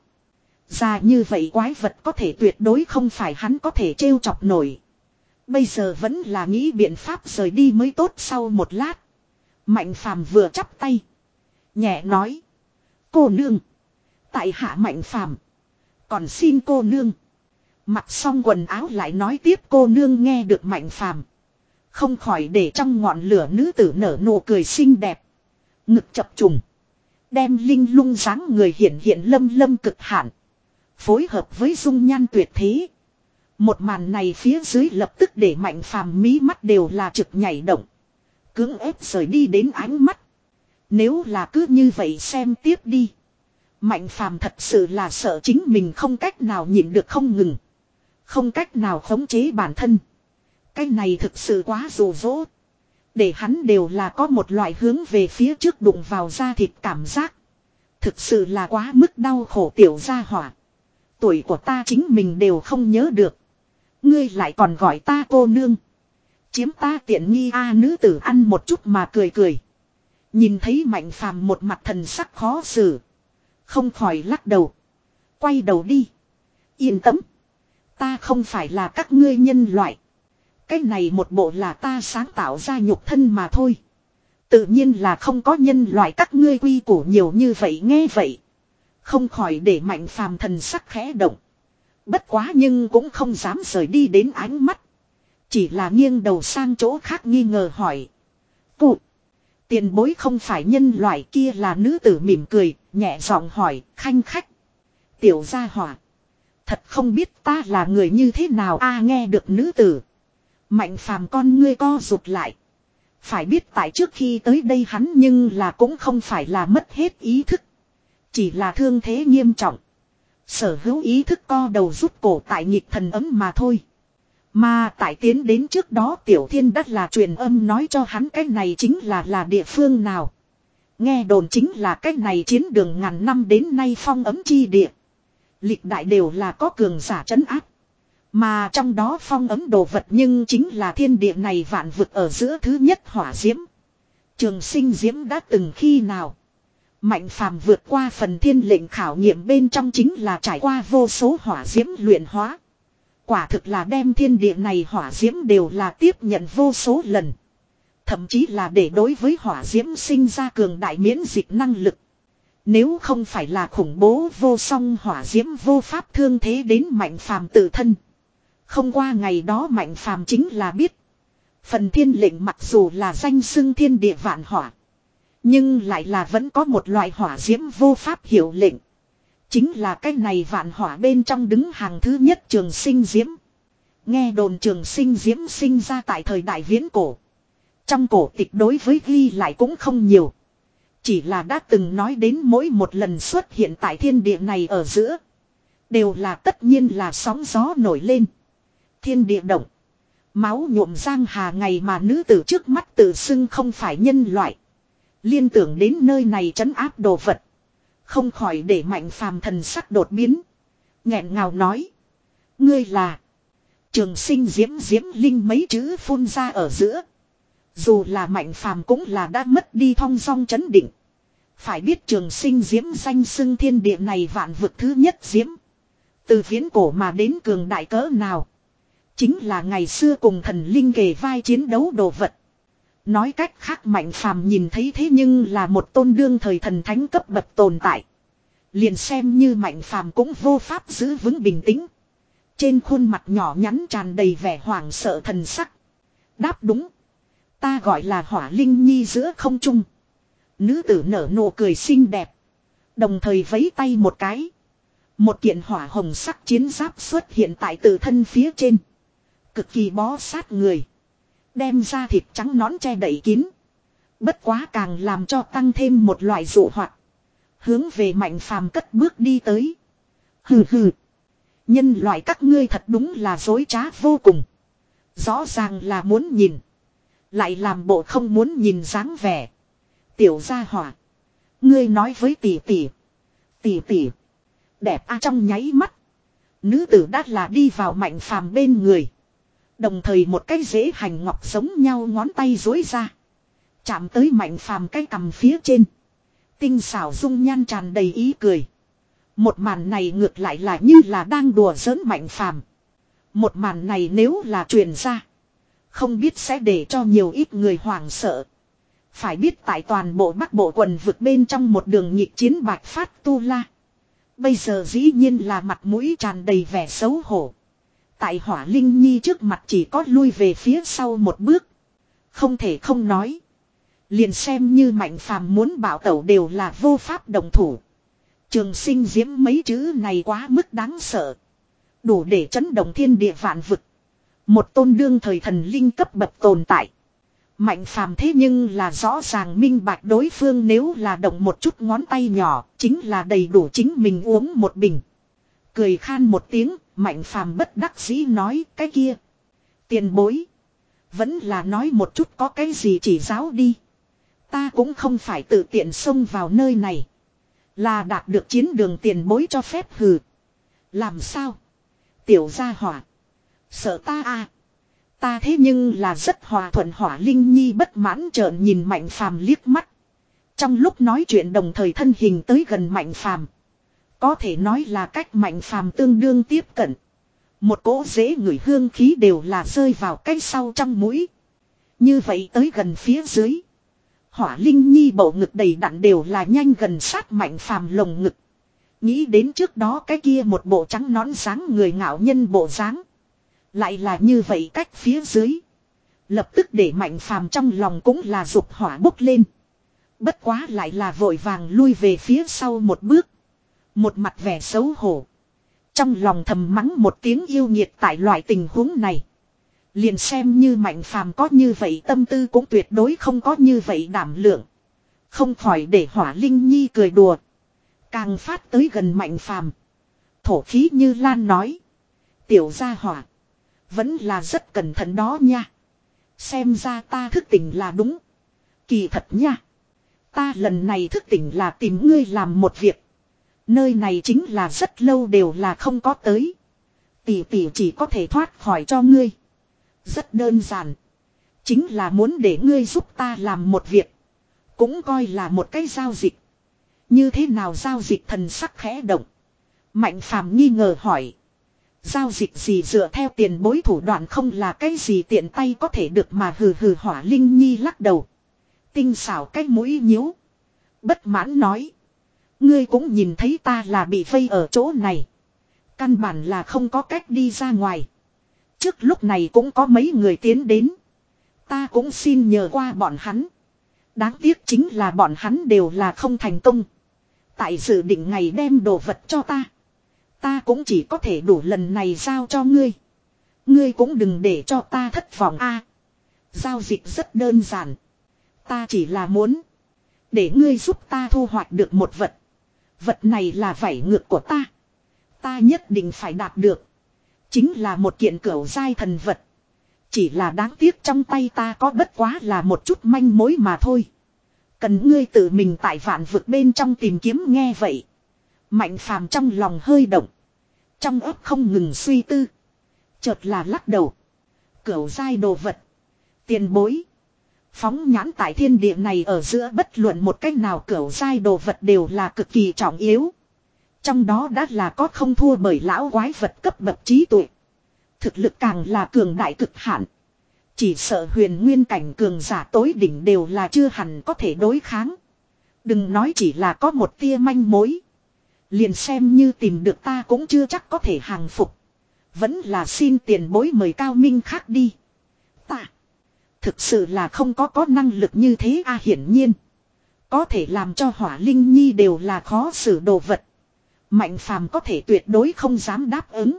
Ra như vậy quái vật có thể tuyệt đối không phải hắn có thể trêu chọc nổi. Bây giờ vẫn là nghĩ biện pháp rời đi mới tốt. Sau một lát Mạnh Phàm vừa chắp tay nhẹ nói. Cô nương. Tại hạ Mạnh Phàm còn xin cô nương. Mặc xong quần áo lại nói tiếp. Cô nương nghe được Mạnh Phàm không khỏi để trong ngọn lửa nữ tử nở nụ cười xinh đẹp. Ngực chập trùng. Đem linh lung dáng người hiện hiện lâm lâm cực hạn. Phối hợp với dung nhan tuyệt thế. Một màn này phía dưới lập tức để Mạnh Phàm mí mắt đều là trực nhảy động. Cưỡng ép rời đi đến ánh mắt. Nếu là cứ như vậy xem tiếp đi. Mạnh Phàm thật sự là sợ chính mình không cách nào nhịn được không ngừng. Không cách nào khống chế bản thân. Cái này thực sự quá rồ rỗ. Để hắn đều là có một loại hướng về phía trước đụng vào da thịt cảm giác. Thực sự là quá mức đau khổ tiểu gia hỏa. Tuổi của ta chính mình đều không nhớ được. Ngươi lại còn gọi ta cô nương. Chiếm ta tiện nghi a nữ tử ăn một chút mà cười cười. Nhìn thấy Mạnh Phàm một mặt thần sắc khó xử. Không khỏi lắc đầu. Quay đầu đi. Yên tâm. Ta không phải là các ngươi nhân loại. Cái này một bộ là ta sáng tạo ra nhục thân mà thôi. Tự nhiên là không có nhân loại các ngươi quy củ nhiều như vậy nghe vậy. Không khỏi để Mạnh Phàm thần sắc khẽ động. Bất quá nhưng cũng không dám rời đi đến ánh mắt. Chỉ là nghiêng đầu sang chỗ khác nghi ngờ hỏi. Cụ. Tiền bối không phải nhân loại kia là nữ tử mỉm cười, nhẹ giọng hỏi, khanh khách. Tiểu gia hỏa. Thật không biết ta là người như thế nào a nghe được nữ tử. Mạnh Phàm con ngươi co rụt lại. Phải biết tại trước khi tới đây hắn nhưng là cũng không phải là mất hết ý thức. Chỉ là thương thế nghiêm trọng. Sở hữu ý thức co đầu rút cổ tại nhịp thần ấm mà thôi. Mà tại tiến đến trước đó Tiểu Thiên đất là truyền âm nói cho hắn cái này chính là là địa phương nào. Nghe đồn chính là cái này chiến đường ngàn năm đến nay phong ấm chi địa. Lịch đại đều là có cường giả trấn áp. Mà trong đó phong ấm đồ vật nhưng chính là thiên địa này vạn vực ở giữa thứ nhất hỏa diễm. Trường sinh diễm đã từng khi nào. Mạnh Phàm vượt qua phần thiên lệnh khảo nghiệm bên trong chính là trải qua vô số hỏa diễm luyện hóa. Quả thực là đem thiên địa này hỏa diễm đều là tiếp nhận vô số lần. Thậm chí là để đối với hỏa diễm sinh ra cường đại miễn dịch năng lực. Nếu không phải là khủng bố vô song hỏa diễm vô pháp thương thế đến Mạnh Phàm tự thân. Không qua ngày đó Mạnh Phàm chính là biết. Phần thiên lệnh mặc dù là danh xưng thiên địa vạn hỏa. Nhưng lại là vẫn có một loại hỏa diễm vô pháp hiệu lệnh. Chính là cái này vạn hỏa bên trong đứng hàng thứ nhất trường sinh diễm. Nghe đồn Trường Sinh Diễm sinh ra tại thời đại viễn cổ. Trong cổ tịch đối với ghi lại cũng không nhiều. Chỉ là đã từng nói đến mỗi một lần xuất hiện tại thiên địa này ở giữa. Đều là tất nhiên là sóng gió nổi lên. Thiên địa động. Máu nhuộm giang hà ngày mà nữ tử trước mắt tự xưng không phải nhân loại. Liên tưởng đến nơi này trấn áp đồ vật. Không khỏi để Mạnh Phàm thần sắc đột biến. Nghẹn ngào nói. Ngươi là. Trường Sinh Diễm Diễm Linh mấy chữ phun ra ở giữa. Dù là Mạnh Phàm cũng là đã mất đi thong dong chấn định. Phải biết Trường Sinh Diễm danh xưng thiên địa này vạn vực thứ nhất Diễm. Từ viễn cổ mà đến cường đại cỡ nào. Chính là ngày xưa cùng thần linh kề vai chiến đấu đồ vật. Nói cách khác Mạnh Phàm nhìn thấy thế nhưng là một tôn đương thời thần thánh cấp bậc tồn tại. Liền xem như Mạnh Phàm cũng vô pháp giữ vững bình tĩnh. Trên khuôn mặt nhỏ nhắn tràn đầy vẻ hoảng sợ thần sắc. Đáp đúng. Ta gọi là Hỏa Linh Nhi giữa không trung. Nữ tử nở nụ cười xinh đẹp. Đồng thời vẫy tay một cái. Một kiện hỏa hồng sắc chiến giáp xuất hiện tại tự thân phía trên. Cực kỳ bó sát người. Đem ra thịt trắng nõn che đậy kín. Bất quá càng làm cho tăng thêm một loại dụ hoạt. Hướng về Mạnh Phàm cất bước đi tới. Hừ hừ. Nhân loại các ngươi thật đúng là dối trá vô cùng. Rõ ràng là muốn nhìn. Lại làm bộ không muốn nhìn dáng vẻ. Tiểu gia hỏa. Ngươi nói với tỷ tỷ. Tỷ tỷ. Đẹp a trong nháy mắt. Nữ tử đã là đi vào Mạnh Phàm bên người. Đồng thời một cái dễ hành ngọc giống nhau ngón tay dối ra. Chạm tới Mạnh Phàm cái cằm phía trên. Tinh xảo dung nhan tràn đầy ý cười. Một màn này ngược lại là như là đang đùa giỡn Mạnh Phàm. Một màn này nếu là truyền ra. Không biết sẽ để cho nhiều ít người hoảng sợ. Phải biết tại toàn bộ Bắc Bộ quần vực bên trong một đường nhịp chiến bạch phát tu la. Bây giờ dĩ nhiên là mặt mũi tràn đầy vẻ xấu hổ. Tại Hỏa Linh Nhi trước mặt chỉ có lui về phía sau một bước. Không thể không nói. Liền xem như Mạnh Phàm muốn bảo tẩu đều là vô pháp đồng thủ. Trường Sinh Diễm mấy chữ này quá mức đáng sợ. Đủ để chấn động thiên địa vạn vực. Một tôn đương thời thần linh cấp bậc tồn tại. Mạnh Phàm thế nhưng là rõ ràng minh bạch đối phương nếu là động một chút ngón tay nhỏ, chính là đầy đủ chính mình uống một bình. Cười khan một tiếng, Mạnh Phàm bất đắc dĩ nói cái kia. Tiền bối. Vẫn là nói một chút có cái gì chỉ giáo đi. Ta cũng không phải tự tiện xông vào nơi này. Là đạt được chiến đường tiền bối cho phép hừ. Làm sao? Tiểu gia hỏa. Sợ ta à. Ta thế nhưng là rất hòa thuận. Hỏa Linh Nhi bất mãn trợn nhìn Mạnh Phàm liếc mắt. Trong lúc nói chuyện đồng thời thân hình tới gần Mạnh Phàm. Có thể nói là cách Mạnh Phàm tương đương tiếp cận. Một cỗ dễ ngửi hương khí đều là rơi vào cái sau trong mũi. Như vậy tới gần phía dưới. Hỏa Linh Nhi bầu ngực đầy đặn đều là nhanh gần sát Mạnh Phàm lồng ngực. Nghĩ đến trước đó cái kia một bộ trắng nón dáng người ngạo nhân bộ dáng. Lại là như vậy cách phía dưới. Lập tức để Mạnh Phàm trong lòng cũng là dục hỏa bốc lên. Bất quá lại là vội vàng lui về phía sau một bước. Một mặt vẻ xấu hổ. Trong lòng thầm mắng một tiếng yêu nghiệt tại loại tình huống này. Liền xem như Mạnh Phàm có như vậy tâm tư cũng tuyệt đối không có như vậy đảm lượng. Không khỏi để Hỏa Linh Nhi cười đùa. Càng phát tới gần Mạnh Phàm. Thổ khí như lan nói. Tiểu gia hỏa. Vẫn là rất cẩn thận đó nha. Xem ra ta thức tỉnh là đúng. Kỳ thật nha. Ta lần này thức tỉnh là tìm ngươi làm một việc. Nơi này chính là rất lâu đều là không có tới. Tỷ tỷ chỉ có thể thoát khỏi cho ngươi. Rất đơn giản. Chính là muốn để ngươi giúp ta làm một việc. Cũng coi là một cái giao dịch. Như thế nào giao dịch? Thần sắc khẽ động. Mạnh Phàm nghi ngờ hỏi. Giao dịch gì? Dựa theo tiền bối thủ đoạn không là cái gì tiện tay có thể được mà. Hừ hừ. Hỏa Linh Nhi lắc đầu. Tinh xảo cái mũi nhíu. Bất mãn nói. Ngươi cũng nhìn thấy ta là bị vây ở chỗ này. Căn bản là không có cách đi ra ngoài. Trước lúc này cũng có mấy người tiến đến. Ta cũng xin nhờ qua bọn hắn. Đáng tiếc chính là bọn hắn đều là không thành công. Tại dự định ngày đem đồ vật cho ta. Ta cũng chỉ có thể đủ lần này giao cho ngươi. Ngươi cũng đừng để cho ta thất vọng a. Giao dịch rất đơn giản. Ta chỉ là muốn. Để ngươi giúp ta thu hoạch được một vật. Vật này là vảy ngược của ta. Ta nhất định phải đạt được. Chính là một kiện cửu giai thần vật. Chỉ là đáng tiếc trong tay ta có bất quá là một chút manh mối mà thôi. Cần ngươi tự mình tại vạn vực bên trong tìm kiếm. Nghe vậy. Mạnh phàm trong lòng hơi động. Trong ấp không ngừng suy tư. Chợt là lắc đầu. Cửu giai đồ vật. Tiền bối. Phóng nhãn tại thiên địa này ở giữa bất luận một cách nào cửu giai đồ vật đều là cực kỳ trọng yếu. Trong đó đã là có không thua bởi lão quái vật cấp bậc trí tuệ. Thực lực càng là cường đại cực hạn. Chỉ sợ huyền nguyên cảnh cường giả tối đỉnh đều là chưa hẳn có thể đối kháng. Đừng nói chỉ là có một tia manh mối. Liền xem như tìm được ta cũng chưa chắc có thể hàng phục. Vẫn là xin tiền bối mời cao minh khác đi. Ta. Thực sự là không có có năng lực như thế a. Hiển nhiên. Có thể làm cho Hỏa Linh Nhi đều là khó xử đồ vật. Mạnh phàm có thể tuyệt đối không dám đáp ứng.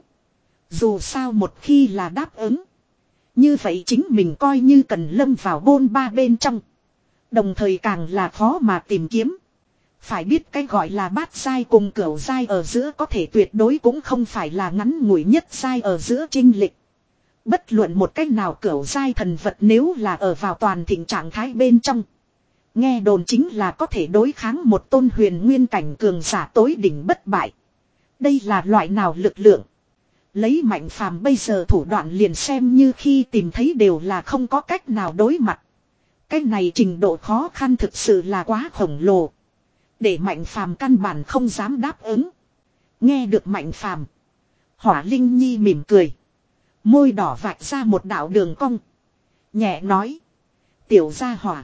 Dù sao một khi là đáp ứng. Như vậy chính mình coi như cần lâm vào bôn ba bên trong. Đồng thời càng là khó mà tìm kiếm. Phải biết cái gọi là bát giai cùng cửu giai ở giữa có thể tuyệt đối cũng không phải là ngắn ngủi nhất giai ở giữa chênh lệch. Bất luận một cách nào cửu giai thần vật nếu là ở vào toàn thịnh trạng thái bên trong. Nghe đồn chính là có thể đối kháng một tôn huyền nguyên cảnh cường giả tối đỉnh bất bại. Đây là loại nào lực lượng? Lấy mạnh phàm bây giờ thủ đoạn liền xem như khi tìm thấy đều là không có cách nào đối mặt. Cái này trình độ khó khăn thực sự là quá khổng lồ. Để mạnh phàm căn bản không dám đáp ứng. Nghe được mạnh phàm. Hỏa Linh Nhi mỉm cười. Môi đỏ vạch ra một đạo đường cong. Nhẹ nói. Tiểu gia hỏa.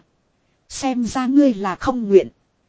Xem ra ngươi là không nguyện.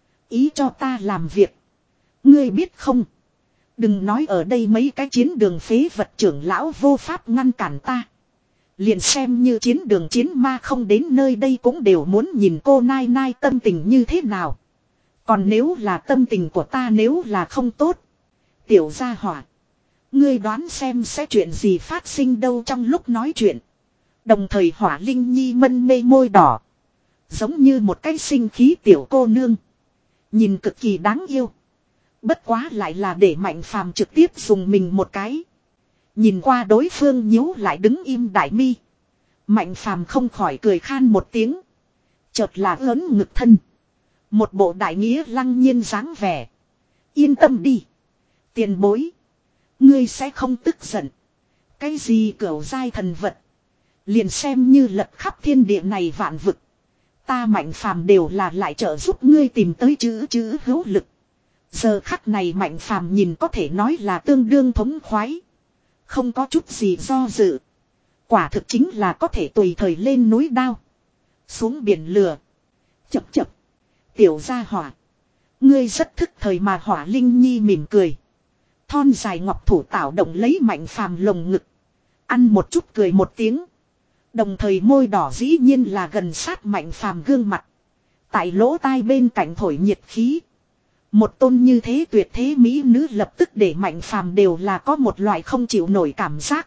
Ý cho ta làm việc. Ngươi biết không. Đừng nói ở đây mấy cái chiến đường phế vật trưởng lão vô pháp ngăn cản ta. Liền xem như chiến đường chiến ma không đến nơi đây cũng đều muốn nhìn cô nai nai tâm tình như thế nào. Còn nếu là tâm tình của ta nếu là không tốt. Tiểu gia hỏa. Ngươi đoán xem sẽ chuyện gì phát sinh đâu trong lúc nói chuyện. Đồng thời Hỏa Linh Nhi mân mê môi đỏ. Giống như một cái sinh khí tiểu cô nương. Nhìn cực kỳ đáng yêu. Bất quá lại là để mạnh phàm trực tiếp dùng mình một cái. Nhìn qua đối phương nhíu lại đứng im đại mi. Mạnh phàm không khỏi cười khan một tiếng. Chợt là ớn ngực thân. Một bộ đại nghĩa lăng nhiên dáng vẻ. Yên tâm đi. Tiền bối. Ngươi sẽ không tức giận. Cái gì cửu giai thần vật. Liền xem như lật khắp thiên địa này vạn vực. Ta mạnh phàm đều là lại trợ giúp ngươi tìm tới chữ chữ hữu lực. Giờ khắc này mạnh phàm nhìn có thể nói là tương đương thống khoái. Không có chút gì do dự. Quả thực chính là có thể tùy thời lên núi đao. Xuống biển lửa. Chập chập. Tiểu gia hỏa. Ngươi rất thức thời mà Hỏa Linh Nhi mỉm cười. Thon dài ngọc thủ tạo động lấy mạnh phàm lồng ngực. Ăn một chút cười một tiếng. Đồng thời môi đỏ dĩ nhiên là gần sát mạnh phàm gương mặt. Tại lỗ tai bên cạnh thổi nhiệt khí. Một tôn như thế tuyệt thế mỹ nữ lập tức để mạnh phàm đều là có một loại không chịu nổi cảm giác.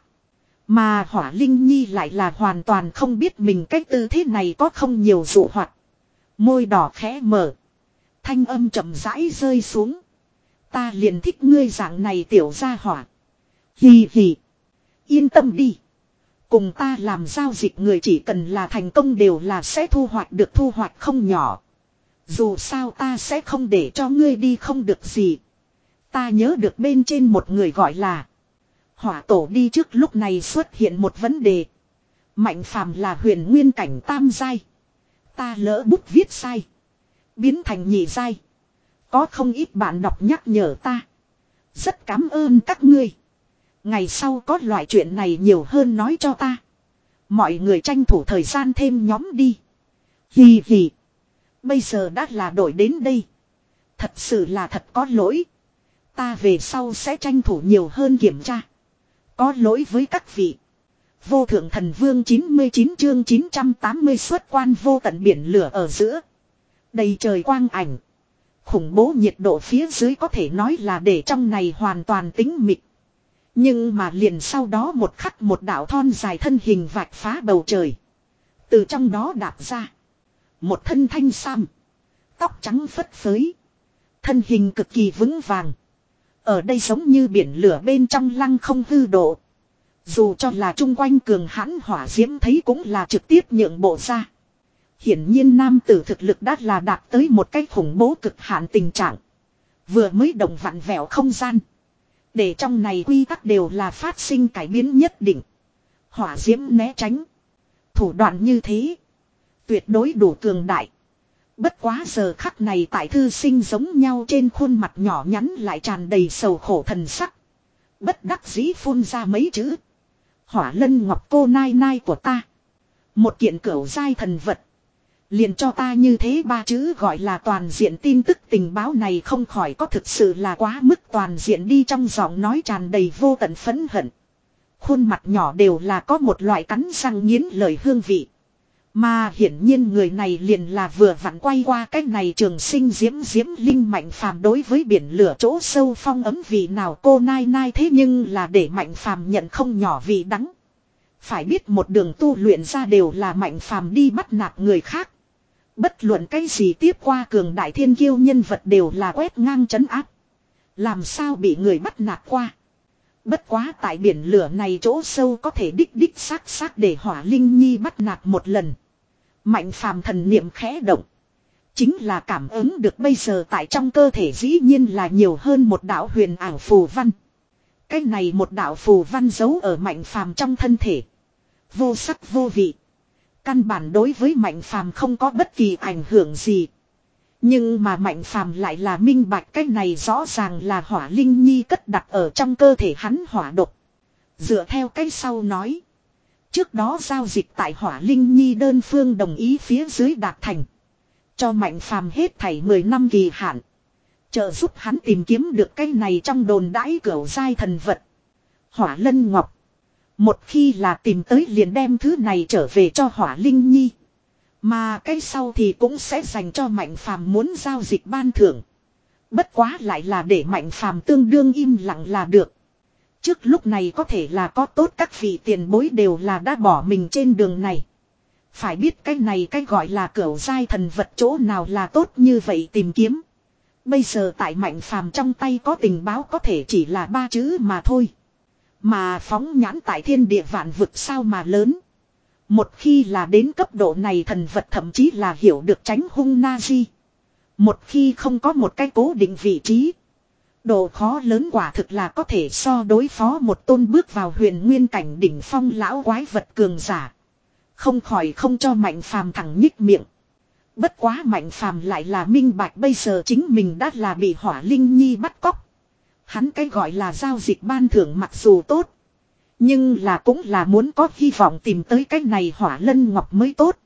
Mà Hỏa Linh Nhi lại là hoàn toàn không biết mình cái tư thế này có không nhiều dụ hoạt. Môi đỏ khẽ mở. Thanh âm chậm rãi rơi xuống. Ta liền thích ngươi dạng này tiểu gia hỏa. Hì hì. Yên tâm đi. Cùng ta làm giao dịch người chỉ cần là thành công đều là sẽ thu hoạch được thu hoạch không nhỏ. Dù sao ta sẽ không để cho ngươi đi không được gì. Ta nhớ được bên trên một người gọi là Hỏa Tổ đi trước lúc này xuất hiện một vấn đề. Mạnh phàm là huyền nguyên cảnh tam giai. Ta lỡ bút viết sai. Biến thành nhị giai. Có không ít bạn đọc nhắc nhở ta. Rất cảm ơn các ngươi. Ngày sau có loại chuyện này nhiều hơn nói cho ta. Mọi người tranh thủ thời gian thêm nhóm đi. Hì hì. Bây giờ đã là đổi đến đây. Thật sự là thật có lỗi. Ta về sau sẽ tranh thủ nhiều hơn kiểm tra. Có lỗi với các vị. Vô thượng thần vương chín mươi chín chương chín trăm tám mươi xuất quan vô tận biển lửa ở giữa. Đầy trời quang ảnh. Khủng bố nhiệt độ phía dưới có thể nói là để trong này hoàn toàn tĩnh mịch. Nhưng mà liền sau đó một khắc một đạo thon dài thân hình vạch phá bầu trời. Từ trong đó đạp ra. Một thân thanh sam. Tóc trắng phất phới. Thân hình cực kỳ vững vàng. Ở đây giống như biển lửa bên trong lăng không hư độ. Dù cho là chung quanh cường hãn hỏa diễm thấy cũng là trực tiếp nhượng bộ ra. Hiển nhiên nam tử thực lực đã là đạt tới một cái khủng bố cực hạn tình trạng. Vừa mới động vặn vẹo không gian. Để trong này quy tắc đều là phát sinh cải biến nhất định. Hỏa diễm né tránh. Thủ đoạn như thế. Tuyệt đối đủ cường đại. Bất quá giờ khắc này tại thư sinh giống nhau trên khuôn mặt nhỏ nhắn lại tràn đầy sầu khổ thần sắc. Bất đắc dĩ phun ra mấy chữ. Hỏa lân ngọc cô nai nai của ta. Một kiện cửu giai thần vật. Liền cho ta như thế ba chữ gọi là toàn diện tin tức tình báo này không khỏi có thực sự là quá mức toàn diện đi trong giọng nói tràn đầy vô tận phẫn hận. Khuôn mặt nhỏ đều là có một loại cắn răng nghiến lời hương vị. Mà hiển nhiên người này liền là vừa vặn quay qua cái này trường sinh diễm diễm linh Mạnh Phàm đối với biển lửa chỗ sâu phong ấm vì nào cô nai nai thế nhưng là để Mạnh Phàm nhận không nhỏ vì đắng. Phải biết một đường tu luyện ra đều là Mạnh Phàm đi bắt nạt người khác. Bất luận cái gì tiếp qua cường đại thiên kiêu nhân vật đều là quét ngang trấn áp. Làm sao bị người bắt nạt qua. Bất quá tại biển lửa này chỗ sâu có thể đích đích xác xác để Hỏa Linh Nhi bắt nạt một lần. Mạnh Phàm thần niệm khẽ động. Chính là cảm ứng được bây giờ tại trong cơ thể dĩ nhiên là nhiều hơn một đạo huyền ảo phù văn. Cái này một đạo phù văn giấu ở Mạnh Phàm trong thân thể. Vô sắc vô vị. Căn bản đối với Mạnh Phàm không có bất kỳ ảnh hưởng gì. Nhưng mà Mạnh Phàm lại là minh bạch cái này rõ ràng là Hỏa Linh Nhi cất đặt ở trong cơ thể hắn hỏa độc. Dựa theo cái sau nói. Trước đó giao dịch tại Hỏa Linh Nhi đơn phương đồng ý phía dưới đạt thành. Cho Mạnh Phàm hết thảy mười năm kỳ hạn. Trợ giúp hắn tìm kiếm được cái này trong đồn đãi cửu giai thần vật. Hỏa Lân Ngọc. Một khi là tìm tới liền đem thứ này trở về cho Hỏa Linh Nhi. Mà cái sau thì cũng sẽ dành cho Mạnh Phàm muốn giao dịch ban thưởng. Bất quá lại là để Mạnh Phàm tương đương im lặng là được. Trước lúc này có thể là có tốt các vị tiền bối đều là đã bỏ mình trên đường này. Phải biết cái này cái gọi là cửu giai thần vật chỗ nào là tốt như vậy tìm kiếm. Bây giờ tại Mạnh Phàm trong tay có tình báo có thể chỉ là ba chữ mà thôi. Mà phóng nhãn tại thiên địa vạn vực sao mà lớn. Một khi là đến cấp độ này thần vật thậm chí là hiểu được tránh hung na di. Một khi không có một cái cố định vị trí. Độ khó lớn quả thực là có thể so đối phó một tôn bước vào huyền nguyên cảnh đỉnh phong lão quái vật cường giả. Không khỏi không cho Mạnh Phàm thẳng nhích miệng. Bất quá Mạnh Phàm lại là minh bạch bây giờ chính mình đã là bị Hỏa Linh Nhi bắt cóc. Hắn cái gọi là giao dịch ban thưởng mặc dù tốt. Nhưng là cũng là muốn có hy vọng tìm tới cái này Hỏa Lân Ngọc mới tốt.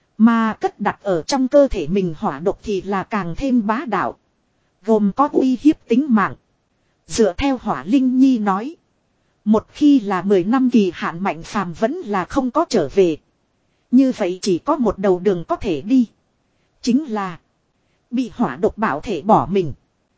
Mà cất đặt ở trong cơ thể mình hỏa độc thì là càng thêm bá đạo. Gồm có uy hiếp tính mạng. Dựa theo Hỏa Linh Nhi nói. Một khi là mười năm kỳ hạn Mạnh Phàm vẫn là không có trở về. Như vậy chỉ có một đầu đường có thể đi. Chính là bị hỏa độc bảo thể bỏ mình.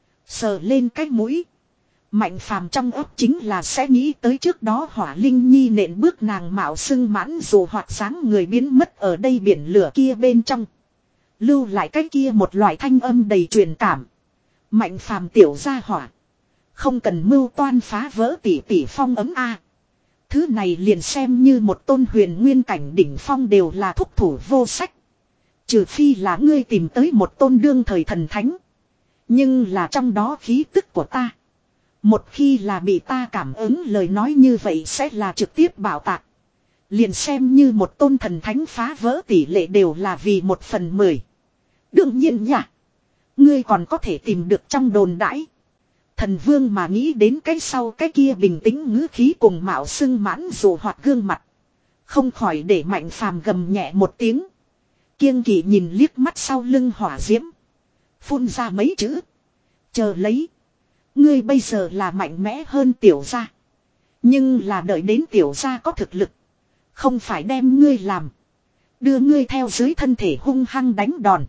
Sờ lên cái mũi. Mạnh Phàm trong óc chính là sẽ nghĩ tới trước đó Hỏa Linh Nhi nện bước nàng mạo xưng mãn dù hoặc sáng người biến mất ở đây biển lửa kia bên trong. Lưu lại cái kia một loại thanh âm đầy truyền cảm. Mạnh Phàm tiểu gia hỏa. Không cần mưu toan phá vỡ tỷ tỷ phong ấm a. Thứ này liền xem như một tôn huyền nguyên cảnh đỉnh phong đều là thúc thủ vô sách. Trừ phi là ngươi tìm tới một tôn đương thời thần thánh. Nhưng là trong đó khí tức của ta. Một khi là bị ta cảm ứng lời nói như vậy sẽ là trực tiếp bảo tạc. Liền xem như một tôn thần thánh phá vỡ tỷ lệ đều là vì một phần mười. Đương nhiên nhỉ. Ngươi còn có thể tìm được trong đồn đãi. Thần vương mà nghĩ đến cái sau cái kia bình tĩnh ngữ khí cùng mạo xưng mãn dù hoặc gương mặt. Không khỏi để Mạnh Phàm gầm nhẹ một tiếng. Kiêng kỵ nhìn liếc mắt sau lưng hỏa diễm. Phun ra mấy chữ. Chờ lấy. Ngươi bây giờ là mạnh mẽ hơn tiểu gia. Nhưng là đợi đến tiểu gia có thực lực. Không phải đem ngươi làm. Đưa ngươi theo dưới thân thể hung hăng đánh đòn.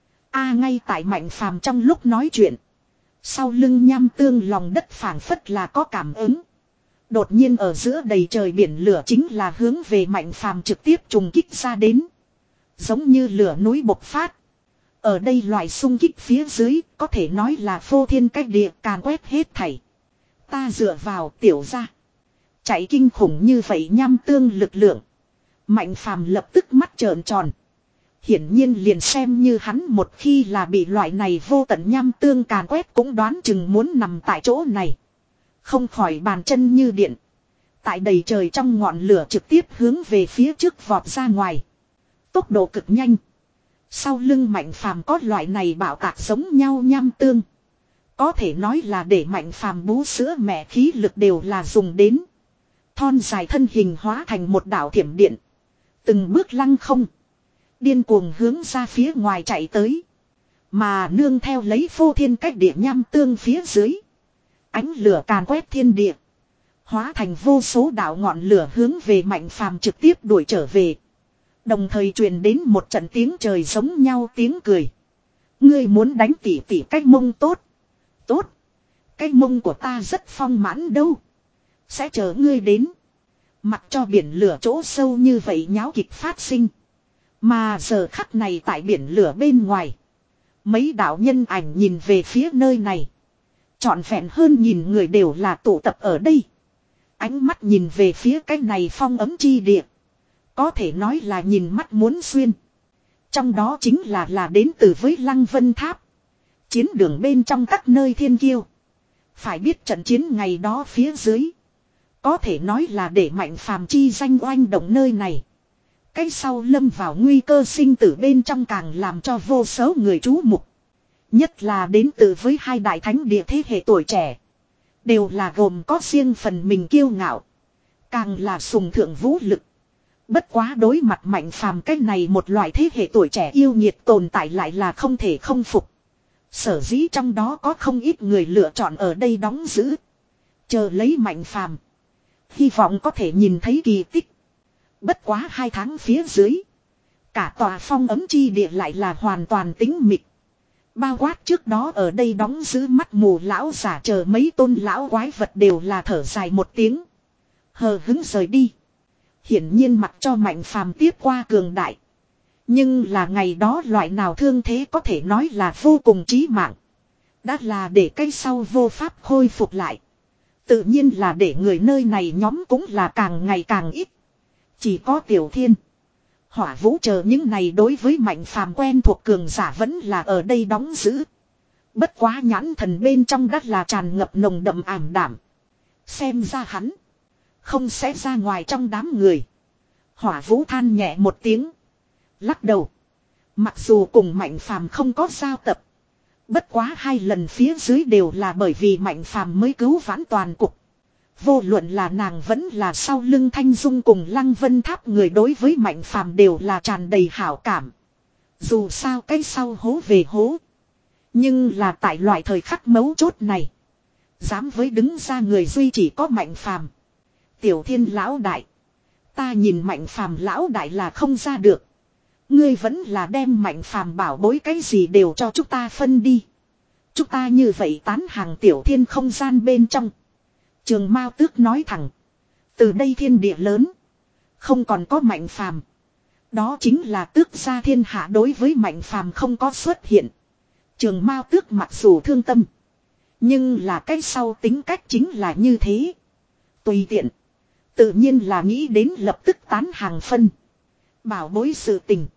A ngay tại Mạnh Phàm trong lúc nói chuyện. Sau lưng nham tương lòng đất phảng phất là có cảm ứng. Đột nhiên ở giữa đầy trời biển lửa chính là hướng về Mạnh Phàm trực tiếp trùng kích ra đến. Giống như lửa núi bộc phát. Ở đây loại xung kích phía dưới có thể nói là phô thiên cách địa càn quét hết thảy. Ta dựa vào tiểu ra. Chạy kinh khủng như vậy nham tương lực lượng. Mạnh Phàm lập tức mắt trợn tròn. Hiển nhiên liền xem như hắn một khi là bị loại này vô tận nham tương càn quét cũng đoán chừng muốn nằm tại chỗ này. Không khỏi bàn chân như điện. Tại đầy trời trong ngọn lửa trực tiếp hướng về phía trước vọt ra ngoài. Tốc độ cực nhanh. Sau lưng Mạnh Phàm có loại này bảo tạc giống nhau nham tương. Có thể nói là để Mạnh Phàm bú sữa mẹ khí lực đều là dùng đến. Thon dài thân hình hóa thành một đạo thiểm điện. Từng bước lăng không. Điên cuồng hướng ra phía ngoài chạy tới. Mà nương theo lấy phô thiên cách địa nham tương phía dưới. Ánh lửa càn quét thiên địa. Hóa thành vô số đạo ngọn lửa hướng về Mạnh Phàm trực tiếp đuổi trở về. Đồng thời truyền đến một trận tiếng trời giống nhau tiếng cười. Ngươi muốn đánh tỉ tỉ cái mông tốt. Tốt. Cái mông của ta rất phong mãn đâu. Sẽ chờ ngươi đến. Mặc cho biển lửa chỗ sâu như vậy nháo kịch phát sinh. Mà giờ khắc này tại biển lửa bên ngoài. Mấy đạo nhân ảnh nhìn về phía nơi này. Trọn vẹn hơn nhìn người đều là tụ tập ở đây. Ánh mắt nhìn về phía cái này phong ấm chi địa. Có thể nói là nhìn mắt muốn xuyên. Trong đó chính là là đến từ với Lăng Vân Tháp. Chiến đường bên trong các nơi thiên kiêu. Phải biết trận chiến ngày đó phía dưới. Có thể nói là để Mạnh Phàm chi danh oanh động nơi này. Cái sau lâm vào nguy cơ sinh tử bên trong càng làm cho vô số người chú mục. Nhất là đến từ với hai đại thánh địa thế hệ tuổi trẻ. Đều là gồm có riêng phần mình kiêu ngạo. Càng là sùng thượng vũ lực. Bất quá đối mặt Mạnh Phàm cái này một loại thế hệ tuổi trẻ yêu nhiệt tồn tại lại là không thể không phục. Sở dĩ trong đó có không ít người lựa chọn ở đây đóng giữ. Chờ lấy Mạnh Phàm. Hy vọng có thể nhìn thấy kỳ tích. Bất quá hai tháng phía dưới. Cả tòa phong ấm chi địa lại là hoàn toàn tĩnh mịch. Bao quát trước đó ở đây đóng giữ mắt mù lão giả chờ mấy tôn lão quái vật đều là thở dài một tiếng. Hờ hứng rời đi. Hiển nhiên mặc cho Mạnh Phàm tiếp qua cường đại. Nhưng là ngày đó loại nào thương thế có thể nói là vô cùng chí mạng. Đã là để cây sau vô pháp khôi phục lại. Tự nhiên là để người nơi này nhóm cũng là càng ngày càng ít. Chỉ có Tiểu Thiên, Hỏa Vũ chờ những này đối với Mạnh Phàm quen thuộc cường giả vẫn là ở đây đóng giữ. Bất quá nhãn thần bên trong đất là tràn ngập nồng đậm ảm đảm. Xem ra hắn không sẽ ra ngoài trong đám người. Hỏa Vũ than nhẹ một tiếng. Lắc đầu. Mặc dù cùng Mạnh Phàm không có giao tập. Bất quá hai lần phía dưới đều là bởi vì Mạnh Phàm mới cứu vãn toàn cục. Vô luận là nàng vẫn là sau lưng Thanh Dung cùng Lăng Vân Tháp người đối với Mạnh Phàm đều là tràn đầy hảo cảm. Dù sao cái sau hố về hố. Nhưng là tại loại thời khắc mấu chốt này. Dám với đứng ra người duy chỉ có Mạnh Phàm. Tiểu Thiên lão đại. Ta nhìn Mạnh Phàm lão đại là không ra được. Ngươi vẫn là đem Mạnh Phàm bảo bối cái gì đều cho chúng ta phân đi. Chúng ta như vậy tán hàng Tiểu Thiên không gian bên trong. Trường Mao Tước nói thẳng. Từ đây thiên địa lớn. Không còn có Mạnh Phàm. Đó chính là tước gia thiên hạ đối với Mạnh Phàm không có xuất hiện. Trường Mao Tước mặc dù thương tâm. Nhưng là cái sau tính cách chính là như thế. Tùy tiện. Tự nhiên là nghĩ đến lập tức tán hàng phân. Bảo bối sự tình.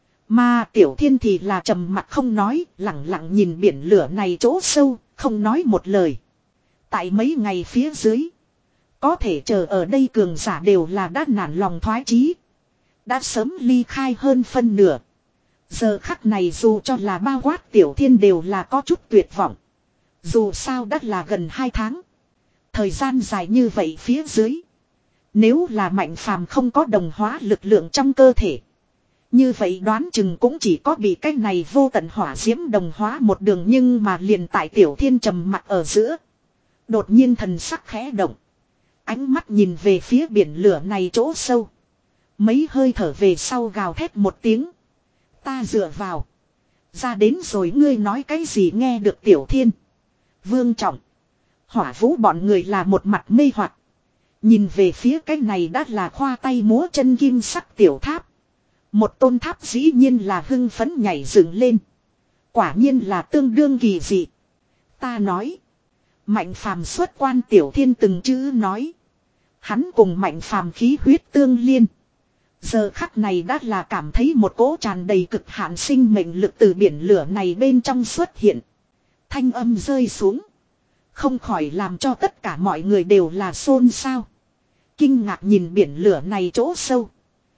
Mà Tiểu Thiên thì là trầm mặt không nói. Lặng lặng nhìn biển lửa này chỗ sâu. Không nói một lời. Tại mấy ngày phía dưới. Có thể chờ ở đây cường giả đều là đã nản lòng thoái chí. Đã sớm ly khai hơn phân nửa. Giờ khắc này dù cho là bao quát Tiểu Thiên đều là có chút tuyệt vọng. Dù sao đã là gần hai tháng. Thời gian dài như vậy phía dưới. Nếu là Mạnh Phàm không có đồng hóa lực lượng trong cơ thể. Như vậy đoán chừng cũng chỉ có bị cái này vô tận hỏa diễm đồng hóa một đường nhưng mà liền tại Tiểu Thiên trầm mặc ở giữa. Đột nhiên thần sắc khẽ động. Ánh mắt nhìn về phía biển lửa này chỗ sâu. Mấy hơi thở về sau gào thét một tiếng. Ta dựa vào. Ra đến rồi ngươi nói cái gì nghe được Tiểu Thiên. Vương Trọng. Hỏa Vũ bọn người là một mặt mê hoặc. Nhìn về phía cái này đã là khoa tay múa chân kim sắc tiểu tháp. Một tôn tháp dĩ nhiên là hưng phấn nhảy dựng lên. Quả nhiên là tương đương kỳ dị. Ta nói. Mạnh phàm xuất quan tiểu thiên từng chữ nói. Hắn cùng mạnh phàm khí huyết tương liên. Giờ khắc này đã là cảm thấy một cỗ tràn đầy cực hạn sinh mệnh lực từ biển lửa này bên trong xuất hiện. Thanh âm rơi xuống. Không khỏi làm cho tất cả mọi người đều là xôn xao. Kinh ngạc nhìn biển lửa này chỗ sâu.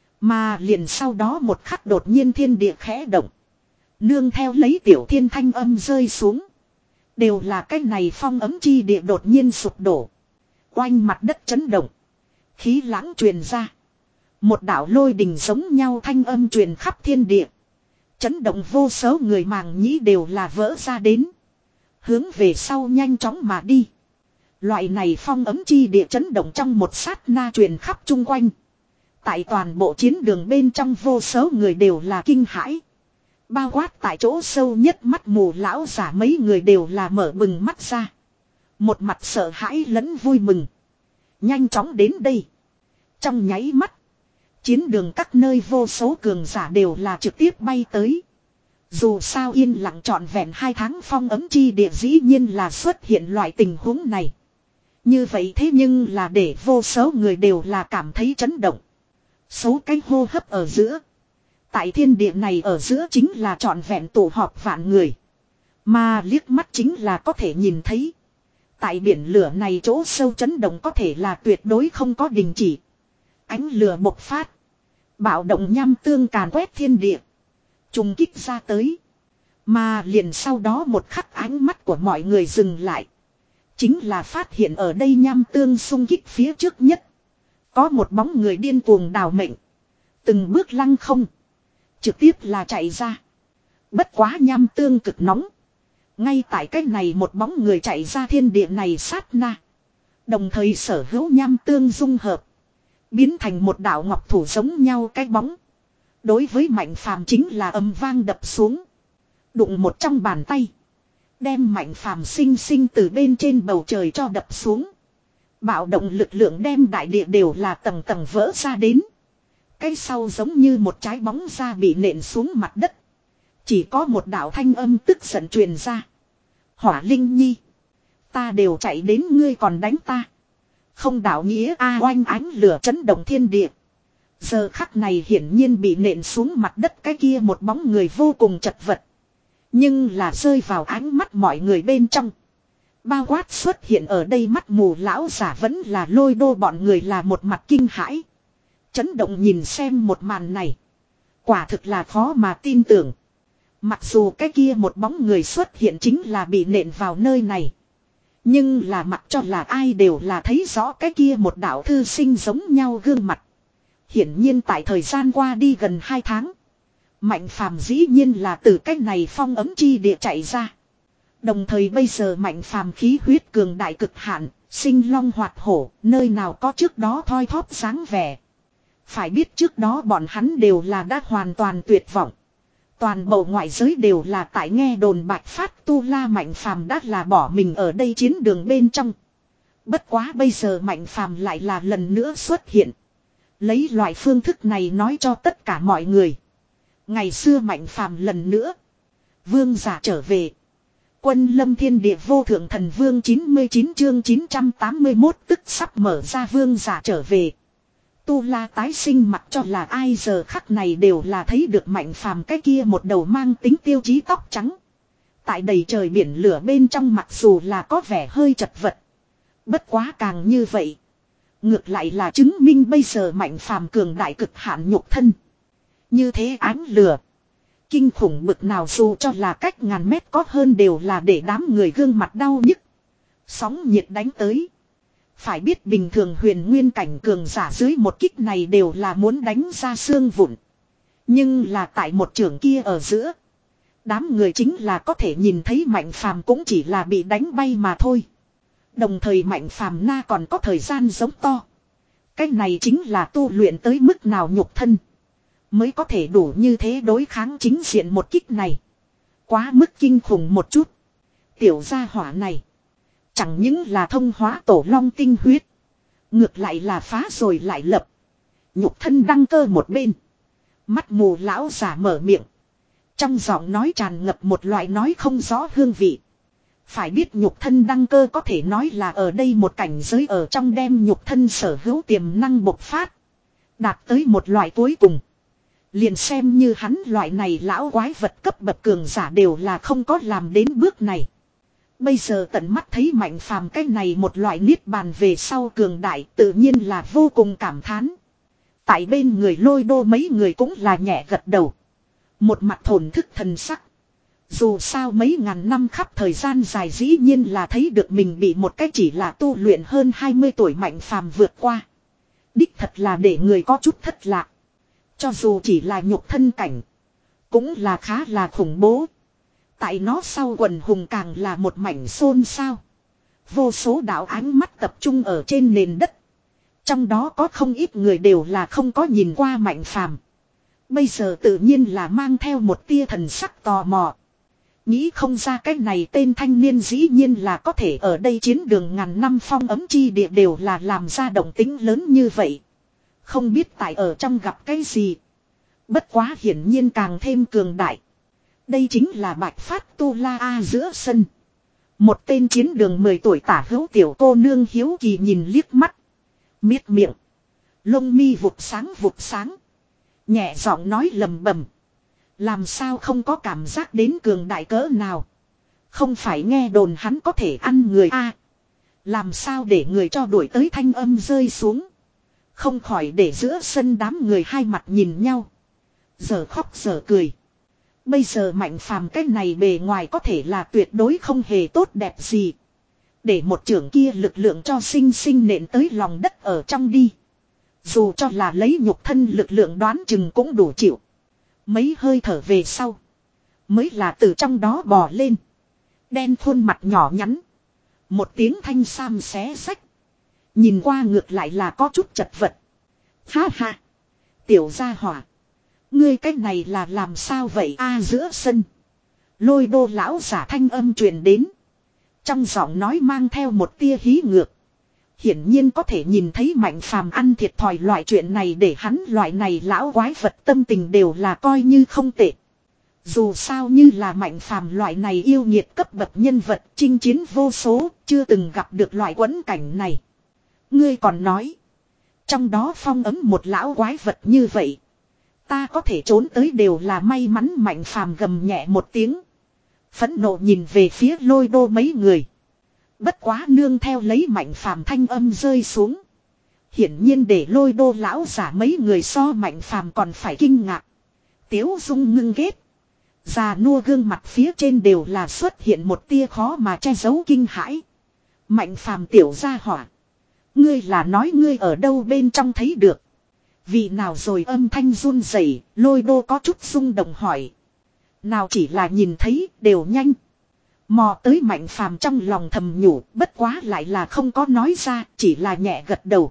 Mà liền sau đó một khắc đột nhiên thiên địa khẽ động. Nương theo lấy tiểu thiên thanh âm rơi xuống. Đều là cái này phong ấm chi địa đột nhiên sụp đổ. Oanh mặt đất chấn động. Khí lãng truyền ra. Một đạo lôi đình giống nhau thanh âm truyền khắp thiên địa. Chấn động vô số người màng nhĩ đều là vỡ ra đến. Hướng về sau nhanh chóng mà đi. Loại này phong ấm chi địa chấn động trong một sát na truyền khắp chung quanh. Tại toàn bộ chiến đường bên trong vô số người đều là kinh hãi. Bao quát tại chỗ sâu nhất mắt mù lão giả mấy người đều là mở bừng mắt ra. Một mặt sợ hãi lẫn vui mừng. Nhanh chóng đến đây. Trong nháy mắt. Chiến đường các nơi vô số cường giả đều là trực tiếp bay tới. Dù sao yên lặng trọn vẹn hai tháng phong ấm chi địa dĩ nhiên là xuất hiện loại tình huống này. Như vậy thế nhưng là để vô số người đều là cảm thấy chấn động. Số cái hô hấp ở giữa. Tại thiên địa này ở giữa chính là trọn vẹn tụ họp vạn người. Mà liếc mắt chính là có thể nhìn thấy. Tại biển lửa này chỗ sâu chấn động có thể là tuyệt đối không có đình chỉ. Ánh lửa bộc phát. Bạo động nham tương càn quét thiên địa. Trùng kích ra tới. Mà liền sau đó một khắc ánh mắt của mọi người dừng lại. Chính là phát hiện ở đây nham tương xung kích phía trước nhất. Có một bóng người điên cuồng đào mệnh. Từng bước lăng không. Trực tiếp là chạy ra. Bất quá nham tương cực nóng. Ngay tại cái này một bóng người chạy ra thiên địa này sát na. Đồng thời sở hữu nham tương dung hợp. Biến thành một đạo ngọc thủ giống nhau cái bóng. Đối với Mạnh Phàm chính là âm vang đập xuống. Đụng một trong bàn tay. Đem Mạnh Phàm sinh sinh từ bên trên bầu trời cho đập xuống. Bạo động lực lượng đem đại địa đều là tầng tầng vỡ ra đến. Cái sau giống như một trái bóng ra bị nện xuống mặt đất. Chỉ có một đạo thanh âm tức giận truyền ra. Hỏa Linh Nhi. Ta đều chạy đến ngươi còn đánh ta. Không đạo nghĩa a oanh ánh lửa chấn động thiên địa. Giờ khắc này hiển nhiên bị nện xuống mặt đất cái kia một bóng người vô cùng chật vật. Nhưng là rơi vào ánh mắt mọi người bên trong. Bao quát xuất hiện ở đây mắt mù lão giả vẫn là Lôi Đô bọn người là một mặt kinh hãi. Chấn động nhìn xem một màn này. Quả thực là khó mà tin tưởng. Mặc dù cái kia một bóng người xuất hiện chính là bị nện vào nơi này. Nhưng là mặc cho là ai đều là thấy rõ cái kia một đạo thư sinh giống nhau gương mặt. Hiển nhiên tại thời gian qua đi gần hai tháng. Mạnh Phàm dĩ nhiên là từ cách này phong ấm chi địa chạy ra. Đồng thời bây giờ Mạnh Phàm khí huyết cường đại cực hạn, sinh long hoạt hổ, nơi nào có trước đó thoi thóp dáng vẻ. Phải biết trước đó bọn hắn đều là đã hoàn toàn tuyệt vọng. Toàn bộ ngoại giới đều là tại nghe đồn Bạch Phát Tu La Mạnh Phàm đã là bỏ mình ở đây chiến đường bên trong. Bất quá bây giờ Mạnh Phàm lại là lần nữa xuất hiện. Lấy loại phương thức này nói cho tất cả mọi người. Ngày xưa Mạnh Phàm lần nữa. Vương giả trở về. Quân lâm thiên địa vô thượng thần vương chín mươi chín chương chín trăm tám mươi mốt tức sắp mở ra vương giả trở về. Tu La tái sinh mặc cho là ai giờ khắc này đều là thấy được Mạnh Phàm cái kia một đầu mang tính tiêu chí tóc trắng. Tại đầy trời biển lửa bên trong mặc dù là có vẻ hơi chật vật. Bất quá càng như vậy. Ngược lại là chứng minh bây giờ Mạnh Phàm cường đại cực hạn nhục thân. Như thế ánh lửa. Kinh khủng bực nào dù cho là cách ngàn mét có hơn đều là để đám người gương mặt đau nhức. Sóng nhiệt đánh tới. Phải biết bình thường huyền nguyên cảnh cường giả dưới một kích này đều là muốn đánh ra xương vụn. Nhưng là tại một trường kia ở giữa. Đám người chính là có thể nhìn thấy Mạnh Phàm cũng chỉ là bị đánh bay mà thôi. Đồng thời Mạnh Phàm na còn có thời gian giống to. Cái này chính là tu luyện tới mức nào nhục thân. Mới có thể đủ như thế đối kháng chính diện một kích này. Quá mức kinh khủng một chút. Tiểu gia hỏa này. Chẳng những là thông hóa tổ long tinh huyết. Ngược lại là phá rồi lại lập. Nhục thân đăng cơ một bên. Mắt mù lão giả mở miệng. Trong giọng nói tràn ngập một loại nói không rõ hương vị. Phải biết nhục thân đăng cơ có thể nói là ở đây một cảnh giới ở trong đem nhục thân sở hữu tiềm năng bộc phát. Đạt tới một loại cuối cùng. Liền xem như hắn loại này lão quái vật cấp bậc cường giả đều là không có làm đến bước này. Bây giờ tận mắt thấy Mạnh Phàm cái này một loại niết bàn về sau cường đại tự nhiên là vô cùng cảm thán. Tại bên người Lôi Đô mấy người cũng là nhẹ gật đầu. Một mặt thổn thức thần sắc. Dù sao mấy ngàn năm khắp thời gian dài dĩ nhiên là thấy được mình bị một cách chỉ là tu luyện hơn hai mươi tuổi Mạnh Phàm vượt qua. Đích thật là để người có chút thất lạc. Cho dù chỉ là nhục thân cảnh. Cũng là khá là khủng bố. Tại nó sau quần hùng càng là một mảnh xôn xao. Vô số đạo ánh mắt tập trung ở trên nền đất. Trong đó có không ít người đều là không có nhìn qua Mạnh Phàm. Bây giờ tự nhiên là mang theo một tia thần sắc tò mò. Nghĩ không ra cái này tên thanh niên dĩ nhiên là có thể ở đây chiến đường ngàn năm phong ấm chi địa đều là làm ra động tính lớn như vậy. Không biết tại ở trong gặp cái gì. Bất quá hiển nhiên càng thêm cường đại. Đây chính là Bạch Phát Tu La A giữa sân. Một tên chiến đường mười tuổi tả hữu tiểu cô nương hiếu kỳ nhìn liếc mắt. Miết miệng. Lông mi vụt sáng vụt sáng. Nhẹ giọng nói lầm bầm. Làm sao không có cảm giác đến cường đại cỡ nào. Không phải nghe đồn hắn có thể ăn người a. Làm sao để người cho đuổi tới thanh âm rơi xuống. Không khỏi để giữa sân đám người hai mặt nhìn nhau. Giờ khóc giờ cười. Bây giờ Mạnh Phàm cái này bề ngoài có thể là tuyệt đối không hề tốt đẹp gì. Để một trưởng kia lực lượng cho sinh sinh nện tới lòng đất ở trong đi. Dù cho là lấy nhục thân lực lượng đoán chừng cũng đủ chịu. Mấy hơi thở về sau. Mới là từ trong đó bò lên. Đen khuôn mặt nhỏ nhắn. Một tiếng thanh sam xé xách. Nhìn qua ngược lại là có chút chật vật. Ha ha. Tiểu gia hỏa. Ngươi cái này là làm sao vậy a giữa sân. Lôi Đô lão giả thanh âm truyền đến. Trong giọng nói mang theo một tia hí ngược. Hiển nhiên có thể nhìn thấy Mạnh Phàm ăn thiệt thòi loại chuyện này để hắn loại này lão quái vật tâm tình đều là coi như không tệ. Dù sao như là Mạnh Phàm loại này yêu nghiệt cấp bậc nhân vật chinh chiến vô số, chưa từng gặp được loại quẫn cảnh này. Ngươi còn nói, trong đó phong ấm một lão quái vật như vậy, ta có thể trốn tới đều là may mắn. Mạnh Phàm gầm nhẹ một tiếng, phẫn nộ nhìn về phía Lôi Đô mấy người. Bất quá nương theo lấy Mạnh Phàm thanh âm rơi xuống. Hiển nhiên để Lôi Đô lão giả mấy người so Mạnh Phàm còn phải kinh ngạc. Tiếu dung ngưng ghét. Già nua gương mặt phía trên đều là xuất hiện một tia khó mà che giấu kinh hãi. Mạnh Phàm tiểu gia hỏa. Ngươi là nói ngươi ở đâu bên trong thấy được. Vị nào rồi âm thanh run rẩy, Lôi Đô có chút rung động hỏi. Nào chỉ là nhìn thấy, đều nhanh. Mò tới Mạnh Phàm trong lòng thầm nhủ, bất quá lại là không có nói ra, chỉ là nhẹ gật đầu.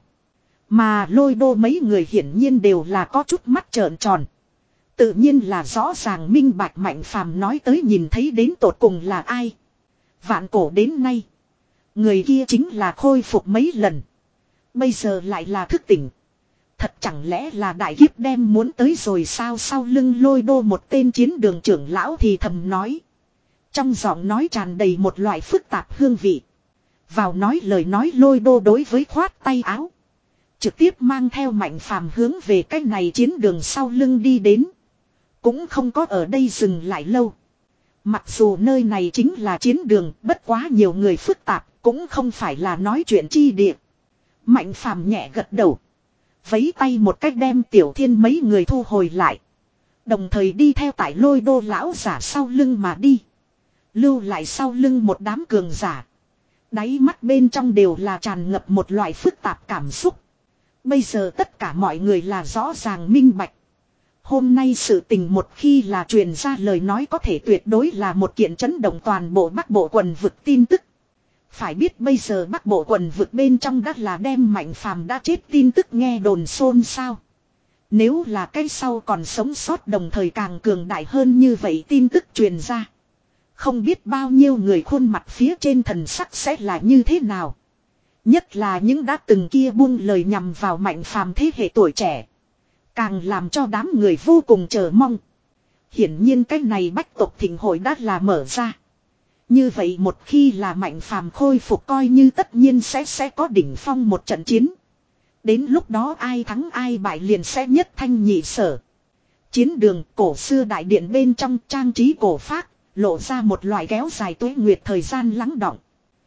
Mà Lôi Đô mấy người hiển nhiên đều là có chút mắt trợn tròn. Tự nhiên là rõ ràng minh bạch Mạnh Phàm nói tới nhìn thấy đến tột cùng là ai. Vạn cổ đến nay, người kia chính là khôi phục mấy lần. Bây giờ lại là thức tỉnh. Thật chẳng lẽ là đại kiếp đem muốn tới rồi sao? Sau lưng Lôi Đô một tên chiến đường trưởng lão thì thầm nói. Trong giọng nói tràn đầy một loại phức tạp hương vị. Vào nói lời nói Lôi Đô đối với khoát tay áo. Trực tiếp mang theo Mạnh Phàm hướng về cái này chiến đường sau lưng đi đến. Cũng không có ở đây dừng lại lâu. Mặc dù nơi này chính là chiến đường, bất quá nhiều người phức tạp, cũng không phải là nói chuyện chi địa. Mạnh Phàm nhẹ gật đầu. Vấy tay một cách đem Tiểu Thiên mấy người thu hồi lại. Đồng thời đi theo tại Lôi Đô lão giả sau lưng mà đi. Lưu lại sau lưng một đám cường giả. Đáy mắt bên trong đều là tràn ngập một loại phức tạp cảm xúc. Bây giờ tất cả mọi người là rõ ràng minh bạch. Hôm nay sự tình một khi là truyền ra lời nói có thể tuyệt đối là một kiện chấn động toàn bộ Bắc Bộ quần vực tin tức. Phải biết bây giờ Bắc Bộ quần vực bên trong đã là đem Mạnh Phàm đã chết tin tức nghe đồn xôn xao. Nếu là cái sau còn sống sót đồng thời càng cường đại hơn như vậy tin tức truyền ra. Không biết bao nhiêu người khuôn mặt phía trên thần sắc sẽ là như thế nào. Nhất là những đã từng kia buông lời nhằm vào Mạnh Phàm thế hệ tuổi trẻ. Càng làm cho đám người vô cùng chờ mong. Hiển nhiên cái này bách tộc thịnh hội đã là mở ra. Như vậy một khi là Mạnh Phàm khôi phục coi như tất nhiên sẽ sẽ có đỉnh phong một trận chiến. Đến lúc đó ai thắng ai bại liền sẽ nhất thanh nhị sở. Chiến đường cổ xưa đại điện bên trong trang trí cổ phác, lộ ra một loại kéo dài tuế nguyệt thời gian lắng đọng.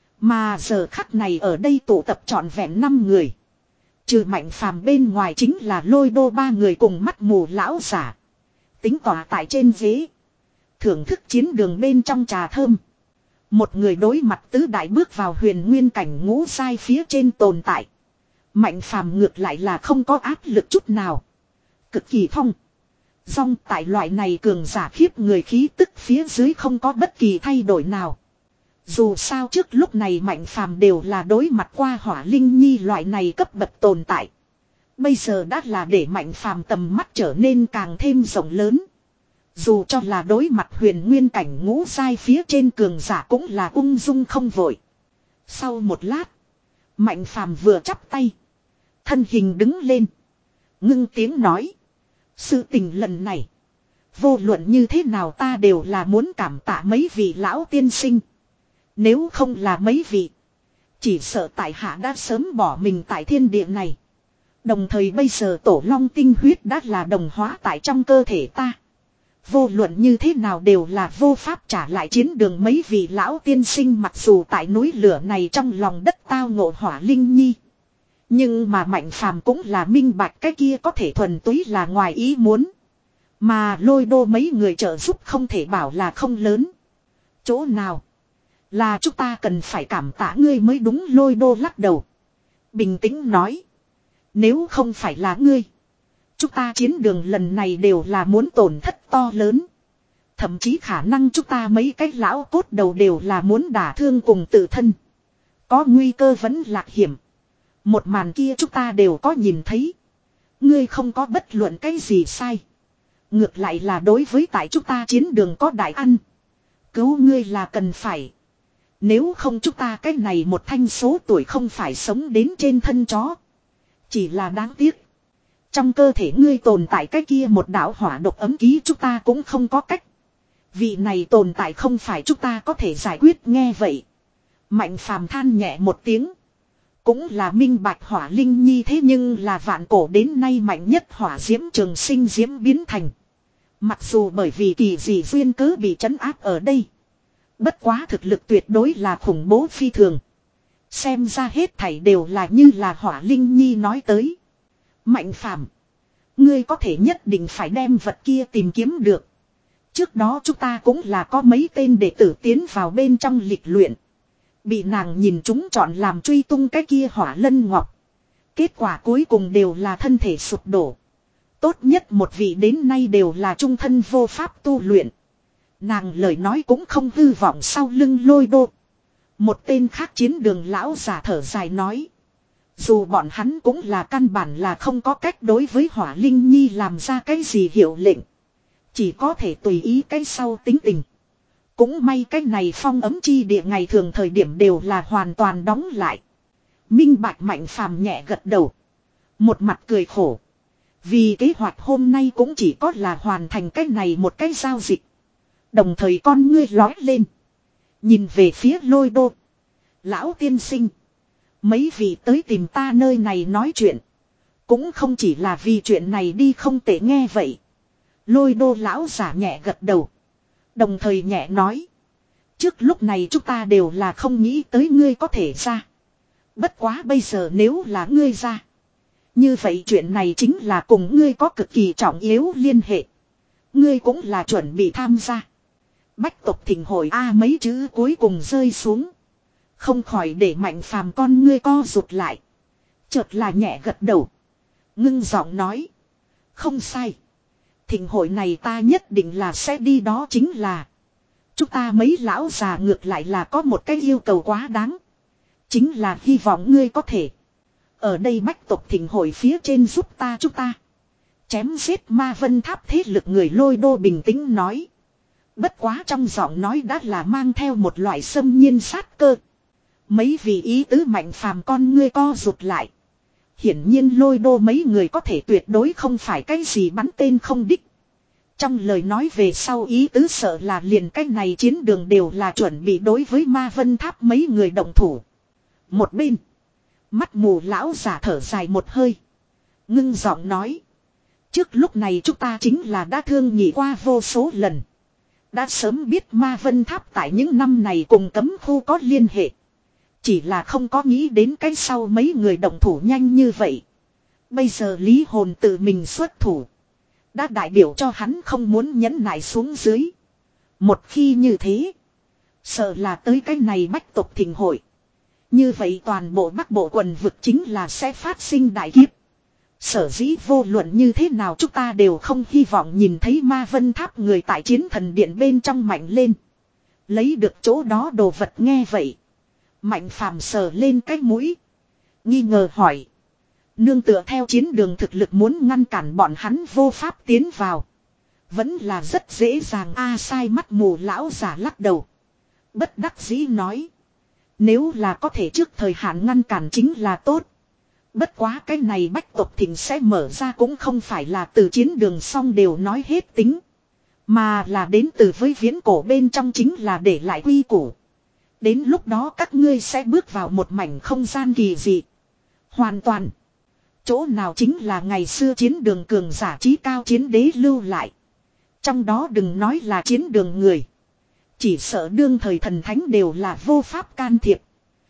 Mà giờ khắc này ở đây tụ tập trọn vẹn năm người. Trừ Mạnh Phàm bên ngoài chính là Lôi Đô ba người cùng mắt mù lão giả. Tính tỏa tại trên ghế. Thưởng thức chiến đường bên trong trà thơm. Một người đối mặt tứ đại bước vào huyền nguyên cảnh ngũ sai phía trên tồn tại. Mạnh Phàm ngược lại là không có áp lực chút nào. Cực kỳ thông. Dòng tại loại này cường giả khiếp người khí tức phía dưới không có bất kỳ thay đổi nào. Dù sao trước lúc này Mạnh Phàm đều là đối mặt qua Hỏa Linh Nhi loại này cấp bậc tồn tại. Bây giờ đã là để Mạnh Phàm tầm mắt trở nên càng thêm rộng lớn. Dù cho là đối mặt huyền nguyên cảnh ngũ sai phía trên cường giả cũng là ung dung không vội. Sau một lát, Mạnh Phàm vừa chắp tay, thân hình đứng lên, ngưng tiếng nói: sự tình lần này, vô luận như thế nào ta đều là muốn cảm tạ mấy vị lão tiên sinh. Nếu không là mấy vị, chỉ sợ tại hạ đã sớm bỏ mình tại thiên địa này. Đồng thời bây giờ tổ long tinh huyết đã là đồng hóa tại trong cơ thể ta. Vô luận như thế nào đều là vô pháp trả lại chiến đường mấy vị lão tiên sinh, mặc dù tại núi lửa này trong lòng đất tao ngộ Hỏa Linh Nhi. Nhưng mà Mạnh Phàm cũng là minh bạch cái kia có thể thuần túy là ngoài ý muốn. Mà Lôi Đô mấy người trợ giúp không thể bảo là không lớn. Chỗ nào là chúng ta cần phải cảm tạ ngươi mới đúng. Lôi Đô lắc đầu, bình tĩnh nói: nếu không phải là ngươi, chúng ta chiến đường lần này đều là muốn tổn thất to lớn. Thậm chí khả năng chúng ta mấy cái lão cốt đầu đều là muốn đả thương cùng tự thân. Có nguy cơ vẫn lạc hiểm. Một màn kia chúng ta đều có nhìn thấy. Ngươi không có bất luận cái gì sai. Ngược lại là đối với tại chúng ta chiến đường có đại ăn. Cứu ngươi là cần phải. Nếu không chúng ta cái này một thanh số tuổi không phải sống đến trên thân chó. Chỉ là đáng tiếc. Trong cơ thể ngươi tồn tại cái kia một đạo hỏa độc ấm ký chúng ta cũng không có cách. Vị này tồn tại không phải chúng ta có thể giải quyết. Nghe vậy, Mạnh Phàm than nhẹ một tiếng. Cũng là minh bạch Hỏa Linh Nhi thế nhưng là vạn cổ đến nay mạnh nhất hỏa diễm trường sinh diễm biến thành. Mặc dù bởi vì kỳ dị duyên cớ bị trấn áp ở đây. Bất quá thực lực tuyệt đối là khủng bố phi thường. Xem ra hết thảy đều là như là Hỏa Linh Nhi nói tới. Mạnh Phàm, ngươi có thể nhất định phải đem vật kia tìm kiếm được. Trước đó chúng ta cũng là có mấy tên đệ tử tiến vào bên trong lịch luyện. Bị nàng nhìn chúng chọn làm truy tung cái kia Hỏa Lân Ngọc. Kết quả cuối cùng đều là thân thể sụp đổ. Tốt nhất một vị đến nay đều là trung thân vô pháp tu luyện. Nàng lời nói cũng không hư vọng. Sau lưng Lôi Đô, một tên khác chiến đường lão giả thở dài nói: dù bọn hắn cũng là căn bản là không có cách đối với Hỏa Linh Nhi làm ra cái gì hiệu lệnh. Chỉ có thể tùy ý cái sau tính tình. Cũng may cái này phong ấm chi địa ngày thường thời điểm đều là hoàn toàn đóng lại. Minh bạch. Mạnh Phàm nhẹ gật đầu, một mặt cười khổ. Vì kế hoạch hôm nay cũng chỉ có là hoàn thành cái này một cái giao dịch. Đồng thời con ngươi lói lên, nhìn về phía Lôi Đô: lão tiên sinh, mấy vị tới tìm ta nơi này nói chuyện, cũng không chỉ là vì chuyện này đi không tệ. Nghe vậy, Lôi Đô lão giả nhẹ gật đầu, đồng thời nhẹ nói: trước lúc này chúng ta đều là không nghĩ tới ngươi có thể ra. Bất quá bây giờ nếu là ngươi ra, như vậy chuyện này chính là cùng ngươi có cực kỳ trọng yếu liên hệ. Ngươi cũng là chuẩn bị tham gia bách tộc thịnh hội a. Mấy chữ cuối cùng rơi xuống, không khỏi để Mạnh Phàm con ngươi co rụt lại. Chợt là nhẹ gật đầu, ngưng giọng nói: không sai, thịnh hội này ta nhất định là sẽ đi. Đó chính là chúng ta mấy lão già ngược lại là có một cái yêu cầu quá đáng. Chính là hy vọng ngươi có thể ở đây bách tộc thịnh hội phía trên giúp ta chúng ta chém giết Ma Vân Tháp thế lực người. Lôi Đô bình tĩnh nói. Bất quá trong giọng nói đã là mang theo một loại xâm nhiên sát cơ. Mấy vị ý tứ Mạnh Phàm con ngươi co rụt lại. Hiển nhiên Lôi Đô mấy người có thể tuyệt đối không phải cái gì bắn tên không đích. Trong lời nói về sau ý tứ sợ là liền cái này chiến đường đều là chuẩn bị đối với Ma Vân Tháp mấy người động thủ. Một bên. Mắt mù lão giả thở dài một hơi. Ngưng giọng nói. Trước lúc này chúng ta chính là đã thương nhị qua vô số lần. Đã sớm biết Ma Vân Tháp tại những năm này cùng cấm khu có liên hệ. Chỉ là không có nghĩ đến cái sau mấy người động thủ nhanh như vậy. Bây giờ Lý Hồn tự mình xuất thủ. Đã đại biểu cho hắn không muốn nhẫn nại xuống dưới. Một khi như thế. Sợ là tới cái này bách tộc thịnh hội. Như vậy toàn bộ Bắc Bộ quần vực chính là sẽ phát sinh đại kiếp. Sở dĩ vô luận như thế nào chúng ta đều không hy vọng nhìn thấy Ma Vân Tháp người tại chiến thần điện bên trong mạnh lên. Lấy được chỗ đó đồ vật nghe vậy. Mạnh Phàm sờ lên cái mũi. Nghi ngờ hỏi. Nương tựa theo chiến đường thực lực muốn ngăn cản bọn hắn vô pháp tiến vào. Vẫn là rất dễ dàng a. Sai mắt mù lão giả lắc đầu. Bất đắc dĩ nói. Nếu là có thể trước thời hạn ngăn cản chính là tốt. Bất quá cái này bách tộc thịnh sẽ mở ra cũng không phải là từ chiến đường xong đều nói hết tính. Mà là đến từ với viễn cổ bên trong chính là để lại quy củ. Đến lúc đó các ngươi sẽ bước vào một mảnh không gian kỳ dị. Hoàn toàn. Chỗ nào chính là ngày xưa chiến đường cường giả trí cao chiến đế lưu lại. Trong đó đừng nói là chiến đường người. Chỉ sợ đương thời thần thánh đều là vô pháp can thiệp.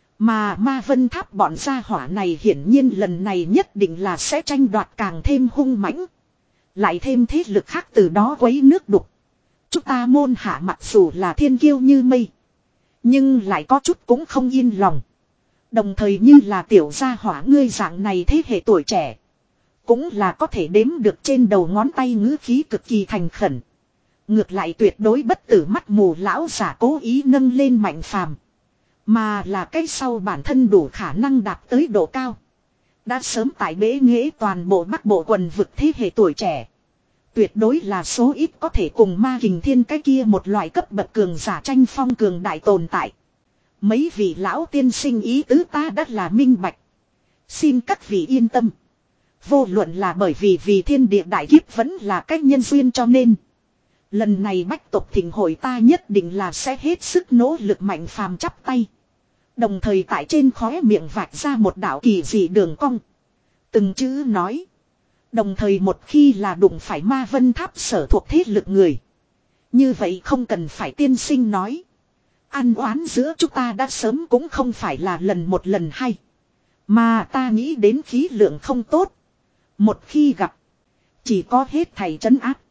Mà Ma Vân Tháp bọn gia hỏa này hiển nhiên lần này nhất định là sẽ tranh đoạt càng thêm hung mãnh. Lại thêm thế lực khác từ đó quấy nước đục. Chúng ta môn hạ mặc dù là thiên kiêu như mây. Nhưng lại có chút cũng không yên lòng. Đồng thời như là tiểu gia hỏa ngươi dạng này thế hệ tuổi trẻ. Cũng là có thể đếm được trên đầu ngón tay ngữ khí cực kỳ thành khẩn. Ngược lại tuyệt đối bất tử mắt mù lão giả cố ý nâng lên Mạnh Phàm. Mà là cái sau bản thân đủ khả năng đạt tới độ cao. Đã sớm tại bế nghễ toàn bộ Bắc Bộ quần vực thế hệ tuổi trẻ. Tuyệt đối là số ít có thể cùng Ma Kình Thiên cái kia một loại cấp bậc cường giả tranh phong cường đại tồn tại. Mấy vị lão tiên sinh ý tứ ta đã là minh bạch. Xin các vị yên tâm. Vô luận là bởi vì vì thiên địa đại kiếp vẫn là cách nhân duyên cho nên. Lần này bách tộc thịnh hội ta nhất định là sẽ hết sức nỗ lực. Mạnh Phàm chắp tay. Đồng thời tại trên khóe miệng vạch ra một đạo kỳ dị đường cong. Từng chữ nói. Đồng thời một khi là đụng phải Ma Vân Tháp sở thuộc thế lực người. Như vậy không cần phải tiên sinh nói. Ăn oán giữa chúng ta đã sớm cũng không phải là lần một lần hay. Mà ta nghĩ đến khí lượng không tốt. Một khi gặp. Chỉ có hết thầy trấn áp.